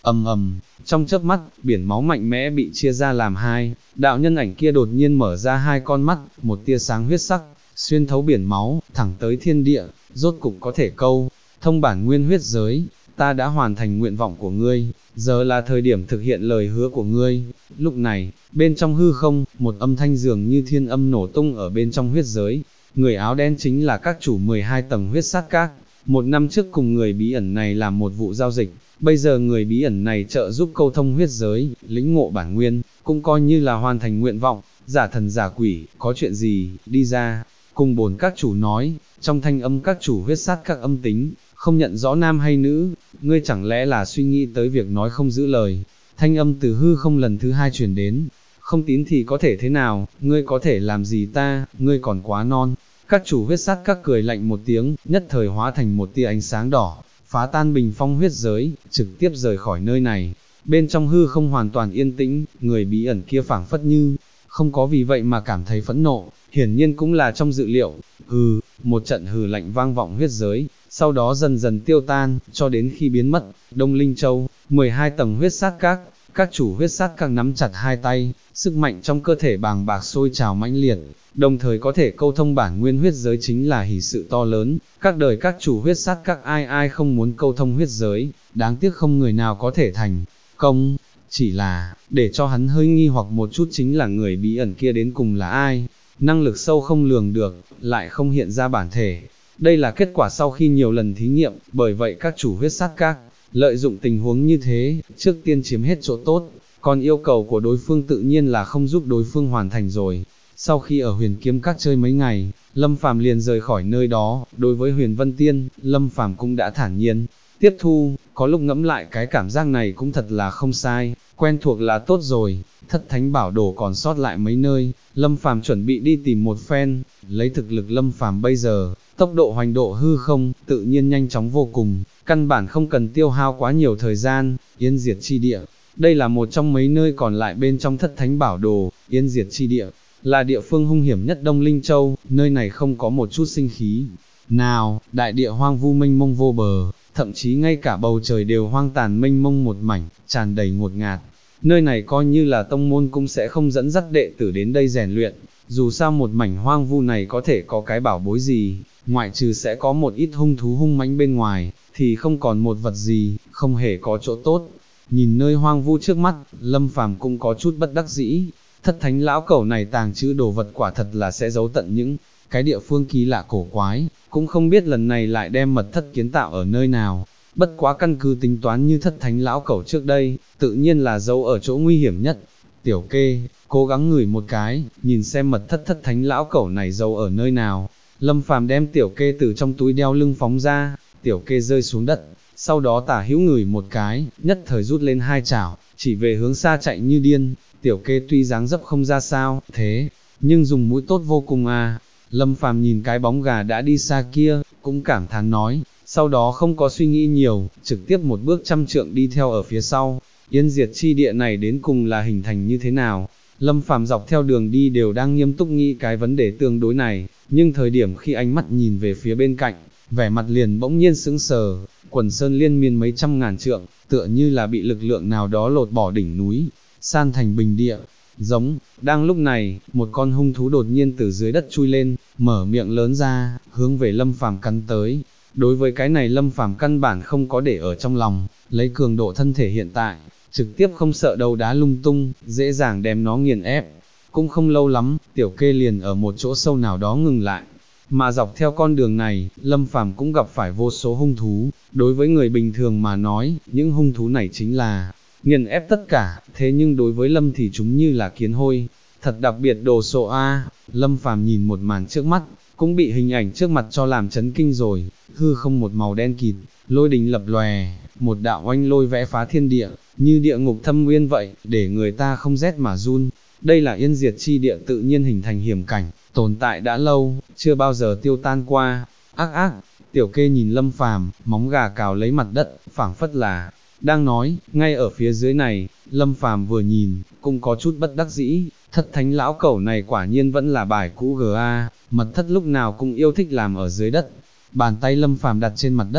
ầm ầm, trong chớp mắt, biển máu mạnh mẽ bị chia ra làm hai, đạo nhân ảnh kia đột nhiên mở ra hai con mắt, một tia sáng huyết sắc, xuyên thấu biển máu, thẳng tới thiên địa, rốt cục có thể câu thông bản nguyên huyết giới. Ta đã hoàn thành nguyện vọng của ngươi, giờ là thời điểm thực hiện lời hứa của ngươi. Lúc này, bên trong hư không, một âm thanh dường như thiên âm nổ tung ở bên trong huyết giới. Người áo đen chính là các chủ 12 tầng huyết sát các. Một năm trước cùng người bí ẩn này làm một vụ giao dịch, bây giờ người bí ẩn này trợ giúp câu thông huyết giới, lĩnh ngộ bản nguyên, cũng coi như là hoàn thành nguyện vọng. Giả thần giả quỷ, có chuyện gì, đi ra, cùng bổn các chủ nói. Trong thanh âm các chủ huyết sát các âm tính, không nhận rõ nam hay nữ, ngươi chẳng lẽ là suy nghĩ tới việc nói không giữ lời. Thanh âm từ hư không lần thứ hai truyền đến, không tín thì có thể thế nào, ngươi có thể làm gì ta, ngươi còn quá non. Các chủ huyết sát các cười lạnh một tiếng, nhất thời hóa thành một tia ánh sáng đỏ, phá tan bình phong huyết giới, trực tiếp rời khỏi nơi này. Bên trong hư không hoàn toàn yên tĩnh, người bí ẩn kia phảng phất như không có vì vậy mà cảm thấy phẫn nộ, hiển nhiên cũng là trong dự liệu. Hừ, một trận hừ lạnh vang vọng huyết giới, sau đó dần dần tiêu tan, cho đến khi biến mất. Đông Linh Châu, 12 tầng huyết sát các chủ huyết sát các nắm chặt hai tay, sức mạnh trong cơ thể bàng bạc sôi trào mãnh liệt, đồng thời có thể câu thông bản nguyên huyết giới chính là hỷ sự to lớn. Các đời các chủ huyết sát các ai không muốn câu thông huyết giới, đáng tiếc không người nào có thể thành công. Chỉ là, để cho hắn hơi nghi hoặc một chút chính là người bí ẩn kia đến cùng là ai, năng lực sâu không lường được, lại không hiện ra bản thể. Đây là kết quả sau khi nhiều lần thí nghiệm, bởi vậy các chủ huyết sát các lợi dụng tình huống như thế, trước tiên chiếm hết chỗ tốt, còn yêu cầu của đối phương tự nhiên là không giúp đối phương hoàn thành rồi. Sau khi ở Huyền Kiếm Các chơi mấy ngày, Lâm Phàm liền rời khỏi nơi đó. Đối với Huyền Vân Tiên, Lâm Phàm cũng đã thản nhiên tiếp thu, có lúc ngẫm lại cái cảm giác này cũng thật là không sai, quen thuộc là tốt rồi. Thất Thánh Bảo Đồ còn sót lại mấy nơi, Lâm Phàm chuẩn bị đi tìm một phen. Lấy thực lực Lâm Phàm bây giờ, tốc độ hoành độ hư không, tự nhiên nhanh chóng vô cùng, căn bản không cần tiêu hao quá nhiều thời gian. Yên Diệt Chi Địa, đây là một trong mấy nơi còn lại bên trong Thất Thánh Bảo Đồ. Yên Diệt Chi Địa là địa phương hung hiểm nhất Đông Linh Châu, nơi này không có một chút sinh khí nào, đại địa hoang vu mênh mông vô bờ, thậm chí ngay cả bầu trời đều hoang tàn mênh mông một mảnh, tràn đầy ngột ngạt. Nơi này coi như là tông môn cũng sẽ không dẫn dắt đệ tử đến đây rèn luyện, dù sao một mảnh hoang vu này có thể có cái bảo bối gì, ngoại trừ sẽ có một ít hung thú hung mãnh bên ngoài, thì không còn một vật gì, không hề có chỗ tốt. Nhìn nơi hoang vu trước mắt, Lâm Phàm cũng có chút bất đắc dĩ. Thất Thánh lão cẩu này tàng trữ đồ vật quả thật là sẽ giấu tận những cái địa phương kỳ lạ cổ quái, cũng không biết lần này lại đem mật thất kiến tạo ở nơi nào. Bất quá căn cứ tính toán như Thất Thánh lão cẩu trước đây, tự nhiên là giấu ở chỗ nguy hiểm nhất. Tiểu Kê, cố gắng ngửi một cái, nhìn xem mật thất Thất Thánh lão cẩu này giấu ở nơi nào. Lâm Phàm đem Tiểu Kê từ trong túi đeo lưng phóng ra, Tiểu Kê rơi xuống đất, sau đó tả hữu ngửi một cái, nhất thời rút lên hai chảo, chỉ về hướng xa chạy như điên. Tiểu Kê tuy dáng dấp không ra sao, thế, nhưng dùng mũi tốt vô cùng à. Lâm Phàm nhìn cái bóng gà đã đi xa kia, cũng cảm thán nói, sau đó không có suy nghĩ nhiều, trực tiếp một bước trăm trượng đi theo ở phía sau. Yên Diệt Chi Địa này đến cùng là hình thành như thế nào? Lâm Phàm dọc theo đường đi đều đang nghiêm túc nghĩ cái vấn đề tương đối này, nhưng thời điểm khi ánh mắt nhìn về phía bên cạnh, vẻ mặt liền bỗng nhiên sững sờ. Quần sơn liên miên mấy trăm ngàn trượng, tựa như là bị lực lượng nào đó lột bỏ đỉnh núi, san thành bình địa. Giống, đang lúc này, một con hung thú đột nhiên từ dưới đất chui lên, mở miệng lớn ra, hướng về Lâm Phàm cắn tới. Đối với cái này Lâm Phàm căn bản không có để ở trong lòng, lấy cường độ thân thể hiện tại, trực tiếp không sợ đầu đá lung tung, dễ dàng đem nó nghiền ép. Cũng không lâu lắm, Tiểu Kê liền ở một chỗ sâu nào đó ngừng lại. Mà dọc theo con đường này, Lâm Phàm cũng gặp phải vô số hung thú. Đối với người bình thường mà nói, những hung thú này chính là nghiền ép tất cả, thế nhưng đối với Lâm thì chúng như là kiến hôi, thật đặc biệt đồ sộ a. Lâm Phàm nhìn một màn trước mắt, cũng bị hình ảnh trước mặt cho làm chấn kinh rồi. Hư không một màu đen kịt, lôi đình lập lòe, một đạo oanh lôi vẽ phá thiên địa, như địa ngục thâm nguyên vậy, để người ta không rét mà run. Đây là Yên Diệt Chi Địa tự nhiên hình thành hiểm cảnh, tồn tại đã lâu, chưa bao giờ tiêu tan qua. Ác ác, Tiểu Kê nhìn Lâm Phàm, móng gà cào lấy mặt đất, phảng phất là đang nói, ngay ở phía dưới này. Lâm Phàm vừa nhìn, cũng có chút bất đắc dĩ, Thất Thánh lão cẩu này quả nhiên vẫn là bài cũ GA, mật thất lúc nào cũng yêu thích làm ở dưới đất. Bàn tay Lâm Phàm đặt trên mặt đất,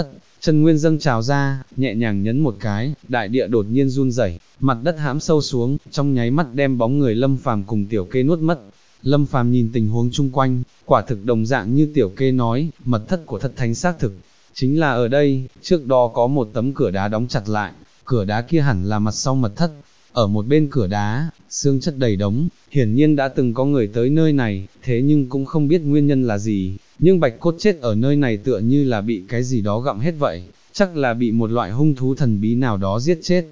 chân nguyên dâng trào ra, nhẹ nhàng nhấn một cái, đại địa đột nhiên run rẩy, mặt đất hãm sâu xuống, trong nháy mắt đem bóng người Lâm Phàm cùng Tiểu Kê nuốt mất. Lâm Phàm nhìn tình huống chung quanh, quả thực đồng dạng như Tiểu Kê nói, mật thất của Thất Thánh xác thực, chính là ở đây, trước đó có một tấm cửa đá đóng chặt lại, cửa đá kia hẳn là mặt sau mật thất, ở một bên cửa đá, xương chất đầy đống, hiển nhiên đã từng có người tới nơi này, thế nhưng cũng không biết nguyên nhân là gì, nhưng bạch cốt chết ở nơi này tựa như là bị cái gì đó gặm hết vậy, chắc là bị một loại hung thú thần bí nào đó giết chết.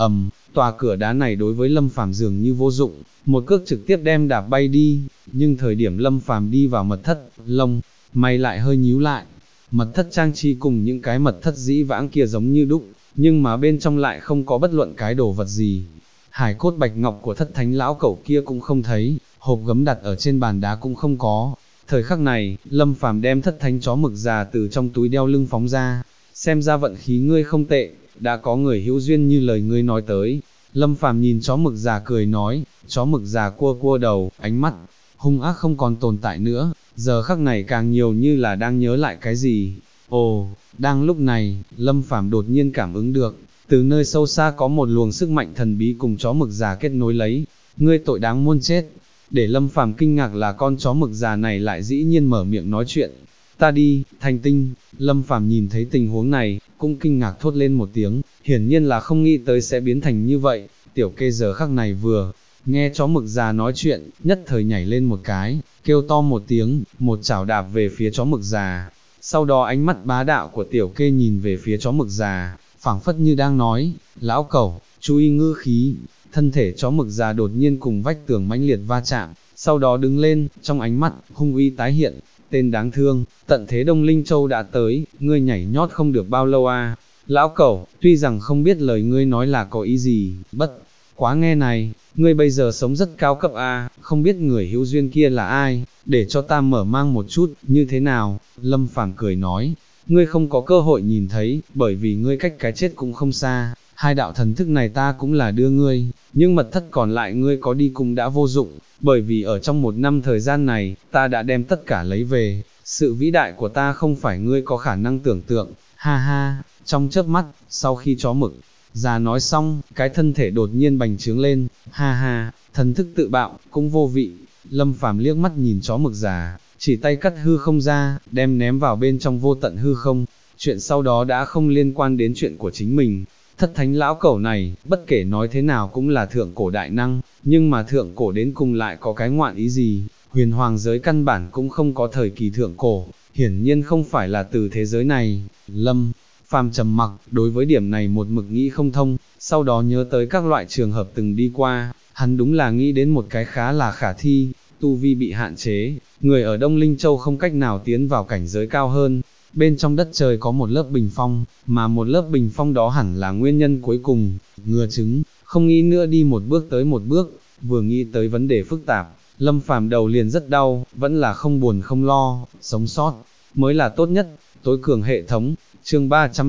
Tòa cửa đá này đối với Lâm Phàm dường như vô dụng, một cước trực tiếp đem đạp bay đi, nhưng thời điểm Lâm Phàm đi vào mật thất, lông mày lại hơi nhíu lại. Mật thất trang trí cùng những cái mật thất dĩ vãng kia giống như đúc, nhưng mà bên trong lại không có bất luận cái đồ vật gì. Hải cốt bạch ngọc của Thất Thánh lão cẩu kia cũng không thấy, hộp gấm đặt ở trên bàn đá cũng không có. Thời khắc này, Lâm Phàm đem Thất Thánh chó mực già từ trong túi đeo lưng phóng ra, xem ra vận khí ngươi không tệ, đã có người hữu duyên như lời ngươi nói tới. Lâm Phàm nhìn chó mực già cười nói, chó mực già cua cua đầu, ánh mắt hung ác không còn tồn tại nữa, giờ khắc này càng nhiều như là đang nhớ lại cái gì. Ồ, đang lúc này, Lâm Phàm đột nhiên cảm ứng được, từ nơi sâu xa có một luồng sức mạnh thần bí cùng chó mực già kết nối lấy, ngươi tội đáng muôn chết. Để Lâm Phàm kinh ngạc là con chó mực già này lại dĩ nhiên mở miệng nói chuyện. Ta đi, Thành Tinh. Lâm Phàm nhìn thấy tình huống này, cũng kinh ngạc thốt lên một tiếng, hiển nhiên là không nghĩ tới sẽ biến thành như vậy. Tiểu Kê giờ khắc này vừa nghe chó mực già nói chuyện, nhất thời nhảy lên một cái, kêu to một tiếng, một chảo đạp về phía chó mực già. Sau đó ánh mắt bá đạo của Tiểu Kê nhìn về phía chó mực già, phảng phất như đang nói, lão cẩu, chú ý ngữ khí. Thân thể chó mực già đột nhiên cùng vách tường mãnh liệt va chạm, sau đó đứng lên, trong ánh mắt, hung uy tái hiện. Tên đáng thương, tận thế Đông Linh Châu đã tới, ngươi nhảy nhót không được bao lâu à. Lão cẩu, tuy rằng không biết lời ngươi nói là có ý gì, bất quá nghe này, ngươi bây giờ sống rất cao cấp à, không biết người hữu duyên kia là ai, để cho ta mở mang một chút, như thế nào? Lâm Phàm cười nói, ngươi không có cơ hội nhìn thấy, bởi vì ngươi cách cái chết cũng không xa, hai đạo thần thức này ta cũng là đưa ngươi, nhưng mật thất còn lại ngươi có đi cũng đã vô dụng, bởi vì ở trong một năm thời gian này, ta đã đem tất cả lấy về, sự vĩ đại của ta không phải ngươi có khả năng tưởng tượng, ha ha. Trong chớp mắt, sau khi chó mực già nói xong, cái thân thể đột nhiên bành trướng lên, ha ha, thần thức tự bạo, cũng vô vị. Lâm Phàm liếc mắt nhìn chó mực già, chỉ tay cắt hư không ra, đem ném vào bên trong vô tận hư không. Chuyện sau đó đã không liên quan đến chuyện của chính mình. Thất Thánh lão cẩu này, bất kể nói thế nào cũng là thượng cổ đại năng, nhưng mà thượng cổ đến cùng lại có cái ngoạn ý gì? Huyền hoàng giới căn bản cũng không có thời kỳ thượng cổ, hiển nhiên không phải là từ thế giới này. Lâm Phàm trầm mặc, đối với điểm này một mực nghĩ không thông, sau đó nhớ tới các loại trường hợp từng đi qua, hắn đúng là nghĩ đến một cái khá là khả thi, tu vi bị hạn chế, người ở Đông Linh Châu không cách nào tiến vào cảnh giới cao hơn. Bên trong đất trời có một lớp bình phong, mà một lớp bình phong đó hẳn là nguyên nhân cuối cùng, ngừa chứng, không nghĩ nữa đi một bước tới một bước, vừa nghĩ tới vấn đề phức tạp, Lâm Phàm đầu liền rất đau, vẫn là không buồn không lo, sống sót, mới là tốt nhất, tối cường hệ thống, chương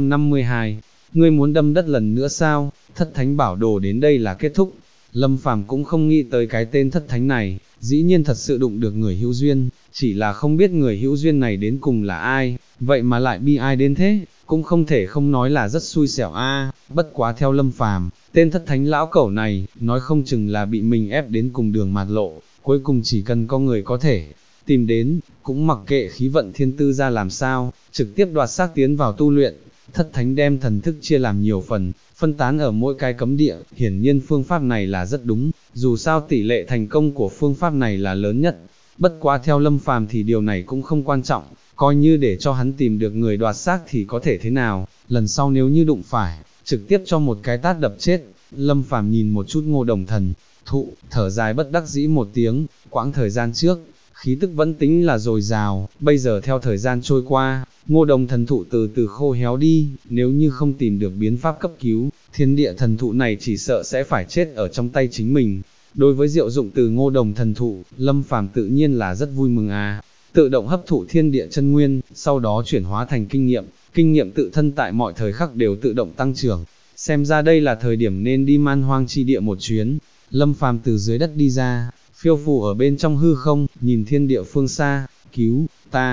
352, ngươi muốn đâm đất lần nữa sao? Thất Thánh bảo đồ đến đây là kết thúc. Lâm Phàm cũng không nghĩ tới cái tên Thất Thánh này, dĩ nhiên thật sự đụng được người hữu duyên, chỉ là không biết người hữu duyên này đến cùng là ai, vậy mà lại bi ai đến thế, cũng không thể không nói là rất xui xẻo a. Bất quá theo Lâm Phàm, tên Thất Thánh lão cẩu này, nói không chừng là bị mình ép đến cùng đường mạt lộ, cuối cùng chỉ cần có người có thể tìm đến, cũng mặc kệ khí vận thiên tư ra làm sao, trực tiếp đoạt xác tiến vào tu luyện. Thất Thánh đem thần thức chia làm nhiều phần, phân tán ở mỗi cái cấm địa, hiển nhiên phương pháp này là rất đúng, dù sao tỷ lệ thành công của phương pháp này là lớn nhất. Bất quá theo Lâm Phàm thì điều này cũng không quan trọng, coi như để cho hắn tìm được người đoạt xác thì có thể thế nào, lần sau nếu như đụng phải, trực tiếp cho một cái tát đập chết. Lâm Phàm nhìn một chút Ngô Đồng thần thụ, thở dài bất đắc dĩ một tiếng, quãng thời gian trước, khí tức vẫn tính là dồi dào, bây giờ theo thời gian trôi qua, Ngô Đồng thần thụ từ từ khô héo đi, nếu như không tìm được biến pháp cấp cứu, thiên địa thần thụ này chỉ sợ sẽ phải chết ở trong tay chính mình. Đối với diệu dụng từ Ngô Đồng thần thụ, Lâm Phàm tự nhiên là rất vui mừng à, tự động hấp thụ thiên địa chân nguyên, sau đó chuyển hóa thành kinh nghiệm tự thân tại mọi thời khắc đều tự động tăng trưởng. Xem ra đây là thời điểm nên đi man hoang chi địa một chuyến. Lâm Phàm từ dưới đất đi ra, phiêu phù ở bên trong hư không, nhìn thiên địa phương xa, cứu ta,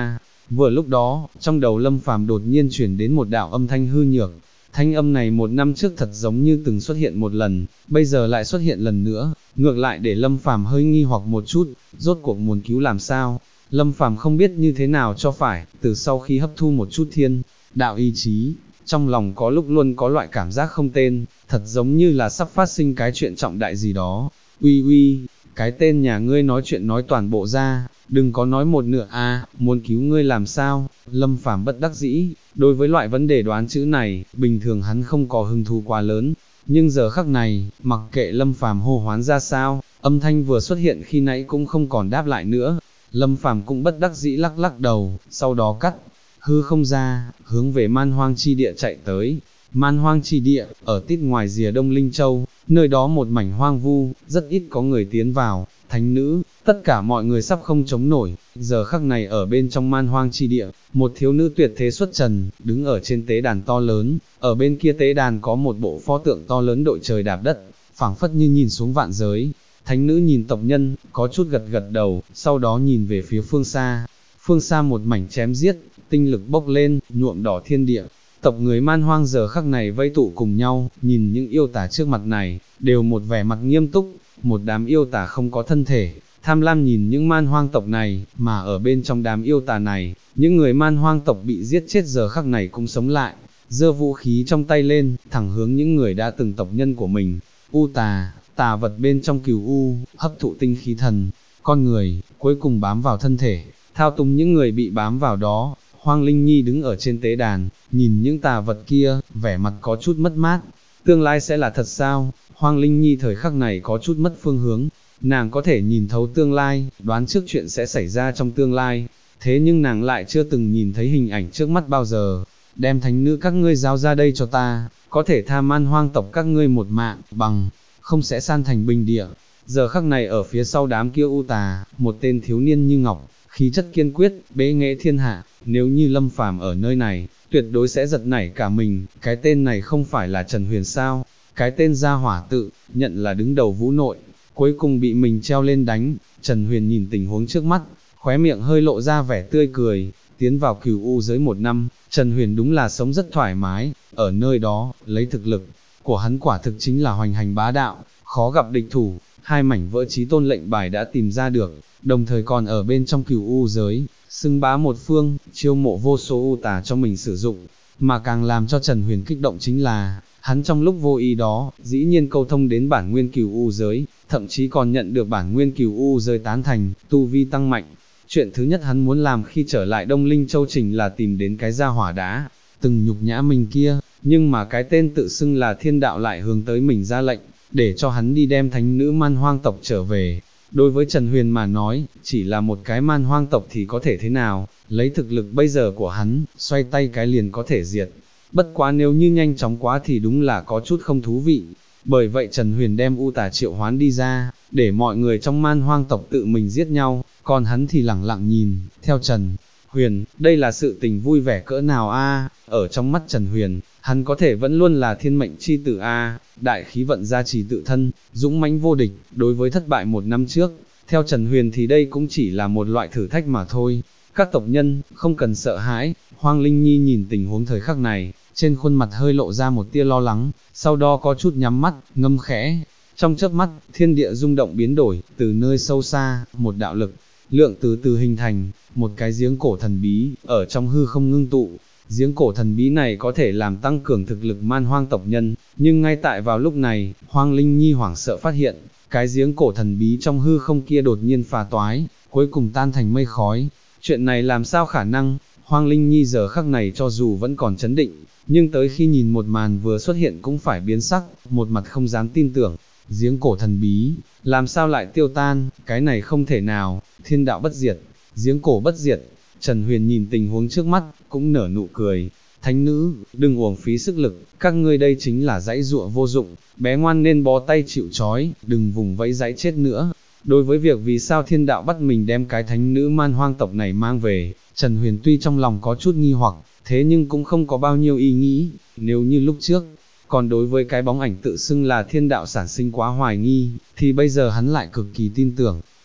Vừa lúc đó, trong đầu Lâm Phàm đột nhiên chuyển đến một đạo âm thanh hư nhược. Thanh âm này một năm trước thật giống như từng xuất hiện một lần, bây giờ lại xuất hiện lần nữa, ngược lại để Lâm Phàm hơi nghi hoặc một chút, rốt cuộc muốn cứu làm sao? Lâm Phàm không biết như thế nào cho phải, từ sau khi hấp thu một chút thiên đạo ý chí, trong lòng có lúc luôn có loại cảm giác không tên, thật giống như là sắp phát sinh cái chuyện trọng đại gì đó. Uy uy, cái tên nhà ngươi nói chuyện nói toàn bộ ra, đừng có nói một nửa a, muốn cứu ngươi làm sao? Lâm Phàm bất đắc dĩ, đối với loại vấn đề đoán chữ này, bình thường hắn không có hứng thú quá lớn, nhưng giờ khắc này, mặc kệ Lâm Phàm hô hoán ra sao, âm thanh vừa xuất hiện khi nãy cũng không còn đáp lại nữa. Lâm Phàm cũng bất đắc dĩ lắc lắc đầu, sau đó cắt hư không ra, hướng về man hoang chi địa chạy tới. Man hoang chi địa, ở tít ngoài rìa Đông Linh Châu, nơi đó một mảnh hoang vu, rất ít có người tiến vào, thánh nữ, tất cả mọi người sắp không chống nổi, giờ khắc này ở bên trong man hoang chi địa, một thiếu nữ tuyệt thế xuất trần, đứng ở trên tế đàn to lớn, ở bên kia tế đàn có một bộ pho tượng to lớn đội trời đạp đất, phảng phất như nhìn xuống vạn giới. Thánh nữ nhìn tộc nhân, có chút gật gật đầu, sau đó nhìn về phía phương xa một mảnh chém giết, tinh lực bốc lên, nhuộm đỏ thiên địa. Tộc người man hoang giờ khắc này vây tụ cùng nhau, nhìn những yêu tà trước mặt này, đều một vẻ mặt nghiêm túc, một đám yêu tà không có thân thể, tham lam nhìn những man hoang tộc này, mà ở bên trong đám yêu tà này, những người man hoang tộc bị giết chết giờ khắc này cũng sống lại, giơ vũ khí trong tay lên, thẳng hướng những người đã từng tộc nhân của mình. U tà, tà vật bên trong cừu u, hấp thụ tinh khí thần, con người, cuối cùng bám vào thân thể, thao túng những người bị bám vào đó. Hoang Linh Nhi đứng ở trên tế đàn, nhìn những tà vật kia, vẻ mặt có chút mất mát. Tương lai sẽ là thật sao? Hoang Linh Nhi thời khắc này có chút mất phương hướng. Nàng có thể nhìn thấu tương lai, đoán trước chuyện sẽ xảy ra trong tương lai. Thế nhưng nàng lại chưa từng nhìn thấy hình ảnh trước mắt bao giờ. Đem thánh nữ các ngươi giao ra đây cho ta, có thể tha man hoang tộc các ngươi một mạng, bằng không sẽ san thành bình địa. Giờ khắc này ở phía sau đám kia u tà, một tên thiếu niên như ngọc, khí chất kiên quyết, bế nghệ thiên hạ, nếu như Lâm Phàm ở nơi này, tuyệt đối sẽ giật nảy cả mình, cái tên này không phải là Trần Huyền sao, cái tên gia hỏa tự, nhận là đứng đầu vũ nội, cuối cùng bị mình treo lên đánh. Trần Huyền nhìn tình huống trước mắt, khóe miệng hơi lộ ra vẻ tươi cười, tiến vào cửu u giới 1 năm, Trần Huyền đúng là sống rất thoải mái, ở nơi đó, lấy thực lực của hắn quả thực chính là hoành hành bá đạo, khó gặp địch thủ. 2 mảnh vỡ chí tôn lệnh bài đã tìm ra được, đồng thời còn ở bên trong cửu u giới, xưng bá một phương, chiêu mộ vô số u tà cho mình sử dụng, mà càng làm cho Trần Huyền kích động chính là, hắn trong lúc vô ý đó, dĩ nhiên câu thông đến bản nguyên cửu u giới, thậm chí còn nhận được bản nguyên cửu u giới tán thành, tu vi tăng mạnh. Chuyện thứ nhất hắn muốn làm khi trở lại Đông Linh Châu Trình là tìm đến cái gia hỏa đá, từng nhục nhã mình kia, nhưng mà cái tên tự xưng là thiên đạo lại hướng tới mình ra lệnh, để cho hắn đi đem thánh nữ man hoang tộc trở về. Đối với Trần Huyền mà nói, chỉ là một cái man hoang tộc thì có thể thế nào, lấy thực lực bây giờ của hắn, xoay tay cái liền có thể diệt. Bất quá nếu như nhanh chóng quá thì đúng là có chút không thú vị. Bởi vậy Trần Huyền đem u tà triệu hoán đi ra, để mọi người trong man hoang tộc tự mình giết nhau, còn hắn thì lẳng lặng nhìn. Theo Trần Huyền, đây là sự tình vui vẻ cỡ nào a? Ở trong mắt Trần Huyền, hắn có thể vẫn luôn là thiên mệnh chi tử a, đại khí vận gia trì tự thân, dũng mãnh vô địch. Đối với thất bại 1 năm trước, theo Trần Huyền thì đây cũng chỉ là một loại thử thách mà thôi. Các tộc nhân, không cần sợ hãi. Hoang Linh Nhi nhìn tình huống thời khắc này, trên khuôn mặt hơi lộ ra một tia lo lắng, sau đó có chút nhắm mắt, ngâm khẽ. Trong chớp mắt, thiên địa rung động biến đổi, từ nơi sâu xa, một đạo lực lượng từ từ hình thành, một cái giếng cổ thần bí, ở trong hư không ngưng tụ. Giếng cổ thần bí này có thể làm tăng cường thực lực man hoang tộc nhân, nhưng ngay tại vào lúc này, Hoang Linh Nhi hoảng sợ phát hiện, cái giếng cổ thần bí trong hư không kia đột nhiên phá toái, cuối cùng tan thành mây khói. Chuyện này làm sao khả năng? Hoang Linh Nhi giờ khắc này cho dù vẫn còn chấn định, nhưng tới khi nhìn một màn vừa xuất hiện cũng phải biến sắc, một mặt không dám tin tưởng. Giếng cổ thần bí, làm sao lại tiêu tan, cái này không thể nào, thiên đạo bất diệt, giếng cổ bất diệt. Trần Huyền nhìn tình huống trước mắt, cũng nở nụ cười. Thánh nữ, đừng uổng phí sức lực, các ngươi đây chính là dãy dụa vô dụng, bé ngoan nên bó tay chịu trói, đừng vùng vẫy dãy chết nữa. Đối với việc vì sao thiên đạo bắt mình đem cái thánh nữ man hoang tộc này mang về, Trần Huyền tuy trong lòng có chút nghi hoặc, thế nhưng cũng không có bao nhiêu ý nghĩ. Nếu như lúc trước, còn đối với cái bóng ảnh tự xưng là thiên đạo sản sinh quá hoài nghi, thì bây giờ hắn lại cực kỳ tin tưởng.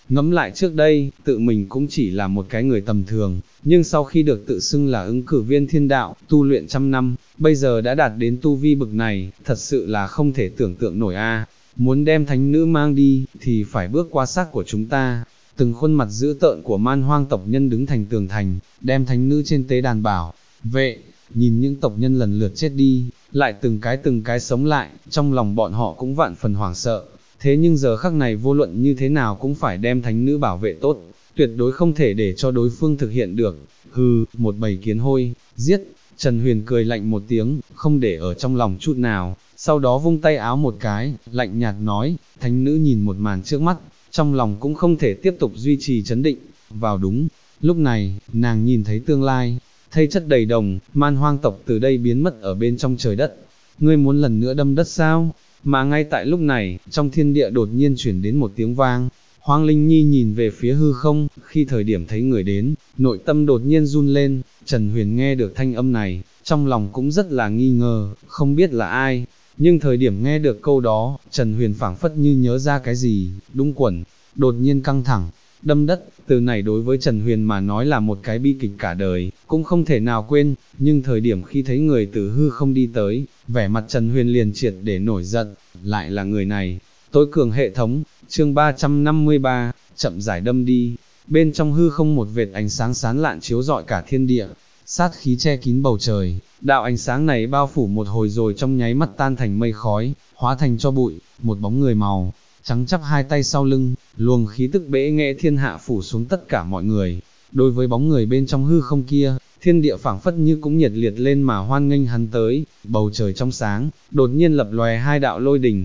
Ngẫm lại trước đây, tự mình cũng chỉ là một cái người tầm thường, nhưng sau khi được tự xưng là ứng cử viên thiên đạo, tu luyện trăm năm, bây giờ đã đạt đến tu vi bực này, thật sự là không thể tưởng tượng nổi a. Muốn đem thánh nữ mang đi, thì phải bước qua xác của chúng ta. Từng khuôn mặt dữ tợn của man hoang tộc nhân đứng thành tường thành, đem thánh nữ trên tế đàn bảo vệ, nhìn những tộc nhân lần lượt chết đi, lại từng cái sống lại, trong lòng bọn họ cũng vạn phần hoảng sợ. Thế nhưng giờ khắc này vô luận như thế nào cũng phải đem thánh nữ bảo vệ tốt, tuyệt đối không thể để cho đối phương thực hiện được. Hừ, một bầy kiến hôi, giết. Trần Huyền cười lạnh một tiếng, không để ở trong lòng chút nào, sau đó vung tay áo một cái, lạnh nhạt nói. Thánh nữ nhìn một màn trước mắt, trong lòng cũng không thể tiếp tục duy trì trấn định. Vào đúng lúc này, nàng nhìn thấy tương lai, thây chất đầy đồng, man hoang tộc từ đây biến mất ở bên trong trời đất. Ngươi muốn lần nữa đâm đất sao? Mà ngay tại lúc này, trong thiên địa đột nhiên chuyển đến một tiếng vang. Hoang Linh Nhi nhìn về phía hư không, khi thời điểm thấy người đến, nội tâm đột nhiên run lên. Trần Huyền nghe được thanh âm này, trong lòng cũng rất là nghi ngờ, không biết là ai. Nhưng thời điểm nghe được câu đó, Trần Huyền phảng phất như nhớ ra cái gì, đúng quẩn, đột nhiên căng thẳng. Đâm đất, từ này đối với Trần Huyền mà nói là một cái bi kịch cả đời, cũng không thể nào quên, nhưng thời điểm khi thấy người từ hư không đi tới, vẻ mặt Trần Huyền liền triệt để nổi giận, lại là người này. Tối cường hệ thống, chương 353, chậm giải đâm đi. Bên trong hư không một vệt ánh sáng sán lạn chiếu rọi cả thiên địa, sát khí che kín bầu trời, đạo ánh sáng này bao phủ một hồi rồi trong nháy mắt tan thành mây khói, hóa thành cho bụi, một bóng người màu trắng chắp hai tay sau lưng, luồng khí tức bẽ nghệ thiên hạ phủ xuống tất cả mọi người. Đối với bóng người bên trong hư không kia, thiên địa phảng phất như cũng nhiệt liệt lên mà hoan nghênh hắn tới. Bầu trời trong sáng, đột nhiên lập lòe hai đạo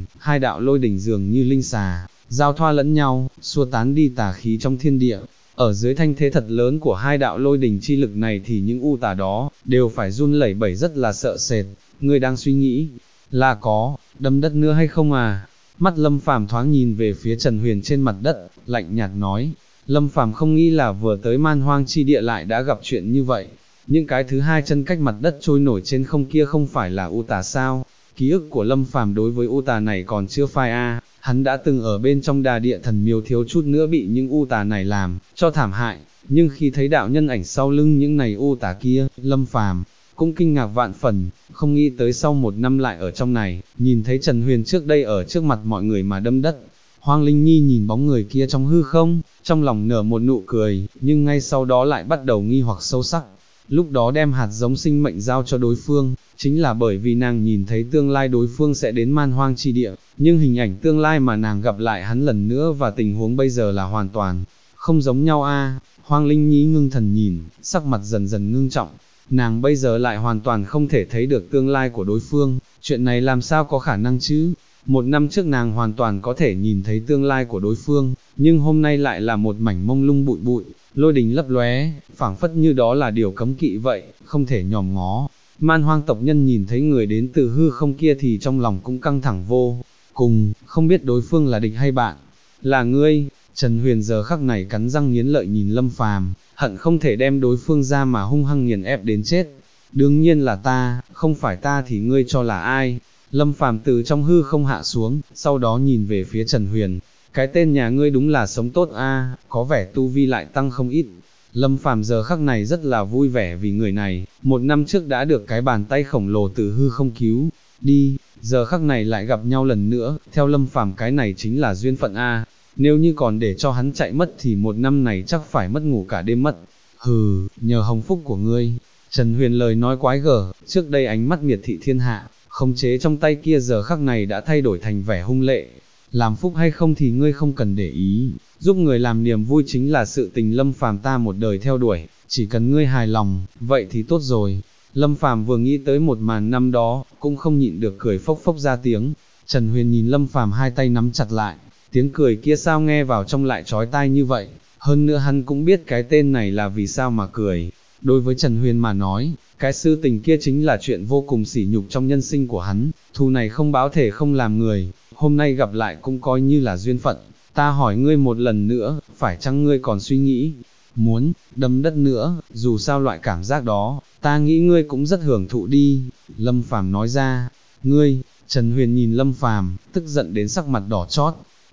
lôi đỉnh dường như linh xà, giao thoa lẫn nhau, xua tán đi tà khí trong thiên địa. Ở dưới thanh thế thật lớn của hai đạo lôi đỉnh chi lực này thì những u tà đó, đều phải run lẩy bẩy rất là sợ sệt. Ngươi đang suy nghĩ, là có, đâm đất nữa hay không à? Mắt Lâm Phàm thoáng nhìn về phía Trần Huyền trên mặt đất, lạnh nhạt nói. Lâm Phàm không nghĩ là vừa tới man hoang chi địa lại đã gặp chuyện như vậy. Những cái thứ hai chân cách mặt đất trôi nổi trên không kia không phải là u tà sao? Ký ức của Lâm Phàm đối với u tà này còn chưa phai a. Hắn đã từng ở bên trong Đà Địa Thần Miếu thiếu chút nữa bị những u tà này làm cho thảm hại, nhưng khi thấy đạo nhân ảnh sau lưng những này u tà kia, Lâm Phàm cũng kinh ngạc vạn phần, không nghĩ tới sau một năm lại ở trong này, nhìn thấy Trần Huyền trước đây ở trước mặt mọi người mà đâm đất. Hoang Linh Nhi nhìn bóng người kia trong hư không, trong lòng nở một nụ cười, nhưng ngay sau đó lại bắt đầu nghi hoặc sâu sắc. Lúc đó đem hạt giống sinh mệnh giao cho đối phương, chính là bởi vì nàng nhìn thấy tương lai đối phương sẽ đến man hoang chi địa, nhưng hình ảnh tương lai mà nàng gặp lại hắn lần nữa và tình huống bây giờ là hoàn toàn không giống nhau a. Hoang Linh Nhi ngưng thần nhìn, sắc mặt dần dần ngưng trọng, nàng bây giờ lại hoàn toàn không thể thấy được tương lai của đối phương, chuyện này làm sao có khả năng chứ? Một năm trước nàng hoàn toàn có thể nhìn thấy tương lai của đối phương, nhưng hôm nay lại là một mảnh mông lung bụi bụi, lôi đình lấp lóe, phảng phất như đó là điều cấm kỵ vậy, không thể nhòm ngó. Man hoang tộc nhân nhìn thấy người đến từ hư không kia thì trong lòng cũng căng thẳng vô cùng, không biết đối phương là địch hay bạn. Là ngươi. Trần Huyền giờ khắc này cắn răng nghiến lợi nhìn Lâm Phàm, hận không thể đem đối phương ra mà hung hăng nghiền ép đến chết. Đương nhiên là ta, không phải ta thì ngươi cho là ai? Lâm Phàm từ trong hư không hạ xuống, sau đó nhìn về phía Trần Huyền, cái tên nhà ngươi đúng là sống tốt a, có vẻ tu vi lại tăng không ít. Lâm Phàm giờ khắc này rất là vui vẻ vì người này, một năm trước đã được cái bàn tay khổng lồ từ hư không cứu đi, giờ khắc này lại gặp nhau lần nữa, theo Lâm Phàm cái này chính là duyên phận a. Nếu như còn để cho hắn chạy mất thì một năm này chắc phải mất ngủ cả đêm mất. Hừ, nhờ hồng phúc của ngươi. Trần Huyền lời nói quái gở, trước đây ánh mắt miệt thị thiên hạ, khống chế trong tay kia giờ khắc này đã thay đổi thành vẻ hung lệ. Làm phúc hay không thì ngươi không cần để ý, giúp người làm niềm vui chính là sự tình Lâm Phàm ta một đời theo đuổi, chỉ cần ngươi hài lòng, vậy thì tốt rồi. Lâm Phàm vừa nghĩ tới một màn năm đó, cũng không nhịn được cười phốc phốc ra tiếng. Trần Huyền nhìn Lâm Phàm hai tay nắm chặt lại, tiếng cười kia sao nghe vào trong lại chói tai như vậy, hơn nữa hắn cũng biết cái tên này là vì sao mà cười. Đối với Trần Huyền mà nói, cái sư tình kia chính là chuyện vô cùng sỉ nhục trong nhân sinh của hắn, thù này không báo thể không làm người, hôm nay gặp lại cũng coi như là duyên phận. Ta hỏi ngươi một lần nữa, phải chăng ngươi còn suy nghĩ, muốn, đâm đất nữa, dù sao loại cảm giác đó, ta nghĩ ngươi cũng rất hưởng thụ đi. Lâm Phàm nói ra. Ngươi. Trần Huyền nhìn Lâm Phàm, tức giận đến sắc mặt đỏ chót.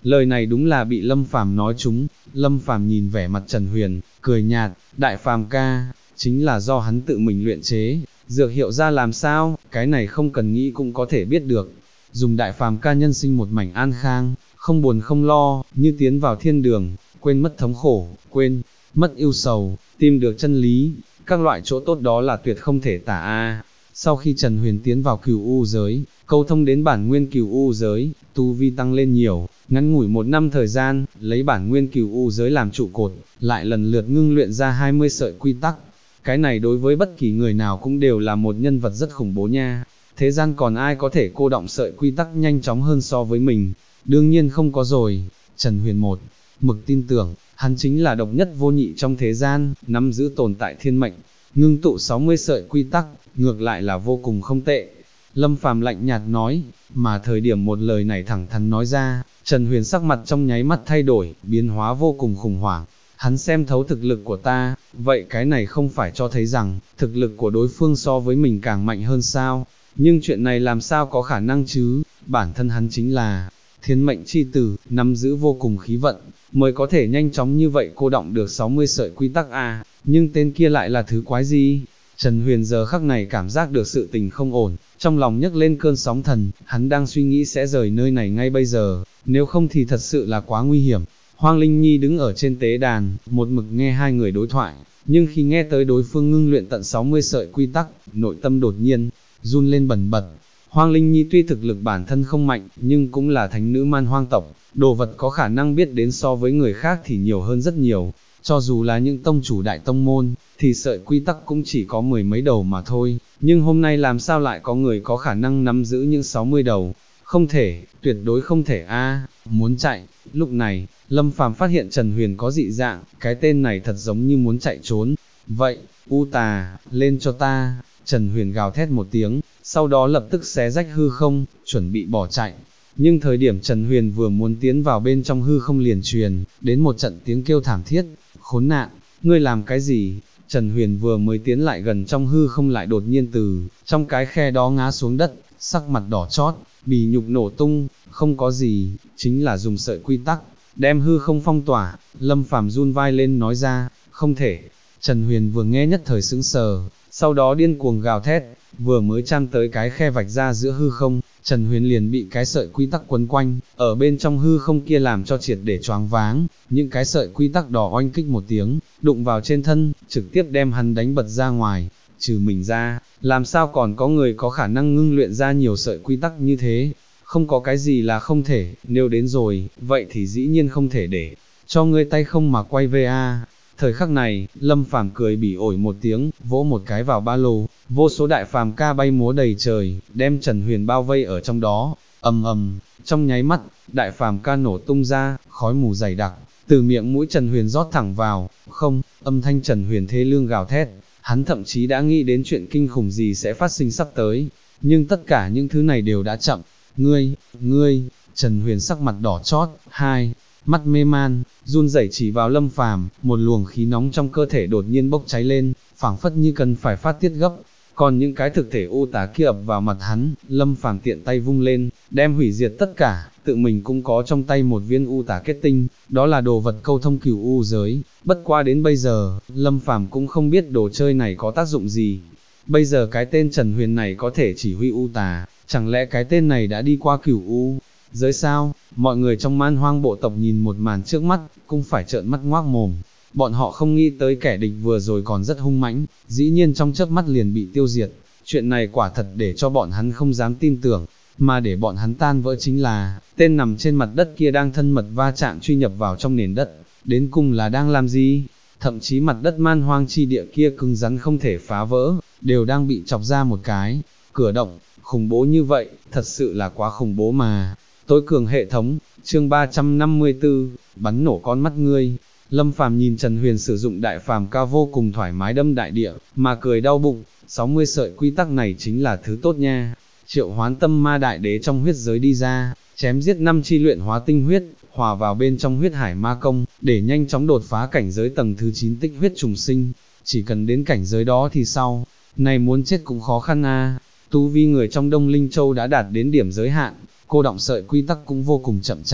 Lời này đúng là bị Lâm Phàm nói trúng. Lâm Phàm nhìn vẻ mặt Trần Huyền, cười nhạt, Đại Phàm ca, chính là do hắn tự mình luyện chế, dược hiệu ra làm sao, cái này không cần nghĩ cũng có thể biết được. Dùng Đại Phàm ca nhân sinh một mảnh an khang, không buồn không lo, như tiến vào thiên đường, quên mất thống khổ, quên mất ưu sầu, tìm được chân lý, các loại chỗ tốt đó là tuyệt không thể tả a. Sau khi Trần Huyền tiến vào Cửu U giới, câu thông đến bản nguyên Cửu U giới, tu vi tăng lên nhiều, ngắn ngủi 1 năm thời gian, lấy bản nguyên Cửu U giới làm trụ cột, lại lần lượt ngưng luyện ra 20 sợi quy tắc. Cái này đối với bất kỳ người nào cũng đều là một nhân vật rất khủng bố nha. Thế gian còn ai có thể cô động sợi quy tắc nhanh chóng hơn so với mình? Đương nhiên không có rồi. Trần Huyền một mực tin tưởng, hắn chính là độc nhất vô nhị trong thế gian, nắm giữ tồn tại thiên mệnh, ngưng tụ 60 sợi quy tắc, ngược lại là vô cùng không tệ. Lâm Phàm lạnh nhạt nói, mà thời điểm một lời này thẳng thắn nói ra, Trần Huyền sắc mặt trong nháy mắt thay đổi, biến hóa vô cùng khủng hoảng. Hắn xem thấu thực lực của ta, vậy cái này không phải cho thấy rằng, thực lực của đối phương so với mình càng mạnh hơn sao? Nhưng chuyện này làm sao có khả năng chứ, bản thân hắn chính là thiên mệnh chi tử, nắm giữ vô cùng khí vận, mới có thể nhanh chóng như vậy cô động được 60 sợi quy tắc à, nhưng tên kia lại là thứ quái gì? Trần Huyền giờ khắc này cảm giác được sự tình không ổn, trong lòng nhấc lên cơn sóng thần, hắn đang suy nghĩ sẽ rời nơi này ngay bây giờ, nếu không thì thật sự là quá nguy hiểm. Hoang Linh Nhi đứng ở trên tế đàn, một mực nghe hai người đối thoại, nhưng khi nghe tới đối phương ngưng luyện tận 60 sợi quy tắc, nội tâm đột nhiên run lên bần bật. Hoang Linh Nhi tuy thực lực bản thân không mạnh, nhưng cũng là thánh nữ man hoang tộc, đồ vật có khả năng biết đến so với người khác thì nhiều hơn rất nhiều. Cho dù là những tông chủ đại tông môn, thì sợi quy tắc cũng chỉ có 10 mấy đầu mà thôi, nhưng hôm nay làm sao lại có người có khả năng nắm giữ những 60 đầu? Không thể, tuyệt đối không thể a. Muốn chạy. Lúc này, Lâm Phàm phát hiện Trần Huyền có dị dạng, cái tên này thật giống như muốn chạy trốn. Vậy, U Tà, lên cho ta. Trần Huyền gào thét một tiếng, sau đó lập tức xé rách hư không, chuẩn bị bỏ chạy. Nhưng thời điểm Trần Huyền vừa muốn tiến vào bên trong hư không liền truyền, đến một trận tiếng kêu thảm thiết, khốn nạn, ngươi làm cái gì? Trần Huyền vừa mới tiến lại gần trong hư không lại đột nhiên từ trong cái khe đó ngã xuống đất, sắc mặt đỏ chót, bì nhục nổ tung, không có gì, chính là dùng sợi quy tắc, đem hư không phong tỏa. Lâm Phàm run vai lên nói ra, không thể. Trần Huyền vừa nghe nhất thời sững sờ, sau đó điên cuồng gào thét, vừa mới chạm tới cái khe vạch ra giữa hư không, Trần Huyền liền bị cái sợi quy tắc quấn quanh, ở bên trong hư không kia làm cho triệt để choáng váng, những cái sợi quy tắc đỏ oanh kích một tiếng, đụng vào trên thân, trực tiếp đem hắn đánh bật ra ngoài. Trừ mình ra, làm sao còn có người có khả năng ngưng luyện ra nhiều sợi quy tắc như thế? Không có cái gì là không thể, nếu đến rồi, vậy thì dĩ nhiên không thể để cho ngươi tay không mà quay về a. Thời khắc này, Lâm Phàm cười bỉ ổi một tiếng, vỗ một cái vào ba lô, vô số đại phàm ca bay múa đầy trời, đem Trần Huyền bao vây ở trong đó. Ầm ầm, trong nháy mắt, đại phàm ca nổ tung ra, khói mù dày đặc, từ miệng mũi Trần Huyền rót thẳng vào. Không, âm thanh Trần Huyền thê lương gào thét, hắn thậm chí đã nghĩ đến chuyện kinh khủng gì sẽ phát sinh sắp tới, nhưng tất cả những thứ này đều đã chậm. Ngươi, Trần Huyền sắc mặt đỏ chót, mắt mê man, run rẩy chỉ vào Lâm Phàm, một luồng khí nóng trong cơ thể đột nhiên bốc cháy lên, phảng phất như cần phải phát tiết gấp. Còn những cái thực thể u tà kia ập vào mặt hắn, Lâm Phàm tiện tay vung lên, đem hủy diệt tất cả, tự mình cũng có trong tay một viên u tà kết tinh, đó là đồ vật câu thông Cửu U giới, bất qua đến bây giờ, Lâm Phàm cũng không biết đồ chơi này có tác dụng gì. Bây giờ cái tên Trần Huyền này có thể chỉ huy u tà, chẳng lẽ cái tên này đã đi qua Cửu U giới sao? Mọi người trong man hoang bộ tộc nhìn một màn trước mắt, cũng phải trợn mắt ngoác mồm. Bọn họ không nghĩ tới kẻ địch vừa rồi còn rất hung mãnh, dĩ nhiên trong chớp mắt liền bị tiêu diệt. Chuyện này quả thật để cho bọn hắn không dám tin tưởng, mà để bọn hắn tan vỡ chính là, tên nằm trên mặt đất kia đang thân mật va chạm truy nhập vào trong nền đất, đến cùng là đang làm gì? Thậm chí mặt đất man hoang chi địa kia cứng rắn không thể phá vỡ, đều đang bị chọc ra một cái cửa động. Khủng bố như vậy, thật sự là quá khủng bố mà. Tối cường hệ thống, chương 354, bắn nổ con mắt ngươi. Lâm Phàm nhìn Trần Huyền sử dụng đại phàm ca vô cùng thoải mái đâm đại địa, mà cười đau bụng. 60 sợi quy tắc này chính là thứ tốt nha. Triệu Hoán Tâm Ma Đại Đế trong huyết giới đi ra, chém giết 5 chi luyện hóa tinh huyết, hòa vào bên trong huyết hải ma công, để nhanh chóng đột phá cảnh giới tầng thứ 9 tích huyết trùng sinh. Chỉ cần đến cảnh giới đó thì sau này muốn chết cũng khó khăn a. Tu vi người trong Đông Linh Châu đã đạt đến điểm giới hạn, cô động sợi quy tắc cũng vô cùng chậm chạp,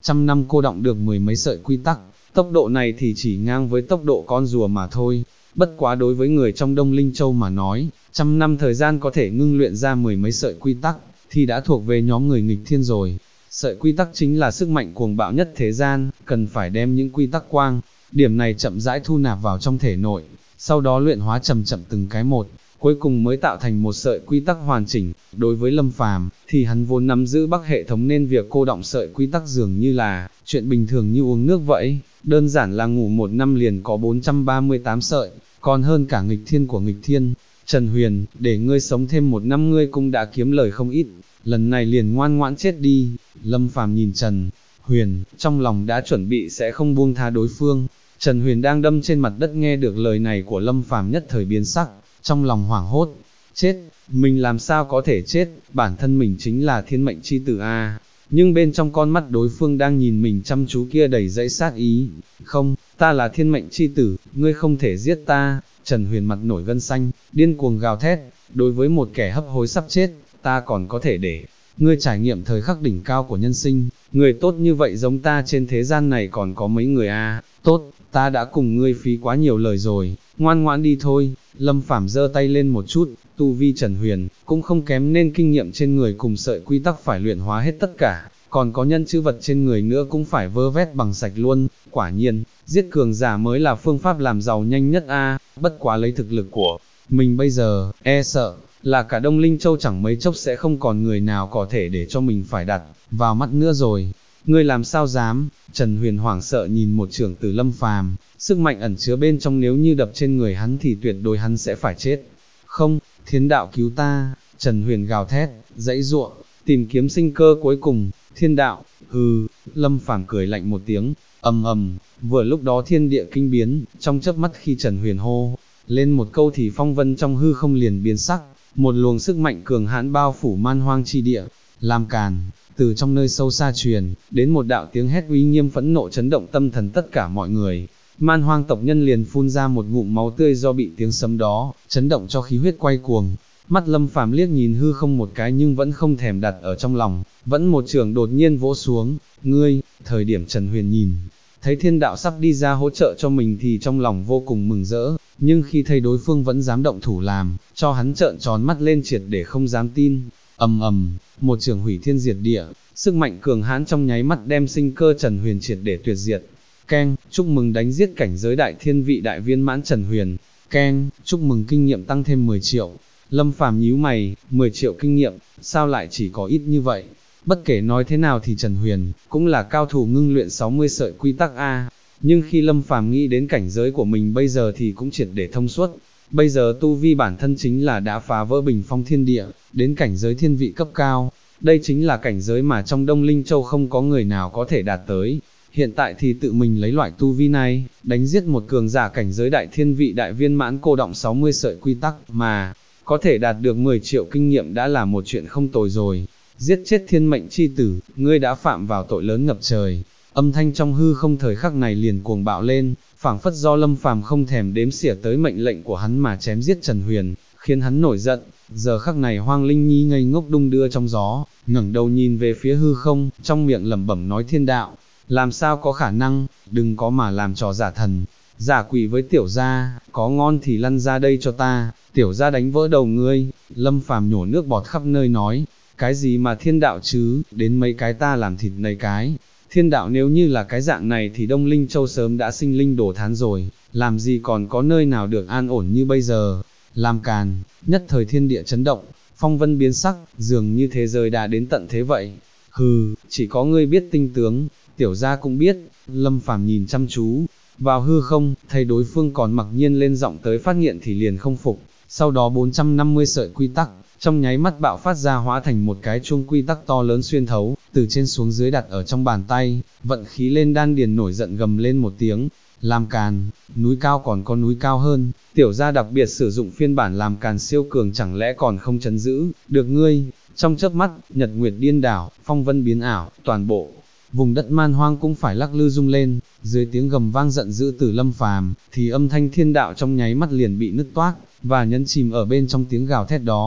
trăm năm cô đọng được mười mấy sợi quy tắc, tốc độ này thì chỉ ngang với tốc độ con rùa mà thôi. Bất quá đối với người trong Đông Linh Châu mà nói, trăm năm thời gian có thể ngưng luyện ra mười mấy sợi quy tắc, thì đã thuộc về nhóm người nghịch thiên rồi. Sợi quy tắc chính là sức mạnh cuồng bạo nhất thế gian, cần phải đem những quy tắc quang, điểm này chậm rãi thu nạp vào trong thể nội, sau đó luyện hóa chậm chậm từng cái một, cuối cùng mới tạo thành một sợi quy tắc hoàn chỉnh. Đối với Lâm Phàm, thì hắn vốn nắm giữ Bắc hệ thống nên việc cô đọng sợi quy tắc dường như là chuyện bình thường như uống nước vậy, đơn giản là ngủ một năm liền có 438 sợi, còn hơn cả nghịch thiên của nghịch thiên. Trần Huyền, để ngươi sống thêm một năm ngươi cũng đã kiếm lời không ít, lần này liền ngoan ngoãn chết đi. Lâm Phàm nhìn Trần Huyền, trong lòng đã chuẩn bị sẽ không buông tha đối phương. Trần Huyền đang đâm trên mặt đất nghe được lời này của Lâm Phàm nhất thời biến sắc, trong lòng hoảng hốt. Chết, mình làm sao có thể chết, bản thân mình chính là thiên mệnh chi tử a. Nhưng bên trong con mắt đối phương đang nhìn mình chăm chú kia đầy dẫy sát ý. Không, ta là thiên mệnh chi tử, ngươi không thể giết ta. Trần Huyền mặt nổi gân xanh, điên cuồng gào thét, đối với một kẻ hấp hối sắp chết, ta còn có thể để ngươi trải nghiệm thời khắc đỉnh cao của nhân sinh. Người tốt như vậy giống ta trên thế gian này còn có mấy người a? Tốt, ta đã cùng ngươi phí quá nhiều lời rồi, ngoan ngoãn đi thôi. Lâm Phàm giơ tay lên một chút, tu vi Trần Huyền cũng không kém nên kinh nghiệm trên người cùng sợi quy tắc phải luyện hóa hết tất cả, còn có nhân chữ vật trên người nữa cũng phải vơ vét bằng sạch luôn. Quả nhiên, giết cường giả mới là phương pháp làm giàu nhanh nhất a. Bất quá lấy thực lực của mình bây giờ, e sợ là cả Đông Linh Châu chẳng mấy chốc sẽ không còn người nào có thể để cho mình phải đặt vào mắt nữa rồi. Ngươi làm sao dám? Trần Huyền hoảng sợ nhìn một chưởng từ Lâm Phàm, sức mạnh ẩn chứa bên trong nếu như đập trên người hắn thì tuyệt đối hắn sẽ phải chết. Không, thiên đạo cứu ta! Trần Huyền gào thét, dãy giụa, tìm kiếm sinh cơ cuối cùng. Thiên đạo, hừ. Lâm Phàm cười lạnh một tiếng, ầm ầm. Vừa lúc đó thiên địa kinh biến, trong chớp mắt khi Trần Huyền hô lên một câu thì phong vân trong hư không liền biến sắc, một luồng sức mạnh cường hãn bao phủ man hoang chi địa. Làm càn! Từ trong nơi sâu xa truyền đến một đạo tiếng hét uy nghiêm phẫn nộ chấn động tâm thần tất cả mọi người. Man hoang tộc nhân liền phun ra một ngụm máu tươi do bị tiếng sấm đó chấn động cho khí huyết quay cuồng. Mắt Lâm Phàm liếc nhìn hư không một cái nhưng vẫn không thèm đặt ở trong lòng, vẫn một trường đột nhiên vỗ xuống. Ngươi! Thời điểm Trần Huyền nhìn thấy thiên đạo sắp đi ra hỗ trợ cho mình thì trong lòng vô cùng mừng rỡ, nhưng khi thấy đối phương vẫn dám động thủ làm cho hắn trợn tròn mắt lên triệt để không dám tin. Ầm ầm, một trường hủy thiên diệt địa, sức mạnh cường hãn trong nháy mắt đem sinh cơ Trần Huyền triệt để tuyệt diệt. Keng, chúc mừng đánh giết cảnh giới đại thiên vị đại viên mãn Trần Huyền. Keng, chúc mừng kinh nghiệm tăng thêm 10 triệu. Lâm Phàm nhíu mày, 10 triệu kinh nghiệm, sao lại chỉ có ít như vậy? Bất kể nói thế nào thì Trần Huyền cũng là cao thủ ngưng luyện 60 sợi quy tắc a. Nhưng khi Lâm Phàm nghĩ đến cảnh giới của mình bây giờ thì cũng triệt để thông suốt. Bây giờ tu vi bản thân chính là đã phá vỡ bình phong thiên địa, đến cảnh giới thiên vị cấp cao. Đây chính là cảnh giới mà trong Đông Linh Châu không có người nào có thể đạt tới. Hiện tại thì tự mình lấy loại tu vi này, đánh giết một cường giả cảnh giới đại thiên vị đại viên mãn cô đọng 60 sợi quy tắc mà có thể đạt được 10 triệu kinh nghiệm đã là một chuyện không tồi rồi. Giết chết thiên mệnh chi tử, ngươi đã phạm vào tội lớn ngập trời. Âm thanh trong hư không thời khắc này liền cuồng bạo lên, phảng phất do Lâm Phàm không thèm đếm xỉa tới mệnh lệnh của hắn mà chém giết Trần Huyền, khiến hắn nổi giận. Giờ khắc này Hoang Linh Nhi ngây ngốc đung đưa trong gió, ngẩng đầu nhìn về phía hư không, trong miệng lẩm bẩm nói thiên đạo, làm sao có khả năng, đừng có mà làm trò giả thần, giả quỷ với tiểu gia, có ngon thì lăn ra đây cho ta, tiểu gia đánh vỡ đầu ngươi. Lâm Phàm nhổ nước bọt khắp nơi nói, cái gì mà thiên đạo chứ, đến mấy cái ta làm thịt nấy cái. Thiên đạo nếu như là cái dạng này thì Đông Linh Châu sớm đã sinh linh đổ thán rồi, làm gì còn có nơi nào được an ổn như bây giờ. Làm càn, nhất thời thiên địa chấn động, phong vân biến sắc, dường như thế giới đã đến tận thế vậy. Hừ, chỉ có ngươi biết tinh tướng, tiểu gia cũng biết. Lâm Phàm nhìn chăm chú vào hư không, thấy đối phương còn mặc nhiên lên giọng tới phát nghiện thì liền không phục. Sau đó 450 sợi quy tắc trong nháy mắt bạo phát ra hóa thành một cái chuông quy tắc to lớn xuyên thấu, từ trên xuống dưới đặt ở trong bàn tay, vận khí lên đan điền nổi giận gầm lên một tiếng. Làm càn, núi cao còn có núi cao hơn, tiểu gia đặc biệt sử dụng phiên bản làm càn siêu cường chẳng lẽ còn không chấn giữ được ngươi. Trong chớp mắt, nhật nguyệt điên đảo, phong vân biến ảo, toàn bộ vùng đất man hoang cũng phải lắc lư rung lên. Dưới tiếng gầm vang giận dữ từ Lâm Phàm, thì âm thanh thiên đạo trong nháy mắt liền bị nứt toác và nhấn chìm ở bên trong tiếng gào thét đó.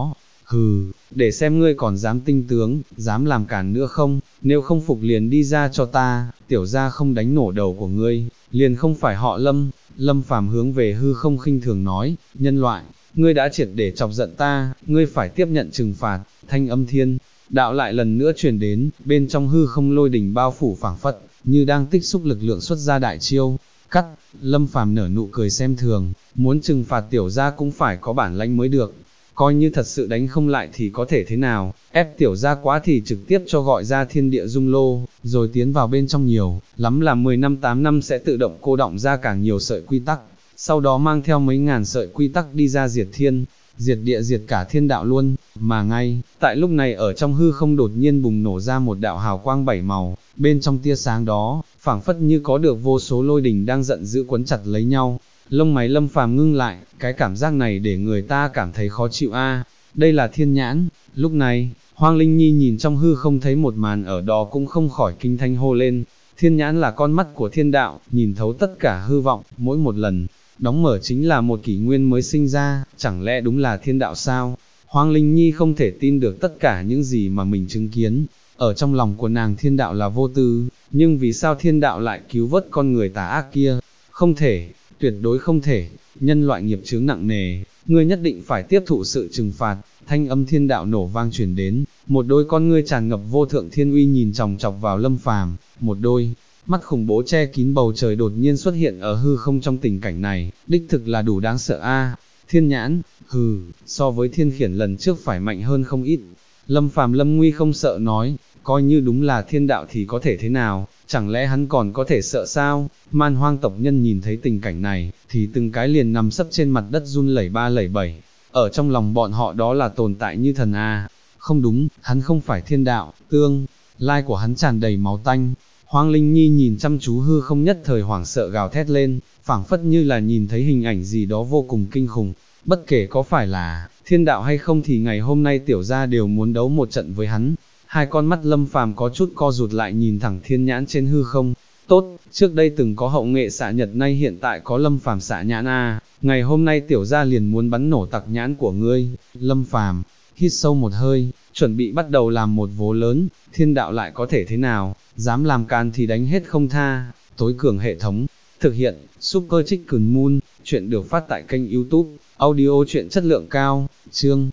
hừ, để xem ngươi còn dám tinh tướng, dám làm cản nữa không, nếu không phục liền đi ra cho ta, tiểu gia không đánh nổ đầu của ngươi, liền không phải họ Lâm. Lâm Phàm hướng về hư không khinh thường nói, nhân loại, ngươi đã triệt để chọc giận ta, ngươi phải tiếp nhận trừng phạt. Thanh âm thiên đạo lại lần nữa truyền đến, bên trong hư không lôi đỉnh bao phủ phảng phất, như đang tích xúc lực lượng xuất ra đại chiêu. Cắt, Lâm Phàm nở nụ cười xem thường, muốn trừng phạt tiểu gia cũng phải có bản lãnh mới được, coi như thật sự đánh không lại thì có thể thế nào, ép tiểu gia quá thì trực tiếp cho gọi ra thiên địa dung lô, rồi tiến vào bên trong nhiều, lắm là 10 năm 8 năm sẽ tự động cô đọng ra càng nhiều sợi quy tắc, sau đó mang theo mấy ngàn sợi quy tắc đi ra diệt thiên, diệt địa diệt cả thiên đạo luôn, mà ngay, tại lúc này ở trong hư không đột nhiên bùng nổ ra một đạo hào quang bảy màu, bên trong tia sáng đó, phảng phất như có được vô số lôi đình đang giận dữ quấn chặt lấy nhau. Lông mày Lâm Phàm ngưng lại, cái cảm giác này để người ta cảm thấy khó chịu a. Đây là thiên nhãn. Lúc này, Hoang Linh Nhi nhìn trong hư không thấy một màn ở đó cũng không khỏi kinh thanh hô lên. Thiên nhãn là con mắt của thiên đạo, nhìn thấu tất cả hư vọng, mỗi một lần đóng mở chính là một kỷ nguyên mới sinh ra, chẳng lẽ đúng là thiên đạo sao? Hoang Linh Nhi không thể tin được tất cả những gì mà mình chứng kiến. Ở trong lòng của nàng thiên đạo là vô tư, nhưng vì sao thiên đạo lại cứu vớt con người tà ác kia? Không thể, tuyệt đối không thể, nhân loại nghiệp chướng nặng nề, ngươi nhất định phải tiếp thụ sự trừng phạt. Thanh âm thiên đạo nổ vang truyền đến, một đôi con ngươi tràn ngập vô thượng thiên uy nhìn chòng chọc vào Lâm Phàm, một đôi mắt khủng bố che kín bầu trời đột nhiên xuất hiện ở hư không trong tình cảnh này, đích thực là đủ đáng sợ a. Thiên nhãn, hừ, so với thiên khiển lần trước phải mạnh hơn không ít. Lâm Phàm lâm nguy không sợ nói, coi như đúng là thiên đạo thì có thể thế nào, chẳng lẽ hắn còn có thể sợ sao? Man Hoang tộc nhân nhìn thấy tình cảnh này, thì từng cái liền nằm sấp trên mặt đất run lẩy ba lẩy bẩy. Ở trong lòng bọn họ đó là tồn tại như thần a. Không đúng, hắn không phải thiên đạo, tương lai của hắn tràn đầy máu tanh. Hoang Linh Nhi nhìn chăm chú hư không nhất thời hoảng sợ gào thét lên, phảng phất như là nhìn thấy hình ảnh gì đó vô cùng kinh khủng. Bất kể có phải là thiên đạo hay không thì ngày hôm nay tiểu gia đều muốn đấu một trận với hắn. Hai con mắt Lâm Phàm có chút co rụt lại nhìn thẳng thiên nhãn trên hư không. Tốt, trước đây từng có hậu nghệ xạ nhật nay hiện tại có Lâm Phàm xạ nhãn a, ngày hôm nay tiểu gia liền muốn bắn nổ tặc nhãn của ngươi. Lâm Phàm hít sâu một hơi, chuẩn bị bắt đầu làm một vố lớn, thiên đạo lại có thể thế nào, dám làm can thì đánh hết không tha. Tối cường hệ thống, thực hiện, Super Chicken Moon, chuyện được phát tại kênh YouTube, audio chuyện chất lượng cao, chương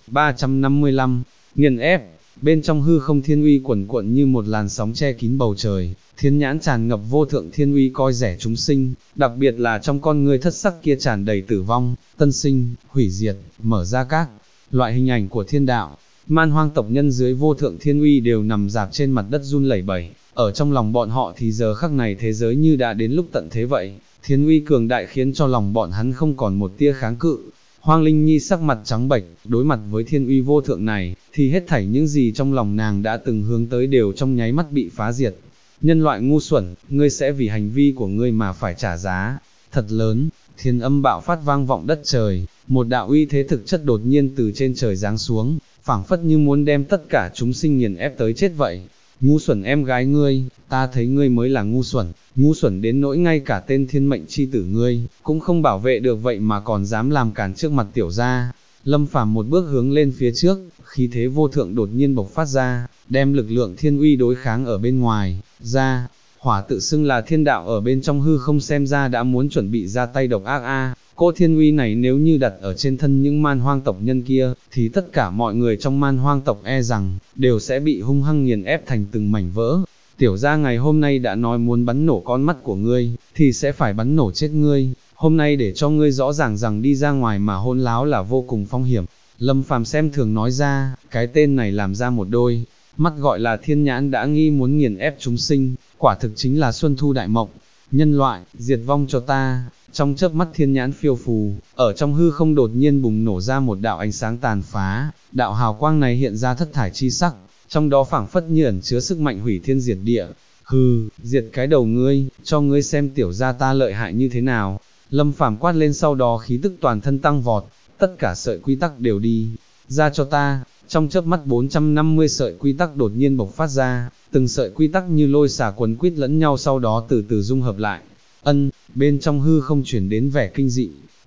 355, nghiền ép. Bên trong hư không thiên uy quần cuộn như một làn sóng che kín bầu trời, thiên nhãn tràn ngập vô thượng thiên uy coi rẻ chúng sinh, đặc biệt là trong con ngươi thất sắc kia tràn đầy tử vong, tân sinh, hủy diệt, mở ra các loại hình ảnh của thiên đạo. Man Hoang tộc nhân dưới vô thượng thiên uy đều nằm dạp trên mặt đất run lẩy bẩy, ở trong lòng bọn họ thì giờ khắc này thế giới như đã đến lúc tận thế vậy, thiên uy cường đại khiến cho lòng bọn hắn không còn một tia kháng cự. Hoang Linh Nhi sắc mặt trắng bệch, đối mặt với thiên uy vô thượng này, thì hết thảy những gì trong lòng nàng đã từng hướng tới đều trong nháy mắt bị phá diệt. Nhân loại ngu xuẩn, ngươi sẽ vì hành vi của ngươi mà phải trả giá thật lớn. Thiên âm bạo phát vang vọng đất trời, một đạo uy thế thực chất đột nhiên từ trên trời giáng xuống, phảng phất như muốn đem tất cả chúng sinh nghiền ép tới chết vậy. Ngu xuẩn em gái ngươi, ta thấy ngươi mới là ngu xuẩn đến nỗi ngay cả tên thiên mệnh chi tử ngươi, cũng không bảo vệ được vậy mà còn dám làm cản trước mặt tiểu gia. Lâm Phàm một bước hướng lên phía trước, khí thế vô thượng đột nhiên bộc phát ra, đem lực lượng thiên uy đối kháng ở bên ngoài, ra. Hỏa tự xưng là thiên đạo ở bên trong hư không xem ra đã muốn chuẩn bị ra tay độc ác a. Cô thiên uy này nếu như đặt ở trên thân những man hoang tộc nhân kia, thì tất cả mọi người trong man hoang tộc e rằng, đều sẽ bị hung hăng nghiền ép thành từng mảnh vỡ. Tiểu gia ngày hôm nay đã nói muốn bắn nổ con mắt của ngươi, thì sẽ phải bắn nổ chết ngươi. Hôm nay để cho ngươi rõ ràng rằng đi ra ngoài mà hôn láo là vô cùng phong hiểm. Lâm Phàm xem thường nói ra, cái tên này làm ra một đôi mắt gọi là thiên nhãn đã nghi muốn nghiền ép chúng sinh, quả thực chính là xuân thu đại mộng. Nhân loại, diệt vong cho ta. Trong chớp mắt thiên nhãn phiêu phù, ở trong hư không đột nhiên bùng nổ ra một đạo ánh sáng tàn phá, đạo hào quang này hiện ra thất thải chi sắc, trong đó phảng phất như ẩn chứa sức mạnh hủy thiên diệt địa. Hừ, diệt cái đầu ngươi, cho ngươi xem tiểu gia ta lợi hại như thế nào. Lâm Phàm quát lên, sau đó khí tức toàn thân tăng vọt, tất cả sợi quy tắc đều đi ra cho ta. Trong chớp mắt 450 sợi quy tắc đột nhiên bộc phát ra, từng sợi quy tắc như lôi xả quấn quýt lẫn nhau sau đó từ từ dung hợp lại. Bên trong hư không chuyển đến vẻ kinh dị,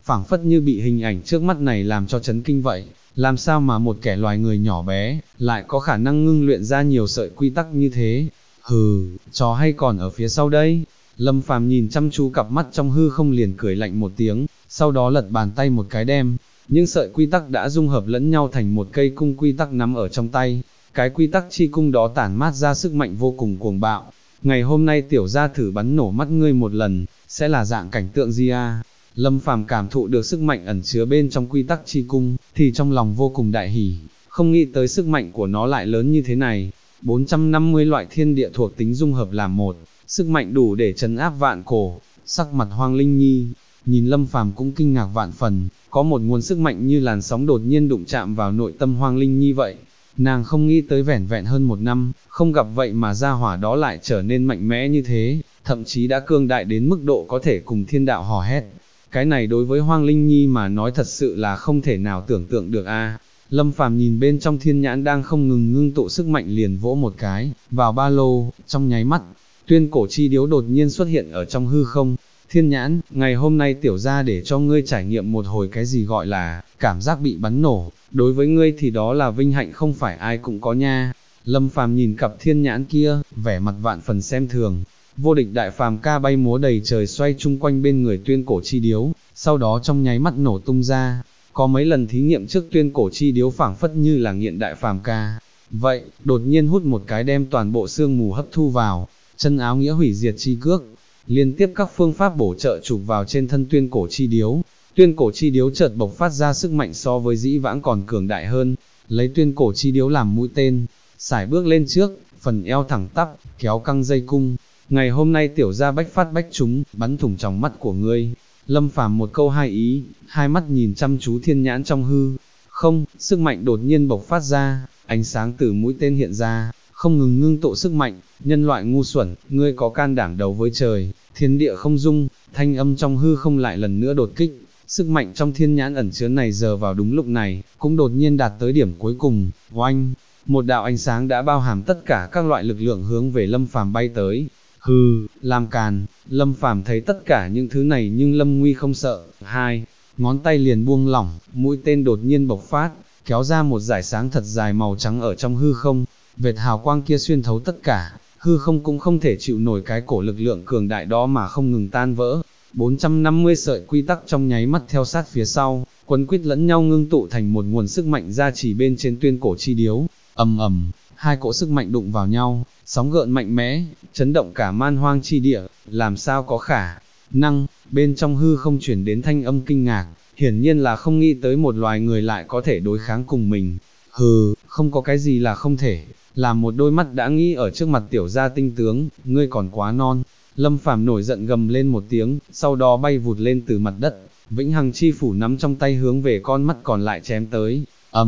phảng phất như bị hình ảnh trước mắt này làm cho chấn kinh vậy, làm sao mà một kẻ loài người nhỏ bé, lại có khả năng ngưng luyện ra nhiều sợi quy tắc như thế, hừ, trò hay còn ở phía sau đây. Lâm Phàm nhìn chăm chú cặp mắt trong hư không liền cười lạnh một tiếng, sau đó lật bàn tay một cái đem, những sợi quy tắc đã dung hợp lẫn nhau thành một cây cung quy tắc nắm ở trong tay, cái quy tắc chi cung đó tản mát ra sức mạnh vô cùng cuồng bạo. Ngày hôm nay tiểu gia thử bắn nổ mắt ngươi một lần, sẽ là dạng cảnh tượng gì à? Lâm Phàm cảm thụ được sức mạnh ẩn chứa bên trong quy tắc chi cung, thì trong lòng vô cùng đại hỉ, không nghĩ tới sức mạnh của nó lại lớn như thế này. 450 loại thiên địa thuộc tính dung hợp làm một, sức mạnh đủ để trấn áp vạn cổ. Sắc mặt Hoang Linh Nhi, nhìn Lâm Phàm cũng kinh ngạc vạn phần, có một nguồn sức mạnh như làn sóng đột nhiên đụng chạm vào nội tâm Hoang Linh Nhi vậy. Nàng không nghĩ tới vẻn vẹn hơn một năm, không gặp vậy mà gia hỏa đó lại trở nên mạnh mẽ như thế, thậm chí đã cương đại đến mức độ có thể cùng thiên đạo hò hét. Cái này đối với Hoang Linh Nhi mà nói thật sự là không thể nào tưởng tượng được a. Lâm Phàm nhìn bên trong thiên nhãn đang không ngừng ngưng tụ sức mạnh liền vỗ một cái, vào ba lô, trong nháy mắt, tuyên cổ chi điếu đột nhiên xuất hiện ở trong hư không. Thiên nhãn, ngày hôm nay tiểu gia để cho ngươi trải nghiệm một hồi cái gì gọi là, cảm giác bị bắn nổ, đối với ngươi thì đó là vinh hạnh không phải ai cũng có nha. Lâm Phàm nhìn cặp thiên nhãn kia, vẻ mặt vạn phần xem thường. Vô địch đại phàm ca bay múa đầy trời xoay chung quanh bên người tuyên cổ chi điếu, sau đó trong nháy mắt nổ tung ra. Có mấy lần thí nghiệm trước tuyên cổ chi điếu phảng phất như là nghiện đại phàm ca. Vậy, đột nhiên hút một cái đem toàn bộ sương mù hấp thu vào, chân áo nghĩa hủy diệt chi cước. Liên tiếp các phương pháp bổ trợ chụp vào trên thân tuyên cổ chi điếu. Tuyên cổ chi điếu chợt bộc phát ra sức mạnh so với dĩ vãng còn cường đại hơn, lấy tuyên cổ chi điếu làm mũi tên, sải bước lên trước, phần eo thẳng tắp, kéo căng dây cung. Ngày hôm nay tiểu gia bách phát bách trúng, bắn thủng tròng mắt của ngươi. Lâm Phàm một câu hai ý, hai mắt nhìn chăm chú thiên nhãn trong hư không, sức mạnh đột nhiên bộc phát ra, ánh sáng từ mũi tên hiện ra, không ngừng ngưng tụ sức mạnh. Nhân loại ngu xuẩn, ngươi có can đảm đấu với trời, thiên địa không dung. Thanh âm trong hư không lại lần nữa đột kích, sức mạnh trong thiên nhãn ẩn chứa này giờ vào đúng lúc này, cũng đột nhiên đạt tới điểm cuối cùng. Oanh, một đạo ánh sáng đã bao hàm tất cả các loại lực lượng hướng về Lâm Phàm bay tới. Hừ, làm càn. Lâm Phàm thấy tất cả những thứ này nhưng Lâm Nguy không sợ. Hai ngón tay liền buông lỏng, mũi tên đột nhiên bộc phát, kéo ra một dải sáng thật dài màu trắng ở trong hư không. Vệt hào quang kia xuyên thấu tất cả, hư không cũng không thể chịu nổi cái cổ lực lượng cường đại đó mà không ngừng tan vỡ. 450 sợi quy tắc trong nháy mắt theo sát phía sau, quấn quýt lẫn nhau ngưng tụ thành một nguồn sức mạnh gia trì bên trên tuyên cổ chi điếu. Ầm ầm, hai cỗ sức mạnh đụng vào nhau, sóng gợn mạnh mẽ, chấn động cả man hoang chi địa. Làm sao có khả năng? Bên trong hư không chuyển đến thanh âm kinh ngạc, hiển nhiên là không nghĩ tới một loài người lại có thể đối kháng cùng mình. Hừ, không có cái gì là không thể. Làm một đôi mắt đã nghĩ ở trước mặt tiểu gia tinh tướng, ngươi còn quá non. Lâm Phàm nổi giận gầm lên một tiếng, sau đó bay vụt lên từ mặt đất, vĩnh hằng chi phủ nắm trong tay hướng về con mắt còn lại chém tới.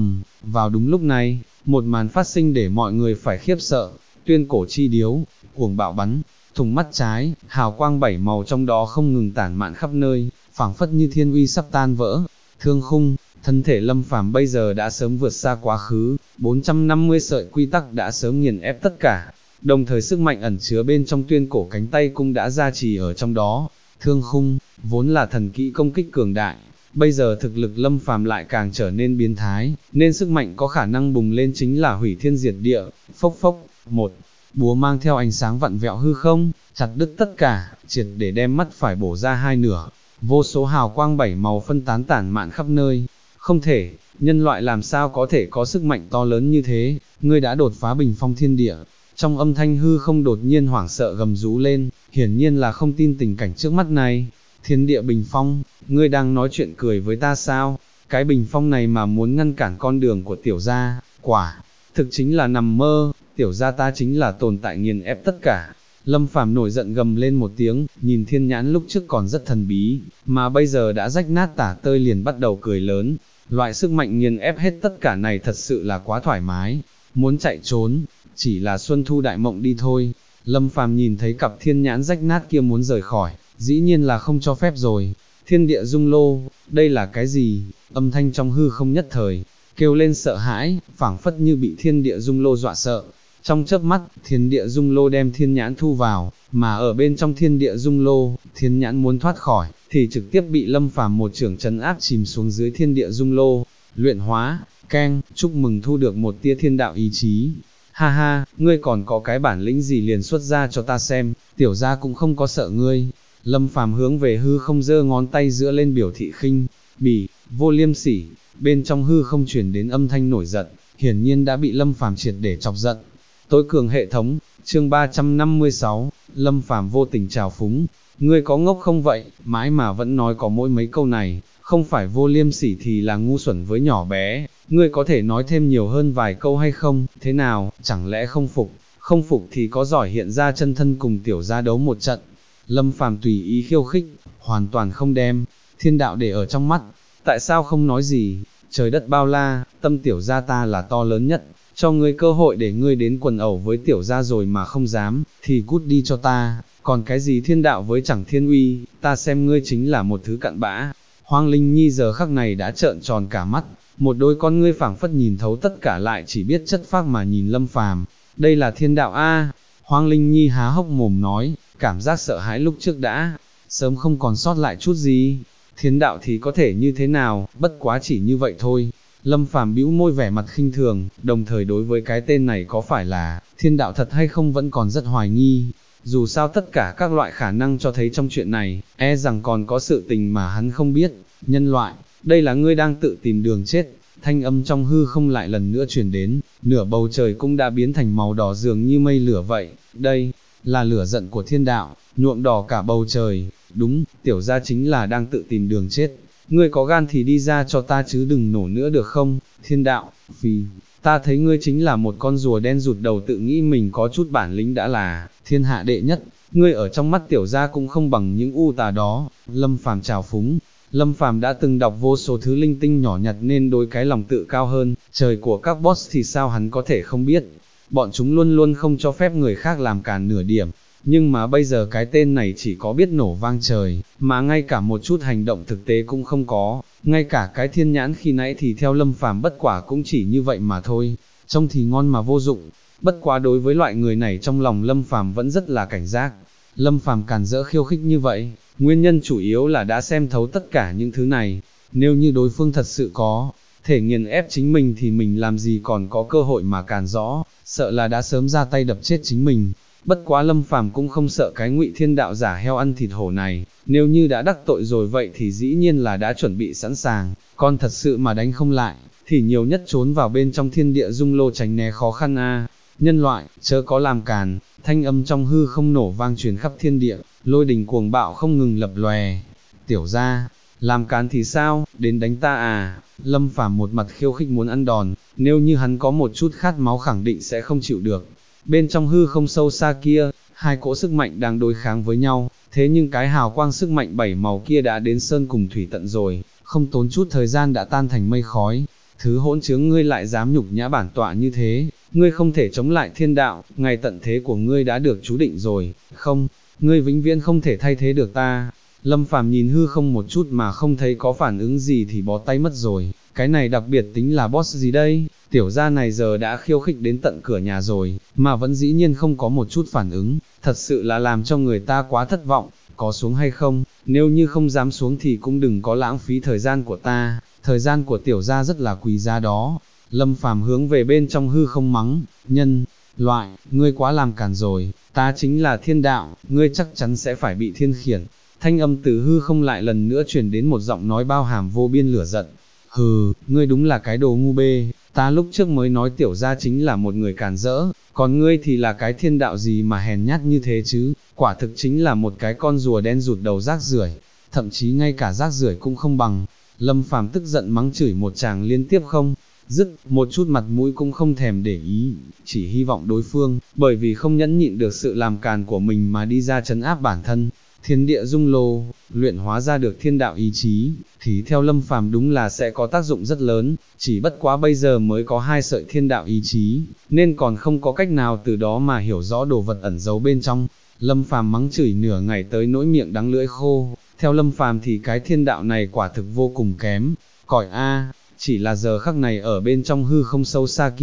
Vào đúng lúc này, một màn phát sinh để mọi người phải khiếp sợ. Tuyên cổ chi điếu, cuồng bạo bắn thủng mắt trái, hào quang bảy màu trong đó không ngừng tản mạn khắp nơi, phảng phất như thiên uy sắp tan vỡ. Thương khung, thân thể Lâm Phàm bây giờ đã sớm vượt xa quá khứ, 450 sợi quy tắc đã sớm nghiền ép tất cả, đồng thời sức mạnh ẩn chứa bên trong tuyên cổ cánh tay cũng đã gia trì ở trong đó. Thương khung, vốn là thần kỹ công kích cường đại, bây giờ thực lực Lâm Phàm lại càng trở nên biến thái, nên sức mạnh có khả năng bùng lên chính là hủy thiên diệt địa. Phốc phốc, một búa mang theo ánh sáng vặn vẹo hư không, chặt đứt tất cả, triệt để đem mắt phải bổ ra hai nửa. Vô số hào quang bảy màu phân tán tản mạn khắp nơi. Không thể, nhân loại làm sao có thể có sức mạnh to lớn như thế, ngươi đã đột phá bình phong thiên địa. Trong âm thanh hư không đột nhiên hoảng sợ gầm rú lên, hiển nhiên là không tin tình cảnh trước mắt này. Thiên địa bình phong, ngươi đang nói chuyện cười với ta sao? Cái bình phong này mà muốn ngăn cản con đường của tiểu gia, quả thực chính là nằm mơ. Tiểu gia ta chính là tồn tại nghiền ép tất cả. Lâm Phàm nổi giận gầm lên một tiếng, nhìn thiên nhãn lúc trước còn rất thần bí, mà bây giờ đã rách nát tả tơi liền bắt đầu cười lớn. Loại sức mạnh nghiền ép hết tất cả này thật sự là quá thoải mái, muốn chạy trốn, chỉ là xuân thu đại mộng đi thôi. Lâm Phàm nhìn thấy cặp thiên nhãn rách nát kia muốn rời khỏi, dĩ nhiên là không cho phép rồi. Thiên địa dung lô, đây là cái gì? Âm thanh trong hư không nhất thời kêu lên sợ hãi, phảng phất như bị thiên địa dung lô dọa sợ. trong chớp mắt, thiên địa dung lô đem thiên nhãn thu vào, mà ở bên trong thiên địa dung lô, thiên nhãn muốn thoát khỏi, thì trực tiếp bị Lâm Phàm một chưởng trấn áp chìm xuống dưới thiên địa dung lô. Luyện hóa, keng, chúc mừng thu được một tia thiên đạo ý chí. Ha ha, ngươi còn có cái bản lĩnh gì liền xuất ra cho ta xem, tiểu gia cũng không có sợ ngươi. Lâm Phàm hướng về hư không giơ ngón tay giữa lên biểu thị khinh bỉ, vô liêm sỉ. Bên trong hư không truyền đến âm thanh nổi giận, hiển nhiên đã bị Lâm Phàm triệt để chọc giận. Tối cường hệ thống, chương 356, Lâm Phàm vô tình trào phúng. Ngươi có ngốc không vậy, mãi mà vẫn nói có mỗi mấy câu này, không phải vô liêm sỉ thì là ngu xuẩn với nhỏ bé, ngươi có thể nói thêm nhiều hơn vài câu hay không, thế nào, chẳng lẽ không phục, không phục thì có giỏi hiện ra chân thân cùng tiểu gia đấu một trận. Lâm Phàm tùy ý khiêu khích, hoàn toàn không đem thiên đạo để ở trong mắt, tại sao không nói gì, trời đất bao la, tâm tiểu gia ta là to lớn nhất, cho ngươi cơ hội để ngươi đến quần ẩu với tiểu gia rồi mà không dám, thì cút đi cho ta, còn cái gì thiên đạo với chẳng thiên uy, ta xem ngươi chính là một thứ cặn bã. Hoang Linh Nhi giờ khắc này đã trợn tròn cả mắt, một đôi con ngươi phảng phất nhìn thấu tất cả lại chỉ biết chất phác mà nhìn Lâm Phàm. Đây là thiên đạo a. Hoang Linh Nhi há hốc mồm nói, cảm giác sợ hãi lúc trước đã sớm không còn sót lại chút gì. Thiên đạo thì có thể như thế nào, bất quá chỉ như vậy thôi. Lâm Phàm bĩu môi vẻ mặt khinh thường, đồng thời đối với cái tên này có phải là thiên đạo thật hay không vẫn còn rất hoài nghi. Dù sao tất cả các loại khả năng cho thấy trong chuyện này, e rằng còn có sự tình mà hắn không biết. Nhân loại, đây là ngươi đang tự tìm đường chết. Thanh âm trong hư không lại lần nữa truyền đến, nửa bầu trời cũng đã biến thành màu đỏ dường như mây lửa vậy. Đây là lửa giận của thiên đạo, nhuộm đỏ cả bầu trời. Đúng, tiểu gia chính là đang tự tìm đường chết. Ngươi có gan thì đi ra cho ta chứ đừng nổ nữa được không? Thiên đạo, vì ta thấy ngươi chính là một con rùa đen rụt đầu tự nghĩ mình có chút bản lĩnh đã là thiên hạ đệ nhất, ngươi ở trong mắt tiểu gia cũng không bằng những u tà đó. Lâm Phàm trào phúng. Lâm Phàm đã từng đọc vô số thứ linh tinh nhỏ nhặt nên đối cái lòng tự cao hơn trời của các boss thì sao hắn có thể không biết. Bọn chúng luôn luôn không cho phép người khác làm càn nửa điểm. Nhưng mà bây giờ cái tên này chỉ có biết nổ vang trời, mà ngay cả một chút hành động thực tế cũng không có, ngay cả cái thiên nhãn khi nãy thì theo Lâm Phàm bất quả cũng chỉ như vậy mà thôi, trông thì ngon mà vô dụng. Bất quá đối với loại người này trong lòng Lâm Phàm vẫn rất là cảnh giác. Lâm Phàm càn rỡ khiêu khích như vậy, nguyên nhân chủ yếu là đã xem thấu tất cả những thứ này. Nếu như đối phương thật sự có thể nghiền ép chính mình thì mình làm gì còn có cơ hội mà càn rõ, sợ là đã sớm ra tay đập chết chính mình. Bất quá Lâm Phàm cũng không sợ cái Ngụy Thiên Đạo giả heo ăn thịt hổ này, nếu như đã đắc tội rồi vậy thì dĩ nhiên là đã chuẩn bị sẵn sàng, còn thật sự mà đánh không lại, thì nhiều nhất trốn vào bên trong thiên địa dung lô tránh né khó khăn a. Nhân loại, chớ có làm càn, thanh âm trong hư không nổ vang truyền khắp thiên địa, lôi đình cuồng bạo không ngừng lập lòe. Tiểu gia, làm càn thì sao, đến đánh ta à? Lâm Phàm một mặt khiêu khích muốn ăn đòn, nếu như hắn có một chút khát máu khẳng định sẽ không chịu được. Bên trong hư không sâu xa kia, hai cỗ sức mạnh đang đối kháng với nhau, thế nhưng cái hào quang sức mạnh bảy màu kia đã đến sơn cùng thủy tận rồi, không tốn chút thời gian đã tan thành mây khói. Thứ hỗn chướng ngươi lại dám nhục nhã bản tọa như thế, ngươi không thể chống lại thiên đạo, ngày tận thế của ngươi đã được chú định rồi, không, ngươi vĩnh viễn không thể thay thế được ta. Lâm Phàm nhìn hư không một chút mà không thấy có phản ứng gì thì bó tay mất rồi, cái này đặc biệt tính là boss gì đây, tiểu gia này giờ đã khiêu khích đến tận cửa nhà rồi, mà vẫn dĩ nhiên không có một chút phản ứng, thật sự là làm cho người ta quá thất vọng, có xuống hay không, nếu như không dám xuống thì cũng đừng có lãng phí thời gian của ta, thời gian của tiểu gia rất là quý giá đó. Lâm Phàm hướng về bên trong hư không mắng, nhân loại, ngươi quá làm càn rồi, ta chính là thiên đạo, ngươi chắc chắn sẽ phải bị thiên khiển. Thanh âm từ hư không lại lần nữa truyền đến một giọng nói bao hàm vô biên lửa giận. Hừ, ngươi đúng là cái đồ ngu bê, ta lúc trước mới nói tiểu gia chính là một người càn rỡ, còn ngươi thì là cái thiên đạo gì mà hèn nhát như thế chứ, quả thực chính là một cái con rùa đen rụt đầu rác rưởi, thậm chí ngay cả rác rưởi cũng không bằng. Lâm Phàm tức giận mắng chửi một tràng liên tiếp không dứt, một chút mặt mũi cũng không thèm để ý, chỉ hy vọng đối phương, bởi vì không nhẫn nhịn được sự làm càn của mình mà đi ra trấn áp bản thân. Thiên địa dung lô, luyện hóa ra được thiên đạo ý chí, thì theo Lâm Phàm đúng là sẽ có tác dụng rất lớn, chỉ bất quá bây giờ mới có 2 sợi thiên đạo ý chí, nên còn không có cách nào từ đó mà hiểu rõ đồ vật ẩn giấu bên trong. Lâm Phàm mắng chửi nửa ngày tới nỗi miệng đắng lưỡi khô, theo Lâm Phàm thì cái thiên đạo này quả thực vô cùng kém, cỏi a. Chỉ là giờ khắc này ở bên trong hư không sâu xa kia,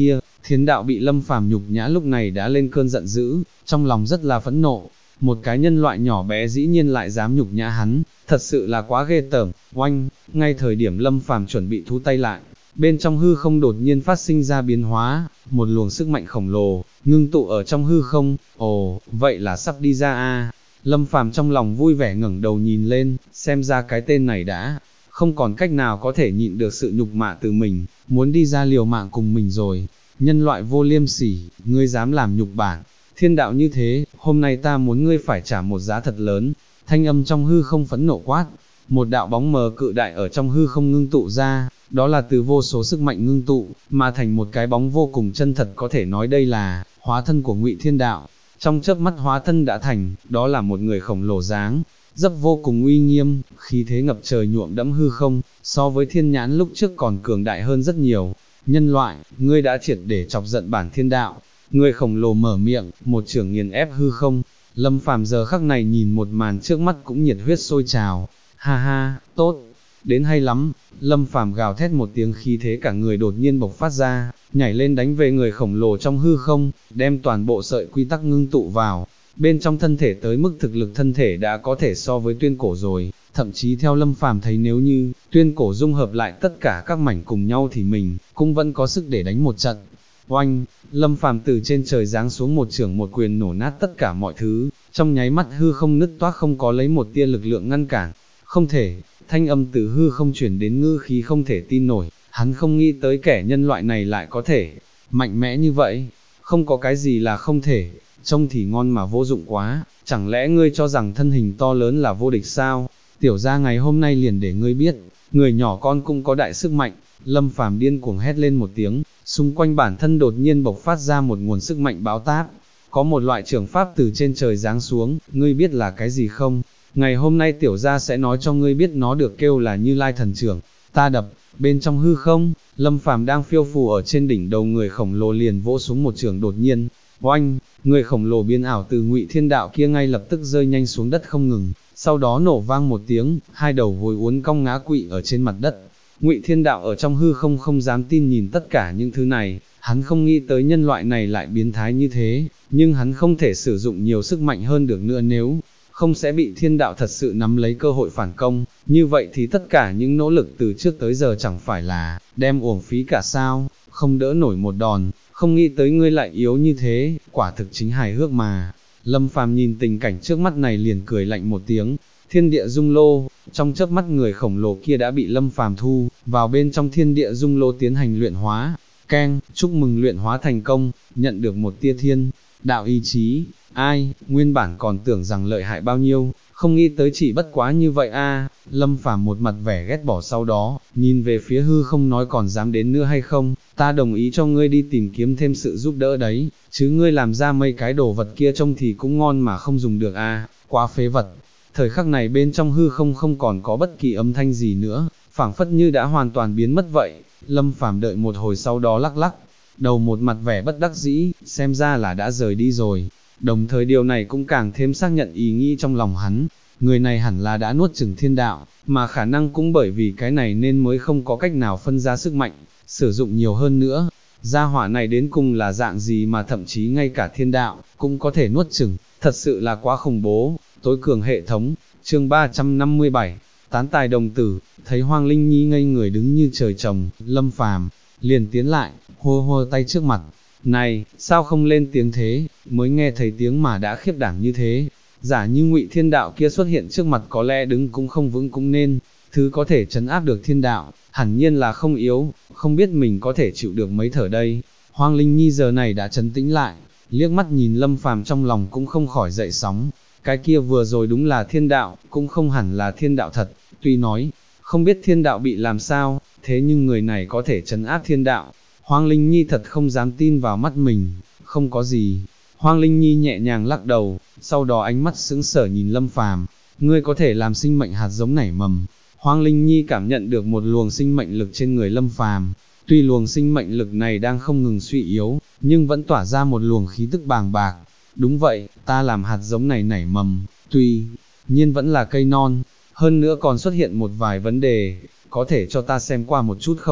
Thiên đạo bị Lâm Phàm nhục nhã lúc này đã lên cơn giận dữ, trong lòng rất là phẫn nộ. Một cái nhân loại nhỏ bé dĩ nhiên lại dám nhục nhã hắn, thật sự là quá ghê tởm. Oanh, ngay thời điểm Lâm Phàm chuẩn bị thu tay lại, bên trong hư không đột nhiên phát sinh ra biến hóa, một luồng sức mạnh khổng lồ, ngưng tụ ở trong hư không. Ồ, vậy là sắp đi ra a. Lâm Phàm trong lòng vui vẻ ngẩng đầu nhìn lên, xem ra cái tên này đã không còn cách nào có thể nhịn được sự nhục mạ từ mình, muốn đi ra liều mạng cùng mình rồi. Nhân loại vô liêm sỉ, ngươi dám làm nhục bản thiên đạo như thế, hôm nay ta muốn ngươi phải trả một giá thật lớn. Thanh âm trong hư không phẫn nộ quát, một đạo bóng mờ cự đại ở trong hư không ngưng tụ ra, đó là từ vô số sức mạnh ngưng tụ, mà thành một cái bóng vô cùng chân thật, có thể nói đây là hóa thân của Ngụy Thiên Đạo. Trong chớp mắt hóa thân đã thành, đó là một người khổng lồ dáng dấp vô cùng uy nghiêm, khí thế ngập trời nhuộm đẫm hư không, so với thiên nhãn lúc trước còn cường đại hơn rất nhiều. Nhân loại, ngươi đã triệt để chọc giận bản thiên đạo. Người khổng lồ mở miệng, một chưởng nghiền ép hư không. Lâm Phàm giờ khắc này nhìn một màn trước mắt cũng nhiệt huyết sôi trào. Ha ha, tốt, đến hay lắm. Lâm Phàm gào thét một tiếng, khí thế cả người đột nhiên bộc phát ra, nhảy lên đánh về người khổng lồ trong hư không, đem toàn bộ sợi quy tắc ngưng tụ vào bên trong thân thể, tới mức thực lực thân thể đã có thể so với tuyên cổ rồi. Thậm chí theo Lâm Phàm thấy, nếu như tuyên cổ dung hợp lại tất cả các mảnh cùng nhau thì mình cũng vẫn có sức để đánh một trận. Oanh, Lâm Phàm từ trên trời giáng xuống, một chưởng một quyền nổ nát tất cả mọi thứ, trong nháy mắt hư không nứt toác, không có lấy một tia lực lượng ngăn cản. Không thể, thanh âm từ hư không chuyển đến, ngữ khí không thể tin nổi, hắn không nghĩ tới kẻ nhân loại này lại có thể mạnh mẽ như vậy. Không có cái gì là không thể, trông thì ngon mà vô dụng quá, chẳng lẽ ngươi cho rằng thân hình to lớn là vô địch sao? Tiểu gia ngày hôm nay liền để ngươi biết, người nhỏ con cũng có đại sức mạnh. Lâm Phàm điên cuồng hét lên một tiếng, xung quanh bản thân đột nhiên bộc phát ra một nguồn sức mạnh báo táp. Có một loại trường pháp từ trên trời giáng xuống, ngươi biết là cái gì không? Ngày hôm nay tiểu gia sẽ nói cho ngươi biết, nó được kêu là Như Lai thần trưởng. Ta đập, bên trong hư không, Lâm Phàm đang phiêu phù ở trên đỉnh đầu người khổng lồ liền vỗ xuống một trường, đột nhiên, oanh, người khổng lồ biến ảo từ Ngụy Thiên Đạo kia ngay lập tức rơi nhanh xuống đất không ngừng, sau đó nổ vang một tiếng, hai đầu gối uốn cong ngã quỵ ở trên mặt đất. Ngụy Thiên Đạo ở trong hư không không dám tin nhìn tất cả những thứ này, hắn không nghĩ tới nhân loại này lại biến thái như thế, nhưng hắn không thể sử dụng nhiều sức mạnh hơn được nữa, nếu không sẽ bị thiên đạo thật sự nắm lấy cơ hội phản công, như vậy thì tất cả những nỗ lực từ trước tới giờ chẳng phải là đem uổng phí cả sao, không đỡ nổi một đòn, không nghĩ tới ngươi lại yếu như thế, quả thực chính hài hước mà. Lâm Phàm nhìn tình cảnh trước mắt này liền cười lạnh một tiếng. Thiên địa dung lô, trong chớp mắt người khổng lồ kia đã bị Lâm Phàm thu vào bên trong thiên địa dung lô tiến hành luyện hóa. Keng, chúc mừng luyện hóa thành công, nhận được một tia thiên đạo ý chí. Ai, nguyên bản còn tưởng rằng lợi hại bao nhiêu, không nghĩ tới chỉ bất quá như vậy a. Lâm Phàm một mặt vẻ ghét bỏ, sau đó nhìn về phía hư không nói, còn dám đến nữa hay không? Ta đồng ý cho ngươi đi tìm kiếm thêm sự giúp đỡ đấy, chứ ngươi làm ra mấy cái đồ vật kia trông thì cũng ngon mà không dùng được a, quá phế vật. Thời khắc này bên trong hư không không còn có bất kỳ âm thanh gì nữa, phảng phất như đã hoàn toàn biến mất vậy. Lâm Phàm đợi một hồi sau đó lắc lắc đầu, một mặt vẻ bất đắc dĩ, xem ra là đã rời đi rồi. Đồng thời điều này cũng càng thêm xác nhận ý nghĩ trong lòng hắn, người này hẳn là đã nuốt chửng thiên đạo, mà khả năng cũng bởi vì cái này nên mới không có cách nào phân ra sức mạnh, sử dụng nhiều hơn nữa. Gia hỏa này đến cùng là dạng gì mà thậm chí ngay cả thiên đạo cũng có thể nuốt chửng, thật sự là quá khủng bố. Tối cường hệ thống, chương 357, tán tài đồng tử. Thấy Hoang Linh Nhi ngây người đứng như trời trồng, Lâm Phàm liền tiến lại, hô hô tay trước mặt. Này, sao không lên tiếng thế, mới nghe thấy tiếng mà đã khiếp đảm như thế. Giả như Ngụy Thiên Đạo kia xuất hiện trước mặt, có lẽ đứng cũng không vững cũng nên, thứ có thể trấn áp được thiên đạo, hẳn nhiên là không yếu, không biết mình có thể chịu được mấy thở đây. Hoang Linh Nhi giờ này đã trấn tĩnh lại, liếc mắt nhìn Lâm Phàm trong lòng cũng không khỏi dậy sóng. Cái kia vừa rồi đúng là thiên đạo, cũng không hẳn là thiên đạo thật, tuy nói, không biết thiên đạo bị làm sao, thế nhưng người này có thể trấn áp thiên đạo. Hoang Linh Nhi thật không dám tin vào mắt mình, không có gì. Hoang Linh Nhi nhẹ nhàng lắc đầu, sau đó ánh mắt sững sờ nhìn Lâm Phàm, ngươi có thể làm sinh mệnh hạt giống nảy mầm. Hoang Linh Nhi cảm nhận được một luồng sinh mệnh lực trên người Lâm Phàm, tuy luồng sinh mệnh lực này đang không ngừng suy yếu, nhưng vẫn tỏa ra một luồng khí tức bàng bạc. Đúng vậy, ta làm hạt giống này nảy mầm, tuy nhiên vẫn là cây non, hơn nữa còn xuất hiện một vài vấn đề, có thể cho ta xem qua một chút không?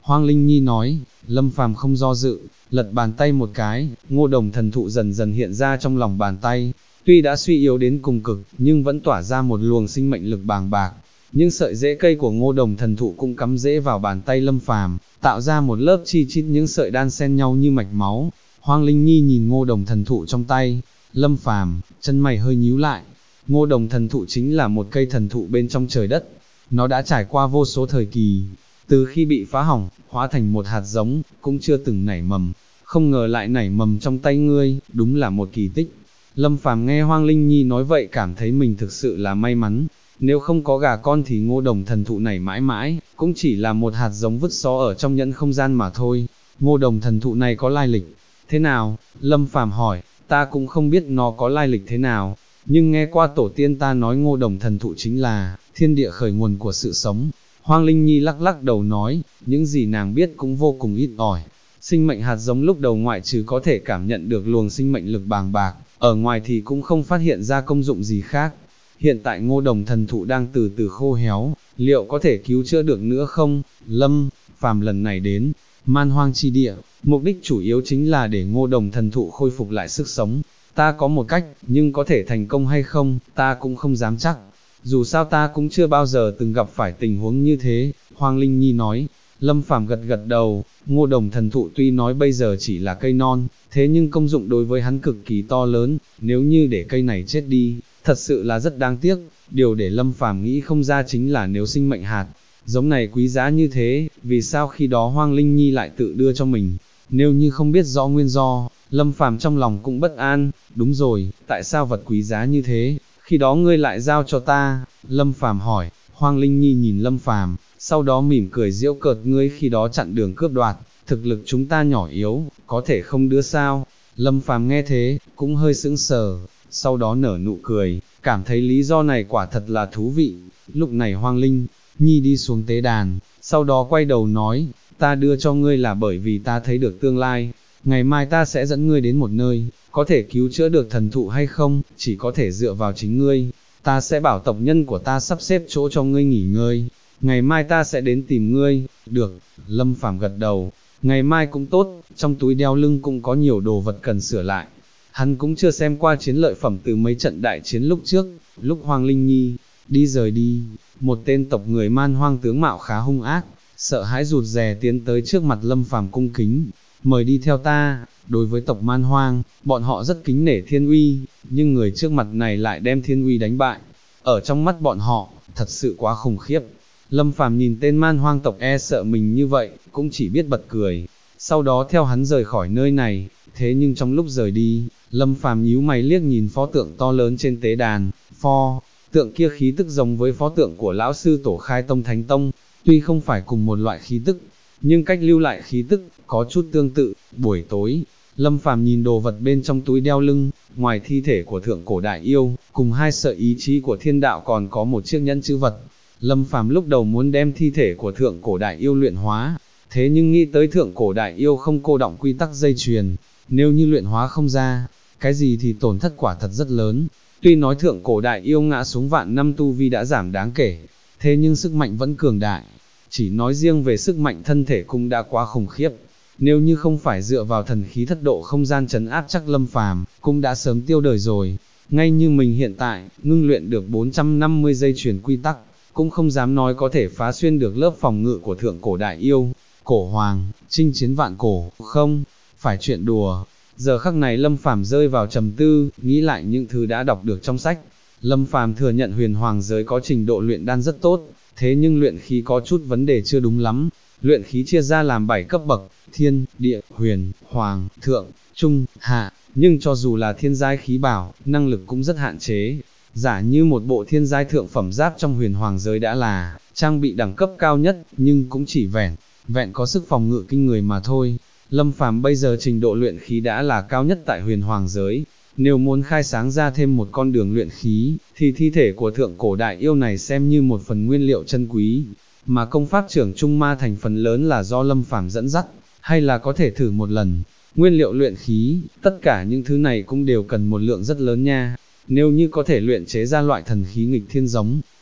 Hoang Linh Nhi nói. Lâm Phàm không do dự, lật bàn tay một cái, Ngô Đồng thần thụ dần dần hiện ra trong lòng bàn tay. Tuy đã suy yếu đến cùng cực, nhưng vẫn tỏa ra một luồng sinh mệnh lực bàng bạc. Những sợi rễ cây của Ngô Đồng thần thụ cũng cắm rễ vào bàn tay Lâm Phàm, tạo ra một lớp chi chít những sợi đan xen nhau như mạch máu. Hoang Linh Nhi nhìn Ngô Đồng thần thụ trong tay, Lâm Phàm, chân mày hơi nhíu lại. Ngô Đồng thần thụ chính là một cây thần thụ bên trong trời đất. Nó đã trải qua vô số thời kỳ, từ khi bị phá hỏng, hóa thành một hạt giống, cũng chưa từng nảy mầm. Không ngờ lại nảy mầm trong tay ngươi, đúng là một kỳ tích. Lâm Phàm nghe Hoang Linh Nhi nói vậy cảm thấy mình thực sự là may mắn. Nếu không có gà con thì Ngô Đồng thần thụ này mãi mãi, cũng chỉ là một hạt giống vứt xó ở trong nhẫn không gian mà thôi. Ngô Đồng thần thụ này có lai lịch thế nào? Lâm Phàm hỏi. Ta cũng không biết nó có lai lịch thế nào, nhưng nghe qua tổ tiên ta nói Ngô Đồng thần thụ chính là thiên địa khởi nguồn của sự sống. Hoang Linh Nhi lắc lắc đầu nói, những gì nàng biết cũng vô cùng ít ỏi. Sinh mệnh hạt giống lúc đầu ngoại trừ có thể cảm nhận được luồng sinh mệnh lực bàng bạc, ở ngoài thì cũng không phát hiện ra công dụng gì khác. Hiện tại Ngô Đồng thần thụ đang từ từ khô héo, liệu có thể cứu chữa được nữa không? Lâm Phàm lần này đến Man Hoang chi địa, mục đích chủ yếu chính là để Ngô Đồng thần thụ khôi phục lại sức sống. Ta có một cách, nhưng có thể thành công hay không, ta cũng không dám chắc. Dù sao ta cũng chưa bao giờ từng gặp phải tình huống như thế, Hoang Linh Nhi nói. Lâm Phàm gật gật đầu, Ngô Đồng thần thụ tuy nói bây giờ chỉ là cây non, thế nhưng công dụng đối với hắn cực kỳ to lớn, nếu như để cây này chết đi, thật sự là rất đáng tiếc. Điều để Lâm Phàm nghĩ không ra chính là nếu sinh mệnh hạt giống này quý giá như thế, vì sao khi đó Hoang Linh Nhi lại tự đưa cho mình? Nếu như không biết rõ nguyên do, Lâm Phàm trong lòng cũng bất an. Đúng rồi, tại sao vật quý giá như thế, khi đó ngươi lại giao cho ta? Lâm Phàm hỏi. Hoang Linh Nhi nhìn Lâm Phàm, sau đó mỉm cười giễu cợt, ngươi khi đó chặn đường cướp đoạt, thực lực chúng ta nhỏ yếu, có thể không đưa sao? Lâm Phàm nghe thế, cũng hơi sững sờ, sau đó nở nụ cười, cảm thấy lý do này quả thật là thú vị. Lúc này Hoang Linh Nhi đi xuống tế đàn, sau đó quay đầu nói, ta đưa cho ngươi là bởi vì ta thấy được tương lai, ngày mai ta sẽ dẫn ngươi đến một nơi, có thể cứu chữa được thần thụ hay không, chỉ có thể dựa vào chính ngươi. Ta sẽ bảo tộc nhân của ta sắp xếp chỗ cho ngươi nghỉ ngơi, ngày mai ta sẽ đến tìm ngươi. Được. Lâm Phàm gật đầu, ngày mai cũng tốt, trong túi đeo lưng cũng có nhiều đồ vật cần sửa lại. Hắn cũng chưa xem qua chiến lợi phẩm từ mấy trận đại chiến lúc trước. Lúc Hoang Linh Nhi rời đi, một tên tộc người Man Hoang tướng mạo khá hung ác, sợ hãi rụt rè tiến tới trước mặt Lâm Phàm cung kính, mời đi theo ta. Đối với tộc Man Hoang, bọn họ rất kính nể Thiên Uy, nhưng người trước mặt này lại đem Thiên Uy đánh bại. Ở trong mắt bọn họ, thật sự quá khủng khiếp. Lâm Phàm nhìn tên Man Hoang tộc e sợ mình như vậy, cũng chỉ biết bật cười, sau đó theo hắn rời khỏi nơi này. Thế nhưng trong lúc rời đi, Lâm Phàm nhíu mày liếc nhìn pho tượng to lớn trên tế đàn. Pho tượng kia khí tức giống với pho tượng của lão sư tổ Khai Tông Thánh Tông, tuy không phải cùng một loại khí tức, nhưng cách lưu lại khí tức có chút tương tự. Buổi tối, Lâm Phàm nhìn đồ vật bên trong túi đeo lưng, ngoài thi thể của thượng cổ đại yêu, cùng hai sợi ý chí của thiên đạo còn có một chiếc nhẫn chữ vật. Lâm Phàm lúc đầu muốn đem thi thể của thượng cổ đại yêu luyện hóa, thế nhưng nghĩ tới thượng cổ đại yêu không cô động quy tắc dây chuyền, nếu như luyện hóa không ra, cái gì thì tổn thất quả thật rất lớn. Tuy nói thượng cổ đại yêu ngã xuống vạn năm tu vi đã giảm đáng kể, thế nhưng sức mạnh vẫn cường đại. Chỉ nói riêng về sức mạnh thân thể cũng đã quá khủng khiếp. Nếu như không phải dựa vào thần khí thất độ không gian trấn áp, chắc Lâm Phàm cũng đã sớm tiêu đời rồi. Ngay như mình hiện tại, ngưng luyện được 450 dây chuyền quy tắc, cũng không dám nói có thể phá xuyên được lớp phòng ngự của thượng cổ đại yêu. Cổ hoàng, chinh chiến vạn cổ, không phải chuyện đùa. Giờ khắc này Lâm Phàm rơi vào trầm tư, nghĩ lại những thứ đã đọc được trong sách. Lâm Phàm thừa nhận huyền hoàng giới có trình độ luyện đan rất tốt, thế nhưng luyện khí có chút vấn đề chưa đúng lắm. Luyện khí chia ra làm 7 cấp bậc, thiên, địa, huyền, hoàng, thượng, trung, hạ, nhưng cho dù là thiên giai khí bảo, năng lực cũng rất hạn chế. Giả như một bộ thiên giai thượng phẩm giáp trong huyền hoàng giới đã là trang bị đẳng cấp cao nhất, nhưng cũng chỉ vẹn có sức phòng ngự kinh người mà thôi. Lâm Phàm bây giờ trình độ luyện khí đã là cao nhất tại huyền hoàng giới, nếu muốn khai sáng ra thêm một con đường luyện khí, thì thi thể của thượng cổ đại yêu này xem như một phần nguyên liệu chân quý, mà công pháp trưởng Trung Ma thành phần lớn là do Lâm Phàm dẫn dắt, hay là có thể thử một lần. Nguyên liệu luyện khí, tất cả những thứ này cũng đều cần một lượng rất lớn nha. Nếu như có thể luyện chế ra loại thần khí nghịch thiên giống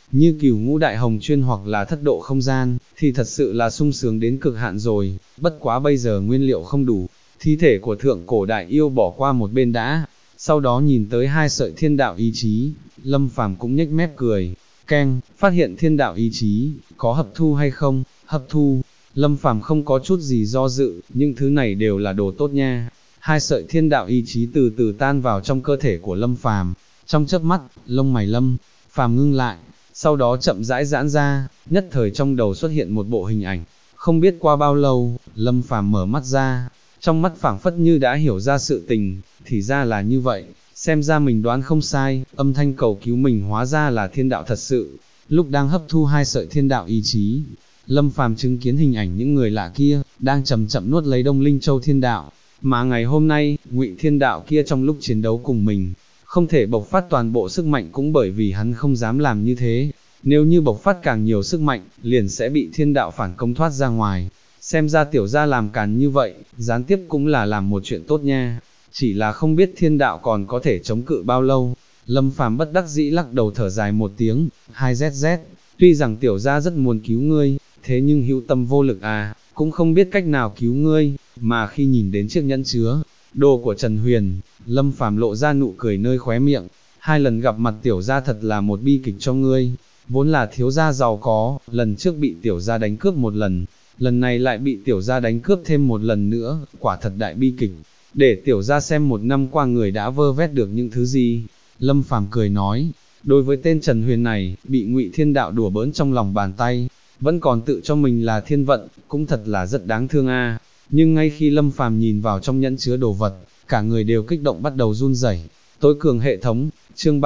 như Cửu Ngũ Đại Hồng Chuyên hoặc là Thất Độ Không Gian, thì thật sự là sung sướng đến cực hạn rồi, bất quá bây giờ nguyên liệu không đủ, thi thể của thượng cổ đại yêu bỏ qua một bên đã, sau đó nhìn tới hai sợi thiên đạo ý chí, Lâm Phàm cũng nhếch mép cười, keng, phát hiện thiên đạo ý chí, có hấp thu hay không, hấp thu, Lâm Phàm không có chút gì do dự, những thứ này đều là đồ tốt nha. Hai sợi thiên đạo ý chí từ từ tan vào trong cơ thể của Lâm Phàm, trong chớp mắt, lông mày Lâm Phàm ngưng lại, sau đó chậm rãi giãn ra, nhất thời trong đầu xuất hiện một bộ hình ảnh. Không biết qua bao lâu, Lâm Phàm mở mắt ra, trong mắt phảng phất như đã hiểu ra sự tình, thì ra là như vậy, xem ra mình đoán không sai, âm thanh cầu cứu mình hóa ra là thiên đạo thật sự. Lúc đang hấp thu hai sợi thiên đạo ý chí, Lâm Phàm chứng kiến hình ảnh những người lạ kia, đang chậm chậm nuốt lấy Đông Linh Châu thiên đạo, mà ngày hôm nay, Ngụy thiên đạo kia trong lúc chiến đấu cùng mình, không thể bộc phát toàn bộ sức mạnh cũng bởi vì hắn không dám làm như thế, nếu như bộc phát càng nhiều sức mạnh, liền sẽ bị thiên đạo phản công thoát ra ngoài. Xem ra tiểu gia làm càn như vậy, gián tiếp cũng là làm một chuyện tốt nha, chỉ là không biết thiên đạo còn có thể chống cự bao lâu. Lâm Phàm bất đắc dĩ lắc đầu thở dài một tiếng, 2ZZ, tuy rằng tiểu gia rất muốn cứu ngươi, thế nhưng hữu tâm vô lực à, cũng không biết cách nào cứu ngươi, mà khi nhìn đến chiếc nhẫn chứa đồ của Trần Huyền, Lâm Phàm lộ ra nụ cười nơi khóe miệng, hai lần gặp mặt tiểu gia thật là một bi kịch cho ngươi, vốn là thiếu gia giàu có, lần trước bị tiểu gia đánh cướp một lần này lại bị tiểu gia đánh cướp thêm một lần nữa, quả thật đại bi kịch, để tiểu gia xem một năm qua người đã vơ vét được những thứ gì. Lâm Phàm cười nói, đối với tên Trần Huyền này, bị Ngụy Thiên Đạo đùa bỡn trong lòng bàn tay, vẫn còn tự cho mình là thiên vận, cũng thật là rất đáng thương a. Nhưng ngay khi Lâm Phàm nhìn vào trong nhẫn chứa đồ vật, cả người đều kích động bắt đầu run rẩy. Tối cường hệ thống, chương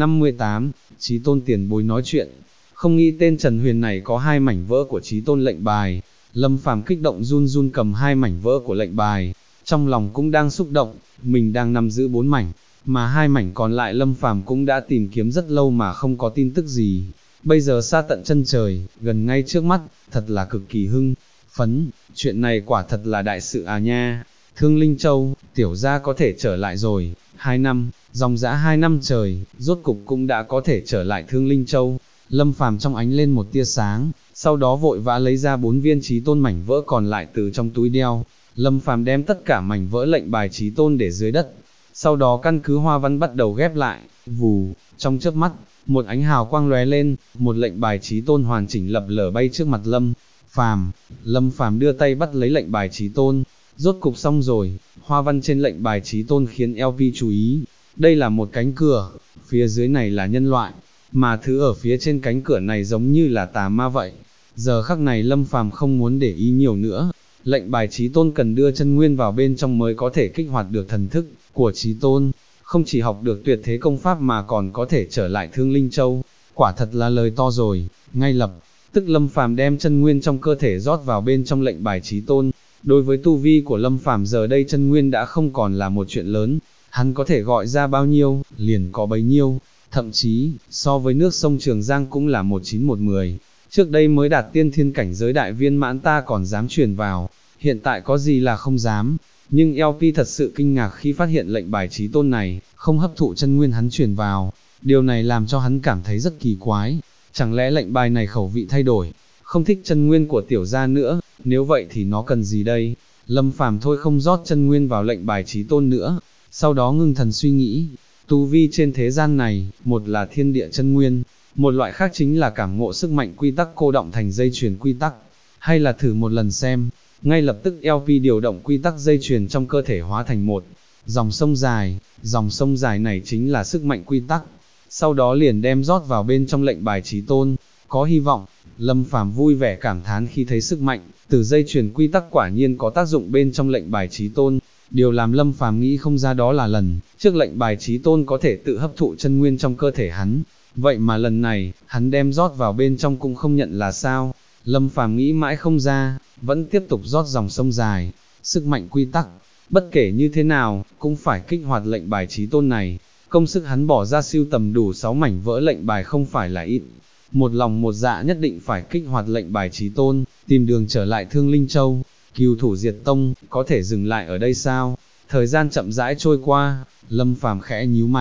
358, Chí Tôn tiền bối nói chuyện. Không nghĩ tên Trần Huyền này có hai mảnh vỡ của Chí Tôn lệnh bài. Lâm Phàm kích động run run cầm hai mảnh vỡ của lệnh bài, trong lòng cũng đang xúc động, mình đang nắm giữ 4 mảnh, mà hai mảnh còn lại Lâm Phàm cũng đã tìm kiếm rất lâu mà không có tin tức gì. Bây giờ xa tận chân trời, gần ngay trước mắt, thật là cực kỳ hưng phấn, chuyện này quả thật là đại sự à nha. Thương Linh Châu, tiểu gia có thể trở lại rồi, 2 năm, dòng dã 2 năm trời, rốt cục cũng đã có thể trở lại Thương Linh Châu. Lâm Phàm trong ánh lên một tia sáng, sau đó vội vã lấy ra 4 viên Chí Tôn mảnh vỡ còn lại từ trong túi đeo. Lâm Phàm đem tất cả mảnh vỡ lệnh bài Chí Tôn để dưới đất, sau đó căn cứ hoa văn bắt đầu ghép lại, vù, trong chớp mắt, một ánh hào quang lóe lên, một lệnh bài Chí Tôn hoàn chỉnh lập lở bay trước mặt Lâm Phàm. Lâm Phàm đưa tay bắt lấy lệnh bài Chí Tôn, rốt cục xong rồi, hoa văn trên lệnh bài Chí Tôn khiến LV chú ý, đây là một cánh cửa, phía dưới này là nhân loại, mà thứ ở phía trên cánh cửa này giống như là tà ma vậy. Giờ khắc này Lâm Phàm không muốn để ý nhiều nữa, lệnh bài Chí Tôn cần đưa chân nguyên vào bên trong mới có thể kích hoạt được thần thức của Chí Tôn, không chỉ học được tuyệt thế công pháp mà còn có thể trở lại Thương Linh Châu, quả thật là lời to rồi. Ngay lập tức Lâm Phàm đem chân nguyên trong cơ thể rót vào bên trong lệnh bài Chí Tôn. Đối với tu vi của Lâm Phàm giờ đây chân nguyên đã không còn là một chuyện lớn, hắn có thể gọi ra bao nhiêu, liền có bấy nhiêu, thậm chí, so với nước sông Trường Giang cũng là 1/9/10. Trước đây mới đạt tiên thiên cảnh giới đại viên mãn ta còn dám truyền vào, hiện tại có gì là không dám. Nhưng LP thật sự kinh ngạc khi phát hiện lệnh bài Chí Tôn này, không hấp thụ chân nguyên hắn truyền vào, điều này làm cho hắn cảm thấy rất kỳ quái, chẳng lẽ lệnh bài này khẩu vị thay đổi, không thích chân nguyên của tiểu gia nữa, nếu vậy thì nó cần gì đây? Lâm Phàm thôi không rót chân nguyên vào lệnh bài Chí Tôn nữa, sau đó ngưng thần suy nghĩ, tu vi trên thế gian này, một là thiên địa chân nguyên, một loại khác chính là cảm ngộ sức mạnh quy tắc cô động thành dây chuyền quy tắc, hay là thử một lần xem. Ngay lập tức LP điều động quy tắc dây chuyền trong cơ thể hóa thành một dòng sông dài này chính là sức mạnh quy tắc, sau đó liền đem rót vào bên trong lệnh bài Chí Tôn, có hy vọng. Lâm Phàm vui vẻ cảm thán khi thấy sức mạnh từ dây chuyền quy tắc quả nhiên có tác dụng bên trong lệnh bài Chí Tôn. Điều làm Lâm Phàm nghĩ không ra đó là lần trước lệnh bài Chí Tôn có thể tự hấp thụ chân nguyên trong cơ thể hắn, vậy mà lần này, hắn đem rót vào bên trong cũng không nhận là sao? Lâm Phàm nghĩ mãi không ra, vẫn tiếp tục rót dòng sông dài, sức mạnh quy tắc, bất kể như thế nào, cũng phải kích hoạt lệnh bài Chí Tôn này. Công sức hắn bỏ ra siêu tầm đủ 6 mảnh vỡ lệnh bài không phải là ít, một lòng một dạ nhất định phải kích hoạt lệnh bài Chí Tôn, tìm đường trở lại Thương Linh Châu. Cừu Thủ Diệt Tông, có thể dừng lại ở đây sao? Thời gian chậm rãi trôi qua, Lâm Phàm khẽ nhíu mày,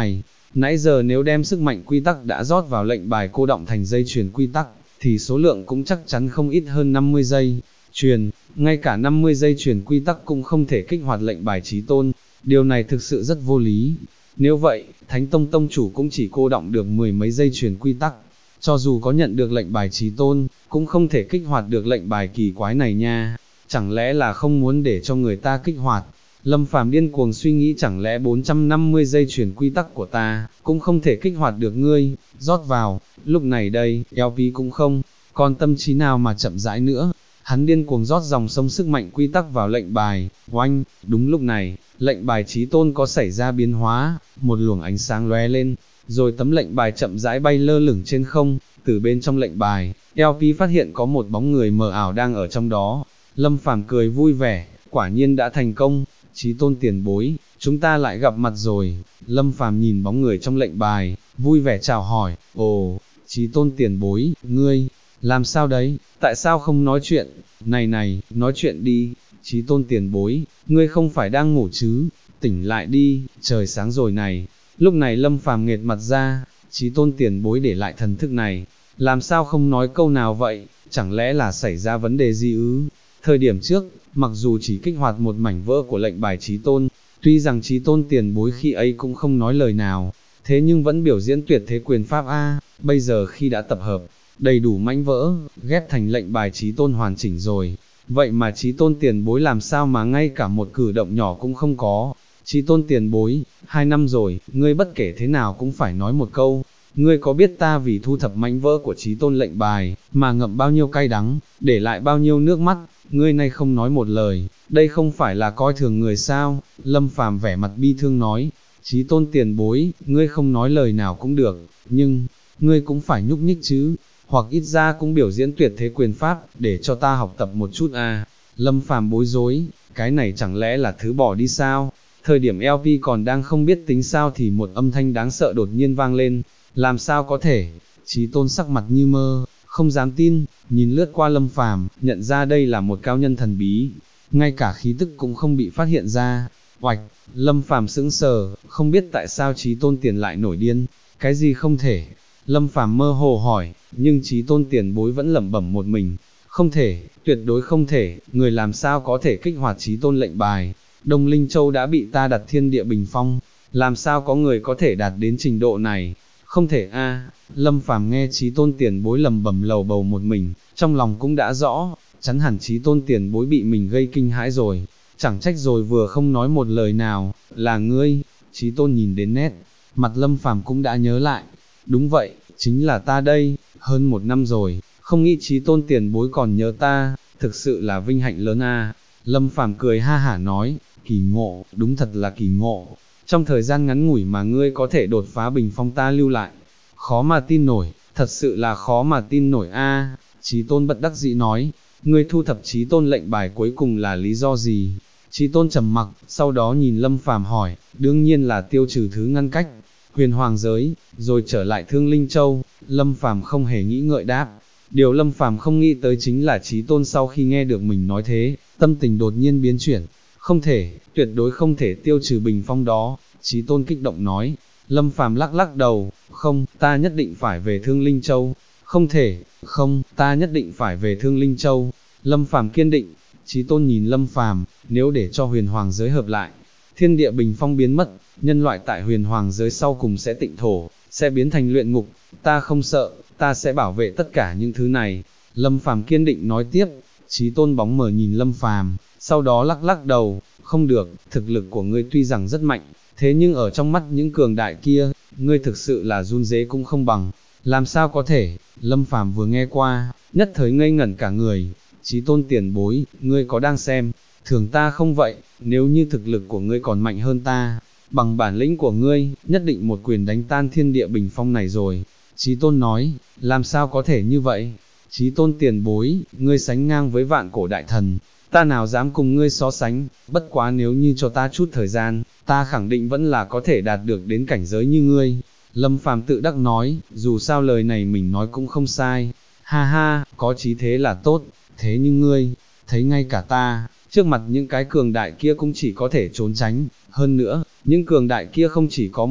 nãy giờ nếu đem sức mạnh quy tắc đã rót vào lệnh bài cô đọng thành dây chuyền quy tắc, thì số lượng cũng chắc chắn không ít hơn 50 dây chuyền, ngay cả 50 dây chuyền quy tắc cũng không thể kích hoạt lệnh bài chí tôn, điều này thực sự rất vô lý. Nếu vậy, Thánh Tông Tông chủ cũng chỉ cô đọng được 10 mấy dây chuyền quy tắc, cho dù có nhận được lệnh bài chí tôn, cũng không thể kích hoạt được lệnh bài kỳ quái này nha, chẳng lẽ là không muốn để cho người ta kích hoạt. Lâm Phàm điên cuồng suy nghĩ chẳng lẽ 450 dây chuyền quy tắc của ta, cũng không thể kích hoạt được ngươi, rót vào, lúc này đây, LP cũng không, còn tâm trí nào mà chậm rãi nữa, hắn điên cuồng rót dòng sông sức mạnh quy tắc vào lệnh bài, oanh, đúng lúc này, lệnh bài chí tôn có xảy ra biến hóa, một luồng ánh sáng lóe lên, rồi tấm lệnh bài chậm rãi bay lơ lửng trên không, từ bên trong lệnh bài, LP phát hiện có một bóng người mờ ảo đang ở trong đó, Lâm Phàm cười vui vẻ, quả nhiên đã thành công. Chí tôn tiền bối, chúng ta lại gặp mặt rồi. Lâm Phàm nhìn bóng người trong lệnh bài, vui vẻ chào hỏi, ồ, Chí tôn tiền bối, ngươi, làm sao đấy, tại sao không nói chuyện, này, nói chuyện đi, Chí tôn tiền bối, ngươi không phải đang ngủ chứ, tỉnh lại đi, trời sáng rồi này. Lúc này Lâm Phàm nghệt mặt ra, Chí tôn tiền bối để lại thần thức này, làm sao không nói câu nào vậy, chẳng lẽ là xảy ra vấn đề gì ư? Thời điểm trước, mặc dù chỉ kích hoạt một mảnh vỡ của lệnh bài chí tôn, tuy rằng chí tôn tiền bối khi ấy cũng không nói lời nào, thế nhưng vẫn biểu diễn tuyệt thế quyền pháp A, bây giờ khi đã tập hợp, đầy đủ mảnh vỡ, ghép thành lệnh bài chí tôn hoàn chỉnh rồi, vậy mà chí tôn tiền bối làm sao mà ngay cả một cử động nhỏ cũng không có. Chí tôn tiền bối, 2 năm rồi, ngươi bất kể thế nào cũng phải nói một câu. Ngươi có biết ta vì thu thập mảnh vỡ của chí tôn lệnh bài, mà ngậm bao nhiêu cay đắng, để lại bao nhiêu nước mắt, ngươi nay không nói một lời, đây không phải là coi thường người sao? Lâm Phàm vẻ mặt bi thương nói, chí tôn tiền bối, ngươi không nói lời nào cũng được, nhưng, ngươi cũng phải nhúc nhích chứ, hoặc ít ra cũng biểu diễn tuyệt thế quyền pháp, để cho ta học tập một chút à. Lâm Phàm bối rối, cái này chẳng lẽ là thứ bỏ đi sao? Thời điểm LP còn đang không biết tính sao thì một âm thanh đáng sợ đột nhiên vang lên, làm sao có thể, chí tôn sắc mặt như mơ, không dám tin, nhìn lướt qua Lâm Phàm, nhận ra đây là một cao nhân thần bí, ngay cả khí tức cũng không bị phát hiện ra. Oạch, Lâm Phàm sững sờ, không biết tại sao chí tôn tiền lại nổi điên, cái gì không thể. Lâm Phàm mơ hồ hỏi, nhưng chí tôn tiền bối vẫn lẩm bẩm một mình, không thể, tuyệt đối không thể, người làm sao có thể kích hoạt chí tôn lệnh bài. Đông Linh Châu đã bị ta đặt thiên địa bình phong, làm sao có người có thể đạt đến trình độ này, không thể a. Lâm Phàm nghe chí tôn tiền bối lầm bầm lầu bầu một mình, trong lòng cũng đã rõ, chắn hẳn chí tôn tiền bối bị mình gây kinh hãi rồi, chẳng trách rồi vừa không nói một lời nào, là ngươi. Chí tôn nhìn đến nét, mặt Lâm Phàm cũng đã nhớ lại, đúng vậy, chính là ta đây, hơn 1 năm rồi, không nghĩ chí tôn tiền bối còn nhớ ta, thực sự là vinh hạnh lớn a. Lâm Phàm cười ha hả nói, kỳ ngộ, đúng thật là kỳ ngộ, trong thời gian ngắn ngủi mà ngươi có thể đột phá bình phong ta lưu lại, khó mà tin nổi, thật sự là khó mà tin nổi a. Chí tôn bất đắc dĩ nói, ngươi thu thập chí tôn lệnh bài cuối cùng là lý do gì? Chí tôn trầm mặc, sau đó nhìn Lâm Phàm hỏi, đương nhiên là tiêu trừ thứ ngăn cách, huyền hoàng giới, rồi trở lại Thương Linh Châu. Lâm Phàm không hề nghĩ ngợi đáp. Điều Lâm Phàm không nghĩ tới chính là chí tôn sau khi nghe được mình nói thế, tâm tình đột nhiên biến chuyển, không thể, tuyệt đối không thể tiêu trừ bình phong đó. Chí tôn kích động nói. Lâm Phàm lắc lắc đầu, không, ta nhất định phải về Thương Linh Châu, không thể, không, ta nhất định phải về Thương Linh Châu. Lâm Phàm kiên định. Chí tôn nhìn Lâm Phàm, nếu để cho huyền hoàng giới hợp lại, thiên địa bình phong biến mất, nhân loại tại huyền hoàng giới sau cùng sẽ tịnh thổ, sẽ biến thành luyện ngục, ta không sợ, ta sẽ bảo vệ tất cả những thứ này. Lâm Phàm kiên định nói tiếp. Chí tôn bóng mờ nhìn Lâm Phàm, sau đó lắc lắc đầu, không được, thực lực của ngươi tuy rằng rất mạnh, thế nhưng ở trong mắt những cường đại kia, ngươi thực sự là run rế cũng không bằng, làm sao có thể. Lâm Phàm vừa nghe qua, nhất thời ngây ngẩn cả người. Chí tôn tiền bối, ngươi có đang xem thường ta không vậy? Nếu như thực lực của ngươi còn mạnh hơn ta, bằng bản lĩnh của ngươi, nhất định một quyền đánh tan thiên địa bình phong này rồi. Chí tôn nói, làm sao có thể như vậy? Chí tôn tiền bối, ngươi sánh ngang với vạn cổ đại thần, ta nào dám cùng ngươi so sánh, bất quá nếu như cho ta chút thời gian, ta khẳng định vẫn là có thể đạt được đến cảnh giới như ngươi. Lâm Phàm tự đắc nói, dù sao lời này mình nói cũng không sai, ha ha, có chí thế là tốt, thế nhưng ngươi, thấy ngay cả ta, trước mặt những cái cường đại kia cũng chỉ có thể trốn tránh, hơn nữa, những cường đại kia không chỉ có một,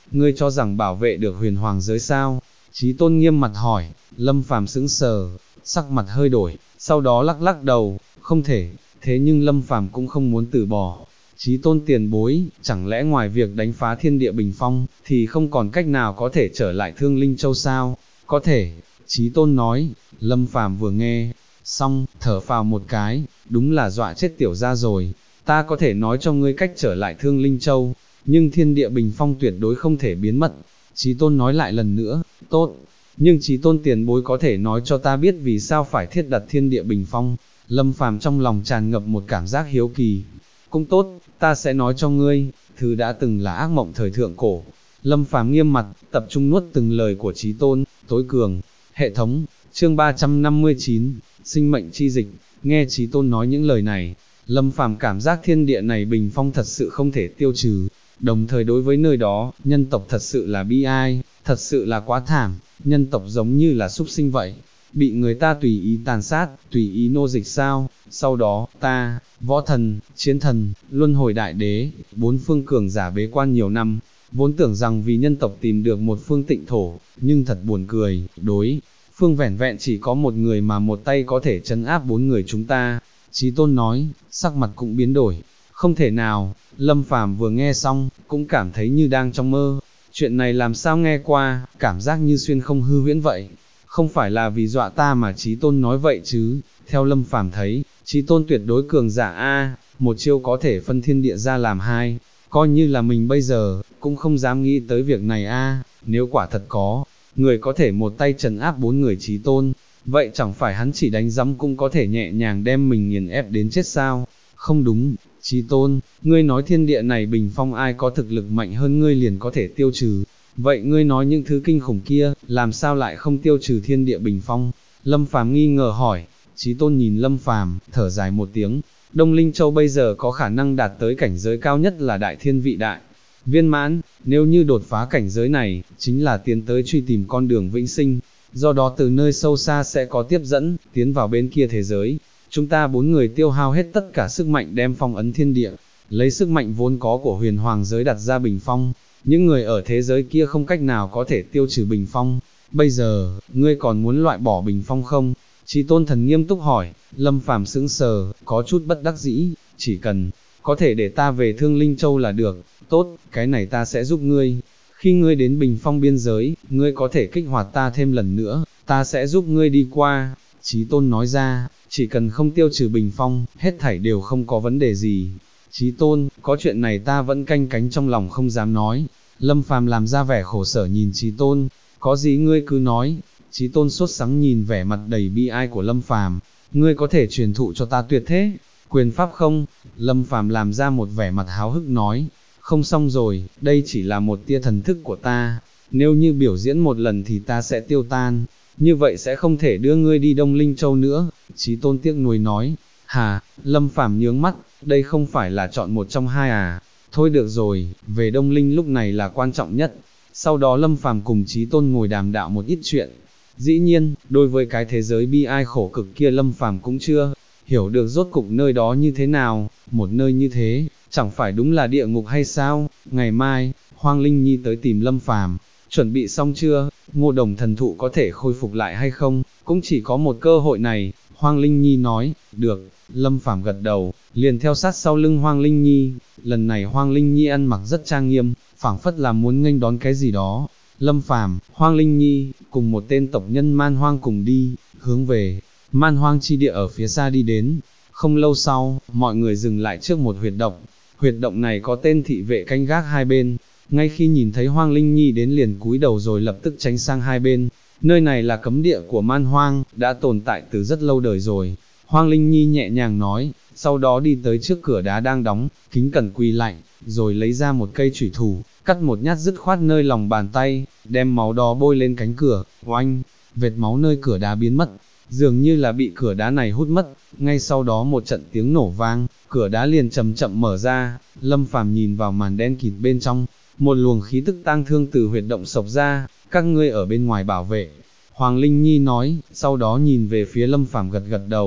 ngươi cho rằng bảo vệ được huyền hoàng giới sao? Chí Tôn nghiêm mặt hỏi. Lâm Phàm sững sờ, sắc mặt hơi đổi, sau đó lắc lắc đầu, không thể, thế nhưng Lâm Phàm cũng không muốn từ bỏ. Chí Tôn tiền bối, chẳng lẽ ngoài việc đánh phá thiên địa bình phong, thì không còn cách nào có thể trở lại Thương Linh Châu sao? Có thể, Chí Tôn nói. Lâm Phàm vừa nghe, xong, thở phào một cái, đúng là dọa chết tiểu gia rồi, ta có thể nói cho ngươi cách trở lại Thương Linh Châu, nhưng thiên địa bình phong tuyệt đối không thể biến mất. Chí Tôn nói lại lần nữa, tốt, nhưng Chí Tôn tiền bối có thể nói cho ta biết vì sao phải thiết đặt thiên địa bình phong. Lâm Phàm trong lòng tràn ngập một cảm giác hiếu kỳ. Cũng tốt, ta sẽ nói cho ngươi, thứ đã từng là ác mộng thời thượng cổ. Lâm Phàm nghiêm mặt, tập trung nuốt từng lời của Chí Tôn. Tối cường, hệ thống, chương 359, sinh mệnh chi dịch. Nghe Chí Tôn nói những lời này, Lâm Phàm cảm giác thiên địa này bình phong thật sự không thể tiêu trừ, đồng thời đối với nơi đó, nhân tộc thật sự là bi ai, thật sự là quá thảm, nhân tộc giống như là súc sinh vậy, bị người ta tùy ý tàn sát, tùy ý nô dịch sao. Sau đó, ta, võ thần, chiến thần, luân hồi đại đế, 4 phương cường giả bế quan nhiều năm, vốn tưởng rằng vì nhân tộc tìm được một phương tịnh thổ, nhưng thật buồn cười, đối phương vẻn vẹn chỉ có một người mà một tay có thể trấn áp 4 người chúng ta. Chí Tôn nói, sắc mặt cũng biến đổi, không thể nào. Lâm Phàm vừa nghe xong, cũng cảm thấy như đang trong mơ, chuyện này làm sao nghe qua, cảm giác như xuyên không hư huyễn vậy, không phải là vì dọa ta mà Chí Tôn nói vậy chứ. Theo Lâm Phàm thấy, Chí Tôn tuyệt đối cường giả a, một chiêu có thể phân thiên địa ra làm hai, coi như là mình bây giờ, cũng không dám nghĩ tới việc này a. Nếu quả thật có, người có thể một tay trấn áp 4 người Chí Tôn, vậy chẳng phải hắn chỉ đánh giấm cũng có thể nhẹ nhàng đem mình nghiền ép đến chết sao? Không đúng, Chí Tôn, ngươi nói thiên địa này bình phong ai có thực lực mạnh hơn ngươi liền có thể tiêu trừ, vậy ngươi nói những thứ kinh khủng kia, làm sao lại không tiêu trừ thiên địa bình phong? Lâm Phàm nghi ngờ hỏi. Chí Tôn nhìn Lâm Phàm, thở dài một tiếng, Đông Linh Châu bây giờ có khả năng đạt tới cảnh giới cao nhất là đại thiên vị đại viên mãn, nếu như đột phá cảnh giới này, chính là tiến tới truy tìm con đường vĩnh sinh, do đó từ nơi sâu xa sẽ có tiếp dẫn, tiến vào bên kia thế giới. Chúng ta 4 người tiêu hao hết tất cả sức mạnh đem phong ấn thiên địa, lấy sức mạnh vốn có của huyền hoàng giới đặt ra bình phong, những người ở thế giới kia không cách nào có thể tiêu trừ bình phong. Bây giờ, ngươi còn muốn loại bỏ bình phong không? Chí Tôn thần nghiêm túc hỏi. Lâm Phàm sững sờ, có chút bất đắc dĩ, chỉ cần có thể để ta về Thương Linh Châu là được. Tốt, cái này ta sẽ giúp ngươi. Khi ngươi đến bình phong biên giới, ngươi có thể kích hoạt ta thêm lần nữa, ta sẽ giúp ngươi đi qua. Chí Tôn nói ra, chỉ cần không tiêu trừ bình phong, hết thảy đều không có vấn đề gì. Chí Tôn, có chuyện này ta vẫn canh cánh trong lòng không dám nói. Lâm Phàm làm ra vẻ khổ sở nhìn Chí Tôn, có gì ngươi cứ nói. Chí Tôn sốt sắng nhìn vẻ mặt đầy bi ai của Lâm Phàm, ngươi có thể truyền thụ cho ta tuyệt thế quyền pháp không? Lâm Phàm làm ra một vẻ mặt háo hức nói, không xong rồi, đây chỉ là một tia thần thức của ta, nếu như biểu diễn một lần thì ta sẽ tiêu tan, như vậy sẽ không thể đưa ngươi đi Đông Linh Châu nữa. Chí Tôn tiếc nuối nói. Hà, Lâm Phàm nhướng mắt, đây không phải là chọn một trong hai à? Thôi được rồi, về Đông Linh lúc này là quan trọng nhất. Sau đó Lâm Phàm cùng Chí Tôn ngồi đàm đạo một ít chuyện. Dĩ nhiên, đối với cái thế giới bi ai khổ cực kia Lâm Phàm cũng chưa hiểu được rốt cục nơi đó như thế nào, một nơi như thế, chẳng phải đúng là địa ngục hay sao? Ngày mai, Hoang Linh Nhi tới tìm Lâm Phàm, chuẩn bị xong chưa? Ngô Đồng thần thụ có thể khôi phục lại hay không? Cũng chỉ có một cơ hội này. Hoang Linh Nhi nói, được. Lâm Phàm gật đầu, liền theo sát sau lưng Hoang Linh Nhi. Lần này Hoang Linh Nhi ăn mặc rất trang nghiêm, phảng phất là muốn nghênh đón cái gì đó. Lâm Phàm, Hoang Linh Nhi, cùng một tên tộc nhân Man Hoang cùng đi, hướng về Man Hoang chi địa ở phía xa đi đến. Không lâu sau, mọi người dừng lại trước một huyệt động này có tên thị vệ canh gác hai bên. Ngay khi nhìn thấy Hoang Linh Nhi đến liền cúi đầu rồi lập tức tránh sang hai bên. Nơi này là cấm địa của Man Hoang, đã tồn tại từ rất lâu đời rồi. Hoang Linh Nhi nhẹ nhàng nói, sau đó đi tới trước cửa đá đang đóng, kính cẩn quỳ lạy, rồi lấy ra một cây chủy thủ, cắt một nhát dứt khoát nơi lòng bàn tay, đem máu đó bôi lên cánh cửa. Oanh, vệt máu nơi cửa đá biến mất, dường như là bị cửa đá này hút mất. Ngay sau đó một trận tiếng nổ vang, cửa đá liền chậm chậm mở ra. Lâm Phàm nhìn vào màn đen kịt bên trong, một luồng khí tức tang thương từ huyệt động sộc ra. Các ngươi ở bên ngoài bảo vệ. Hoàng Linh Nhi nói, sau đó nhìn về phía Lâm Phàm gật gật đầu.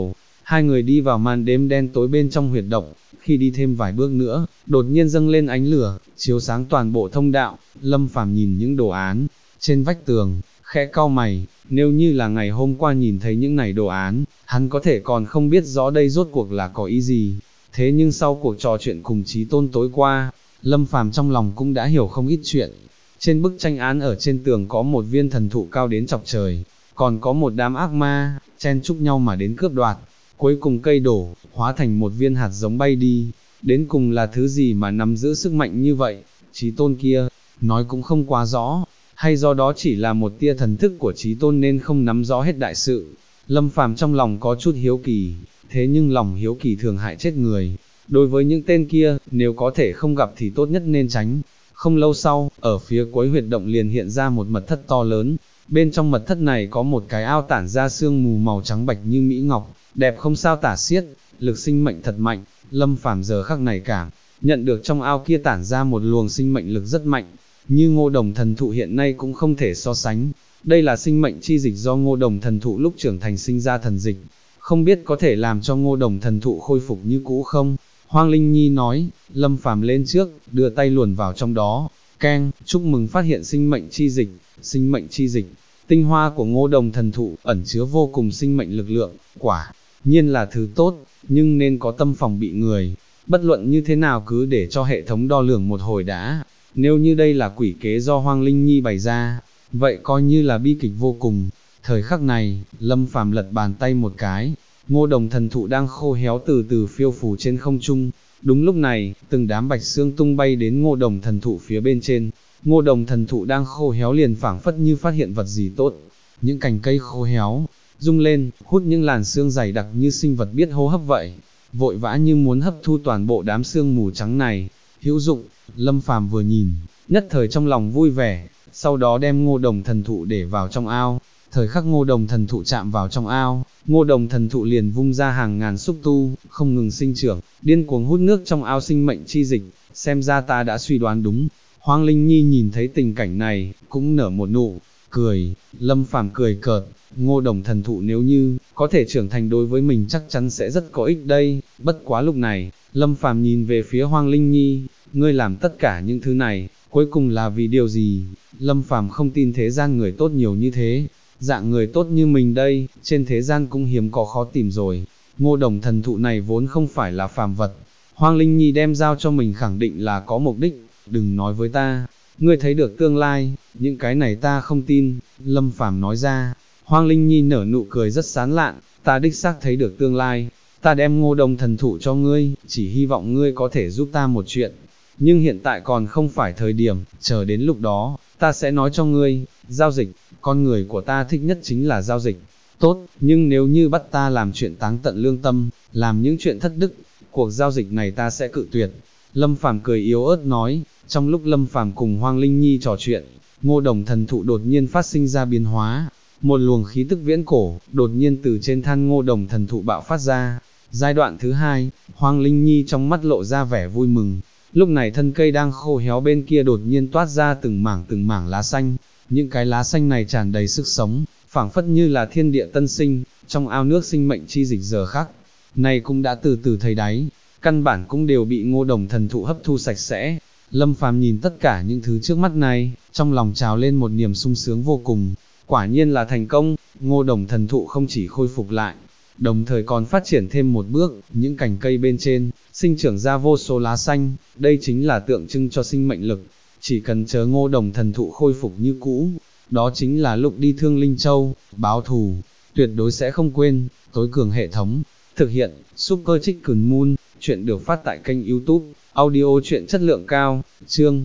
Hai người đi vào màn đêm đen tối bên trong huyệt động, khi đi thêm vài bước nữa, đột nhiên dâng lên ánh lửa, chiếu sáng toàn bộ thông đạo. Lâm Phàm nhìn những đồ án trên vách tường, khẽ cau mày, nếu như là ngày hôm qua nhìn thấy những này đồ án, hắn có thể còn không biết rõ đây rốt cuộc là có ý gì. Thế nhưng sau cuộc trò chuyện cùng Chí Tôn tối qua, Lâm Phàm trong lòng cũng đã hiểu không ít chuyện. Trên bức tranh án ở trên tường có một viên thần thụ cao đến chọc trời, còn có một đám ác ma, chen chúc nhau mà đến cướp đoạt. Cuối cùng cây đổ, hóa thành một viên hạt giống bay đi. Đến cùng là thứ gì mà nắm giữ sức mạnh như vậy? Chí Tôn kia, nói cũng không quá rõ, hay do đó chỉ là một tia thần thức của Chí Tôn nên không nắm rõ hết đại sự. Lâm Phàm trong lòng có chút hiếu kỳ, thế nhưng lòng hiếu kỳ thường hại chết người. Đối với những tên kia, nếu có thể không gặp thì tốt nhất nên tránh. Không lâu sau, ở phía cuối huyệt động liền hiện ra một mật thất to lớn. Bên trong mật thất này có một cái ao tản ra sương mù màu trắng bạch như mỹ ngọc, đẹp không sao tả xiết, lực sinh mệnh thật mạnh. Lâm Phàm giờ khắc này cảm nhận được trong ao kia tản ra một luồng sinh mệnh lực rất mạnh, như Ngô Đồng thần thụ hiện nay cũng không thể so sánh. Đây là sinh mệnh chi dịch do Ngô Đồng thần thụ lúc trưởng thành sinh ra thần dịch, không biết có thể làm cho Ngô Đồng thần thụ khôi phục như cũ không? Hoang Linh Nhi nói. Lâm Phàm lên trước, đưa tay luồn vào trong đó, keng, chúc mừng phát hiện sinh mệnh chi dịch. Sinh mệnh chi dịch, tinh hoa của Ngô Đồng thần thụ ẩn chứa vô cùng sinh mệnh lực lượng, quả nhiên là thứ tốt, nhưng nên có tâm phòng bị người. Bất luận như thế nào cứ để cho hệ thống đo lường một hồi đã. Nếu như đây là quỷ kế do Hoang Linh Nhi bày ra, vậy coi như là bi kịch vô cùng. Thời khắc này, Lâm Phàm lật bàn tay một cái, Ngô Đồng thần thụ đang khô héo từ từ phiêu phù trên không trung. Đúng lúc này, từng đám bạch xương tung bay đến Ngô Đồng thần thụ phía bên trên. Ngô Đồng thần thụ đang khô héo liền phảng phất như phát hiện vật gì tốt. Những cành cây khô héo rung lên, hút những làn sương dày đặc như sinh vật biết hô hấp vậy, vội vã như muốn hấp thu toàn bộ đám sương mù trắng này. Hữu dụng. Lâm Phàm vừa nhìn, nhất thời trong lòng vui vẻ, sau đó đem Ngô Đồng thần thụ để vào trong ao. Thời khắc Ngô Đồng thần thụ chạm vào trong ao, Ngô Đồng thần thụ liền vung ra hàng ngàn xúc tu, không ngừng sinh trưởng, điên cuồng hút nước trong ao sinh mệnh chi dịch. Xem ra ta đã suy đoán đúng. Hoang Linh Nhi nhìn thấy tình cảnh này, cũng nở một nụ cười. Lâm Phàm cười cợt, Ngô Đồng thần thụ nếu như có thể trưởng thành đối với mình chắc chắn sẽ rất có ích đây. Bất quá lúc này, Lâm Phàm nhìn về phía Hoang Linh Nhi, ngươi làm tất cả những thứ này, cuối cùng là vì điều gì? Lâm Phàm không tin thế gian người tốt nhiều như thế, dạng người tốt như mình đây, trên thế gian cũng hiếm có khó tìm rồi. Ngô Đồng thần thụ này vốn không phải là phàm vật, Hoang Linh Nhi đem giao cho mình khẳng định là có mục đích. Đừng nói với ta, ngươi thấy được tương lai, những cái này ta không tin. Lâm Phàm nói ra. Hoang Linh Nhi nở nụ cười rất sán lạn, ta đích xác thấy được tương lai, ta đem Ngô Đồng thần thụ cho ngươi, chỉ hy vọng ngươi có thể giúp ta một chuyện. Nhưng hiện tại còn không phải thời điểm, chờ đến lúc đó, ta sẽ nói cho ngươi. Giao dịch, con người của ta thích nhất chính là giao dịch. Tốt, nhưng nếu như bắt ta làm chuyện táng tận lương tâm, làm những chuyện thất đức, cuộc giao dịch này ta sẽ cự tuyệt. Lâm Phàm cười yếu ớt nói. Trong lúc Lâm Phàm cùng Hoang Linh Nhi trò chuyện, Ngô Đồng thần thụ đột nhiên phát sinh ra biến hóa. Một luồng khí tức viễn cổ, đột nhiên từ trên thân Ngô Đồng thần thụ bạo phát ra. Giai đoạn thứ hai, Hoang Linh Nhi trong mắt lộ ra vẻ vui mừng. Lúc này thân cây đang khô héo bên kia đột nhiên toát ra từng mảng lá xanh. Những cái lá xanh này tràn đầy sức sống, phảng phất như là thiên địa tân sinh. Trong ao nước sinh mệnh chi dịch giờ khắc này cũng đã từ từ thấy đáy, căn bản cũng đều bị Ngô Đồng thần thụ hấp thu sạch sẽ. Lâm Phàm nhìn tất cả những thứ trước mắt này, trong lòng trào lên một niềm sung sướng vô cùng. Quả nhiên là thành công, Ngô Đồng thần thụ không chỉ khôi phục lại, đồng thời còn phát triển thêm một bước, những cành cây bên trên, sinh trưởng ra vô số lá xanh, đây chính là tượng trưng cho sinh mệnh lực. Chỉ cần chờ Ngô Đồng thần thụ khôi phục như cũ, đó chính là lúc đi Thương Linh Châu, báo thù, tuyệt đối sẽ không quên. Tối cường hệ thống, thực hiện, Super Chicken Moon, chuyện được phát tại kênh YouTube, audio chuyện chất lượng cao, chương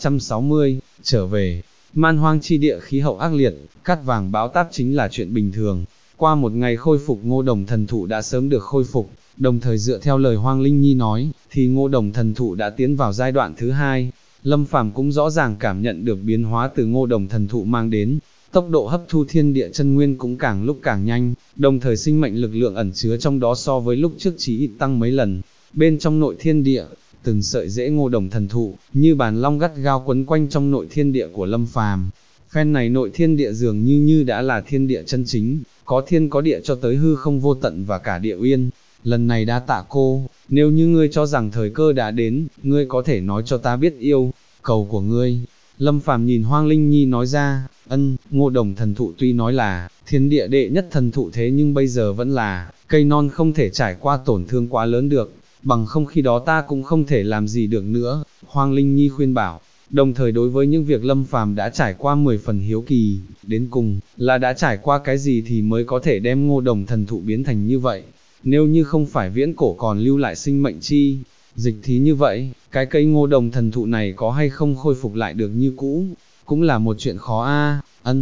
360, trở về. Man hoang chi địa khí hậu ác liệt, cát vàng bão táp chính là chuyện bình thường. Qua một ngày khôi phục Ngô Đồng thần thụ đã sớm được khôi phục, đồng thời dựa theo lời Hoang Linh Nhi nói, thì Ngô Đồng thần thụ đã tiến vào giai đoạn thứ hai. Lâm Phàm cũng rõ ràng cảm nhận được biến hóa từ Ngô Đồng thần thụ mang đến, tốc độ hấp thu thiên địa chân nguyên cũng càng lúc càng nhanh, đồng thời sinh mệnh lực lượng ẩn chứa trong đó so với lúc trước chỉ ít tăng mấy lần. Bên trong nội thiên địa, từng sợi rễ Ngô Đồng thần thụ, như bàn long gắt gao quấn quanh trong nội thiên địa của Lâm Phàm, phen này nội thiên địa dường như đã là thiên địa chân chính, có thiên có địa cho tới hư không vô tận và cả địa uyên. Lần này đa tạ cô, nếu như ngươi cho rằng thời cơ đã đến, ngươi có thể nói cho ta biết yêu cầu của ngươi. Lâm Phàm nhìn Hoang Linh Nhi nói ra, Ngô Đồng thần thụ tuy nói là thiên địa đệ nhất thần thụ thế nhưng bây giờ vẫn là cây non không thể trải qua tổn thương quá lớn được, bằng không khi đó ta cũng không thể làm gì được nữa. Hoang Linh Nhi khuyên bảo, đồng thời đối với những việc Lâm Phàm đã trải qua 10 phần hiếu kỳ, đến cùng là đã trải qua cái gì thì mới có thể đem Ngô Đồng thần thụ biến thành như vậy. Nếu như không phải viễn cổ còn lưu lại sinh mệnh chi dịch thí như vậy, cái cây Ngô Đồng thần thụ này có hay không khôi phục lại được như cũ, cũng là một chuyện khó a.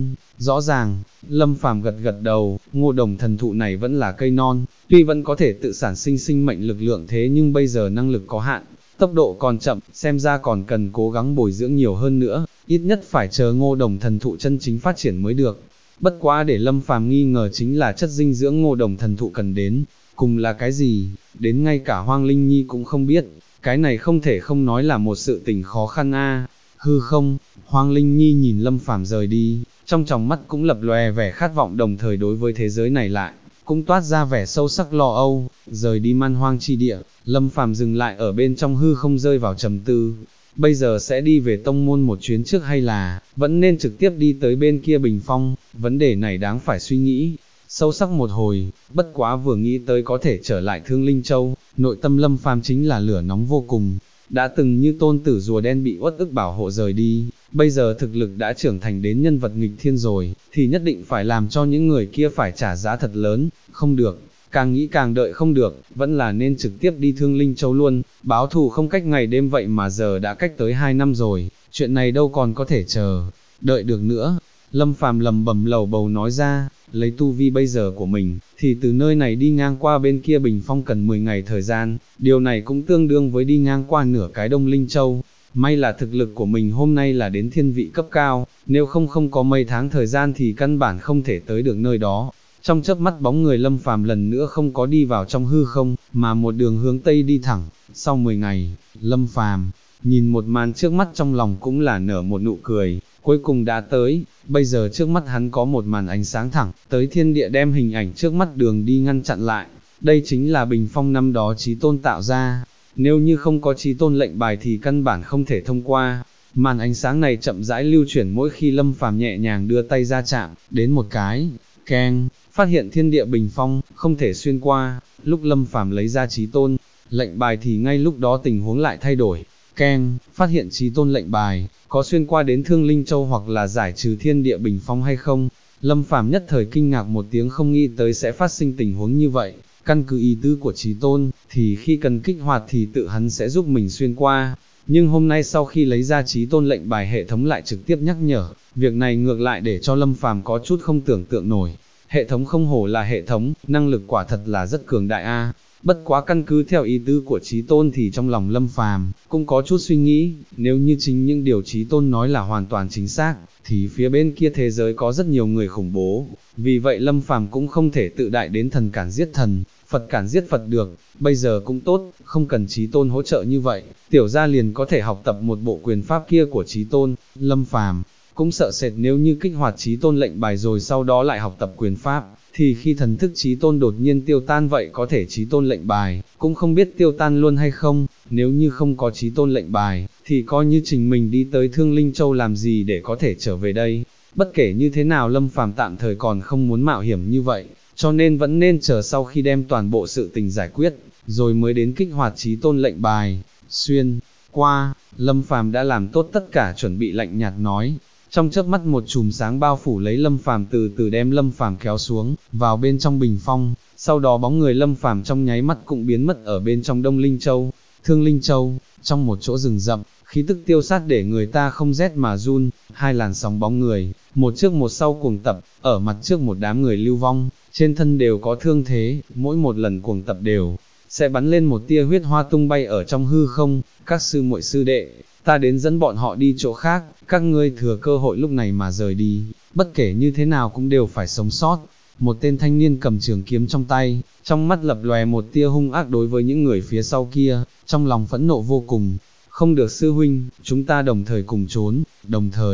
Rõ ràng, Lâm Phàm gật gật đầu, Ngô Đồng thần thụ này vẫn là cây non, tuy vẫn có thể tự sản sinh sinh mệnh lực lượng thế nhưng bây giờ năng lực có hạn, tốc độ còn chậm, xem ra còn cần cố gắng bồi dưỡng nhiều hơn nữa, ít nhất phải chờ Ngô Đồng thần thụ chân chính phát triển mới được. Bất quá để Lâm Phàm nghi ngờ chính là chất dinh dưỡng Ngô Đồng thần thụ cần đến, cùng là cái gì, đến ngay cả Hoang Linh Nhi cũng không biết, cái này không thể không nói là một sự tình khó khăn a. Hư không, Hoang Linh Nhi nhìn Lâm Phàm rời đi, trong tròng mắt cũng lập lòe vẻ khát vọng, đồng thời đối với thế giới này lại cũng toát ra vẻ sâu sắc lo âu. Rời đi man hoang chi địa, Lâm Phàm dừng lại ở bên trong hư không rơi vào trầm tư. Bây giờ sẽ đi về tông môn một chuyến trước hay là vẫn nên trực tiếp đi tới bên kia bình phong, vấn đề này đáng phải suy nghĩ sâu sắc một hồi. Bất quá vừa nghĩ tới có thể trở lại Thương Linh Châu, nội tâm Lâm Phàm chính là lửa nóng vô cùng. Đã từng như tôn tử rùa đen bị uất ức bảo hộ rời đi, bây giờ thực lực đã trưởng thành đến nhân vật nghịch thiên rồi, thì nhất định phải làm cho những người kia phải trả giá thật lớn. Không được, càng nghĩ càng đợi không được, vẫn là nên trực tiếp đi Thương Linh Châu luôn, báo thù không cách ngày đêm, vậy mà giờ đã cách tới 2 năm rồi, chuyện này đâu còn có thể chờ đợi được nữa. Lâm Phàm lầm bầm lầu bầu nói ra, lấy tu vi bây giờ của mình, thì từ nơi này đi ngang qua bên kia bình phong cần 10 ngày thời gian, điều này cũng tương đương với đi ngang qua nửa cái Đông Linh Châu. May là thực lực của mình hôm nay là đến thiên vị cấp cao, nếu không có mấy tháng thời gian thì căn bản không thể tới được nơi đó. Trong chớp mắt bóng người Lâm Phàm lần nữa không có đi vào trong hư không, mà một đường hướng Tây đi thẳng. Sau 10 ngày, Lâm Phàm nhìn một màn trước mắt trong lòng cũng là nở một nụ cười, cuối cùng đã tới. Bây giờ trước mắt hắn có một màn ánh sáng thẳng tới thiên địa đem hình ảnh trước mắt đường đi ngăn chặn lại. Đây chính là bình phong năm đó Chí Tôn tạo ra, nếu như không có Chí Tôn lệnh bài thì căn bản không thể thông qua. Màn ánh sáng này chậm rãi lưu chuyển mỗi khi Lâm Phàm nhẹ nhàng đưa tay ra chạm đến một cái, keng, phát hiện thiên địa bình phong không thể xuyên qua. Lúc Lâm Phàm lấy ra Chí Tôn lệnh bài thì ngay lúc đó tình huống lại thay đổi, keng, phát hiện Chí Tôn lệnh bài có xuyên qua đến Thương Linh Châu hoặc là giải trừ thiên địa bình phong hay không. Lâm Phàm nhất thời kinh ngạc một tiếng, không nghĩ tới sẽ phát sinh tình huống như vậy. Căn cứ ý tứ của Chí Tôn, thì khi cần kích hoạt thì tự hắn sẽ giúp mình xuyên qua. Nhưng hôm nay sau khi lấy ra Chí Tôn lệnh bài, hệ thống lại trực tiếp nhắc nhở. Việc này ngược lại để cho Lâm Phàm có chút không tưởng tượng nổi. Hệ thống không hổ là hệ thống, năng lực quả thật là rất cường đại a. Bất quá căn cứ theo ý tứ của Chí Tôn thì trong lòng Lâm Phàm cũng có chút suy nghĩ, nếu như chính những điều Chí Tôn nói là hoàn toàn chính xác, thì phía bên kia thế giới có rất nhiều người khủng bố, vì vậy Lâm Phàm cũng không thể tự đại đến thần cản giết thần, Phật cản giết Phật được. Bây giờ cũng tốt, không cần Chí Tôn hỗ trợ như vậy, tiểu gia liền có thể học tập một bộ quyền pháp kia của Chí Tôn. Lâm Phàm cũng sợ sệt nếu như kích hoạt Chí Tôn lệnh bài rồi sau đó lại học tập quyền pháp, thì khi thần thức Chí Tôn đột nhiên tiêu tan vậy có thể Chí Tôn lệnh bài cũng không biết tiêu tan luôn hay không. Nếu như không có Chí Tôn lệnh bài, thì coi như trình mình đi tới Thương Linh Châu làm gì để có thể trở về đây. Bất kể như thế nào Lâm Phàm tạm thời còn không muốn mạo hiểm như vậy, cho nên vẫn nên chờ sau khi đem toàn bộ sự tình giải quyết, rồi mới đến kích hoạt Chí Tôn lệnh bài. Xuyên qua, Lâm Phàm đã làm tốt tất cả chuẩn bị, lạnh nhạt nói. Trong chớp mắt một chùm sáng bao phủ lấy Lâm Phàm, từ từ đem Lâm Phàm kéo xuống vào bên trong bình phong. Sau đó bóng người Lâm Phàm trong nháy mắt cũng biến mất ở bên trong Đông Linh Châu, Thương Linh Châu. Trong một chỗ rừng rậm, khí tức tiêu sát để người ta không rét mà run. Hai làn sóng bóng người, một trước một sau cuồng tập, ở mặt trước một đám người lưu vong, trên thân đều có thương thế, mỗi một lần cuồng tập đều sẽ bắn lên một tia huyết hoa tung bay ở trong hư không. Các sư muội sư đệ, ta đến dẫn bọn họ đi chỗ khác, các ngươi thừa cơ hội lúc này mà rời đi, bất kể như thế nào cũng đều phải sống sót. Một tên thanh niên cầm trường kiếm trong tay, trong mắt lập lòe một tia hung ác đối với những người phía sau kia, trong lòng phẫn nộ vô cùng. Không được sư huynh, chúng ta đồng thời cùng trốn. Đồng thời,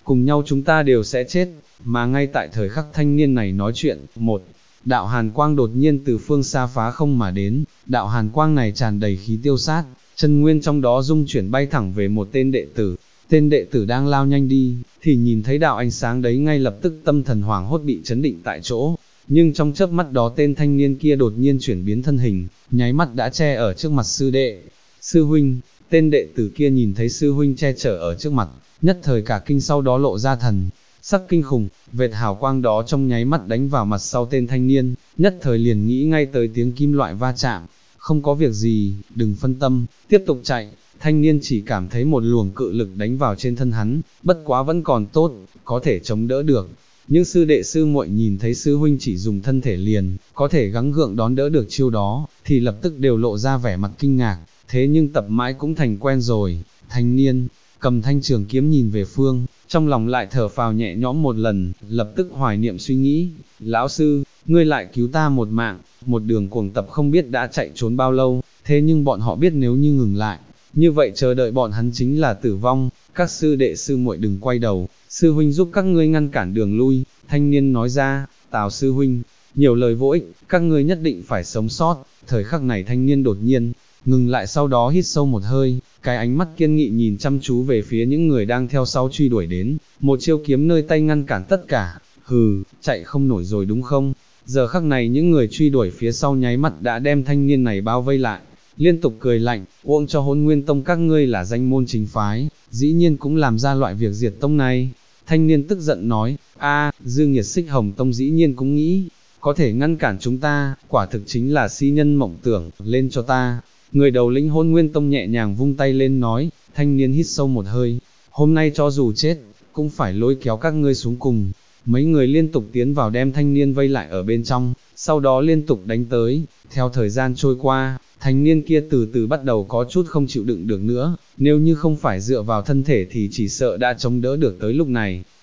cùng nhau chúng ta đều sẽ chết, mà ngay tại thời khắc thanh niên này nói chuyện, một đạo hàn quang đột nhiên từ phương xa phá không mà đến, đạo hàn quang này tràn đầy khí tiêu sát, chân nguyên trong đó dung chuyển bay thẳng về một tên đệ tử đang lao nhanh đi, thì nhìn thấy đạo ánh sáng đấy ngay lập tức tâm thần hoảng hốt bị chấn định tại chỗ, nhưng trong chớp mắt đó tên thanh niên kia đột nhiên chuyển biến thân hình, nháy mắt đã che ở trước mặt sư đệ. Sư huynh, tên đệ tử kia nhìn thấy sư huynh che chở ở trước mặt, nhất thời cả kinh, sau đó lộ ra thần sắc kinh khủng, vệt hào quang đó trong nháy mắt đánh vào mặt sau tên thanh niên, nhất thời liền nghĩ ngay tới tiếng kim loại va chạm. Không có việc gì, đừng phân tâm, tiếp tục chạy. Thanh niên chỉ cảm thấy một luồng cự lực đánh vào trên thân hắn, bất quá vẫn còn tốt, có thể chống đỡ được. Nhưng sư đệ sư muội nhìn thấy sư huynh chỉ dùng thân thể liền, có thể gắng gượng đón đỡ được chiêu đó, thì lập tức đều lộ ra vẻ mặt kinh ngạc, thế nhưng tập mãi cũng thành quen rồi. Thanh niên cầm thanh trường kiếm nhìn về phương, trong lòng lại thở phào nhẹ nhõm một lần, lập tức hoài niệm suy nghĩ, lão sư, ngươi lại cứu ta một mạng, một đường cuồng tập không biết đã chạy trốn bao lâu, thế nhưng bọn họ biết nếu như ngừng lại, như vậy chờ đợi bọn hắn chính là tử vong, các sư đệ sư muội đừng quay đầu, sư huynh giúp các ngươi ngăn cản đường lui. Thanh niên nói ra, Tào sư huynh, nhiều lời vô ích, các ngươi nhất định phải sống sót. Thời khắc này thanh niên đột nhiên ngừng lại, sau đó hít sâu một hơi, cái ánh mắt kiên nghị nhìn chăm chú về phía những người đang theo sau truy đuổi đến, một chiêu kiếm nơi tay ngăn cản tất cả. Hừ, chạy không nổi rồi đúng không? Giờ khắc này những người truy đuổi phía sau nháy mắt đã đem thanh niên này bao vây lại, liên tục cười lạnh, uổng cho Hỗn Nguyên Tông các ngươi là danh môn chính phái, dĩ nhiên cũng làm ra loại việc diệt tông này. Thanh niên tức giận nói, Dương Nhiệt Xích Hồng Tông dĩ nhiên cũng nghĩ, có thể ngăn cản chúng ta, quả thực chính là si nhân mộng tưởng, lên cho ta. Người đầu lĩnh Hỗn Nguyên Tông nhẹ nhàng vung tay lên nói, thanh niên hít sâu một hơi, hôm nay cho dù chết, cũng phải lôi kéo các ngươi xuống cùng. Mấy người liên tục tiến vào đem thanh niên vây lại ở bên trong, sau đó liên tục đánh tới. Theo thời gian trôi qua, thanh niên kia từ từ bắt đầu có chút không chịu đựng được nữa, nếu như không phải dựa vào thân thể thì chỉ sợ đã chống đỡ được tới lúc này.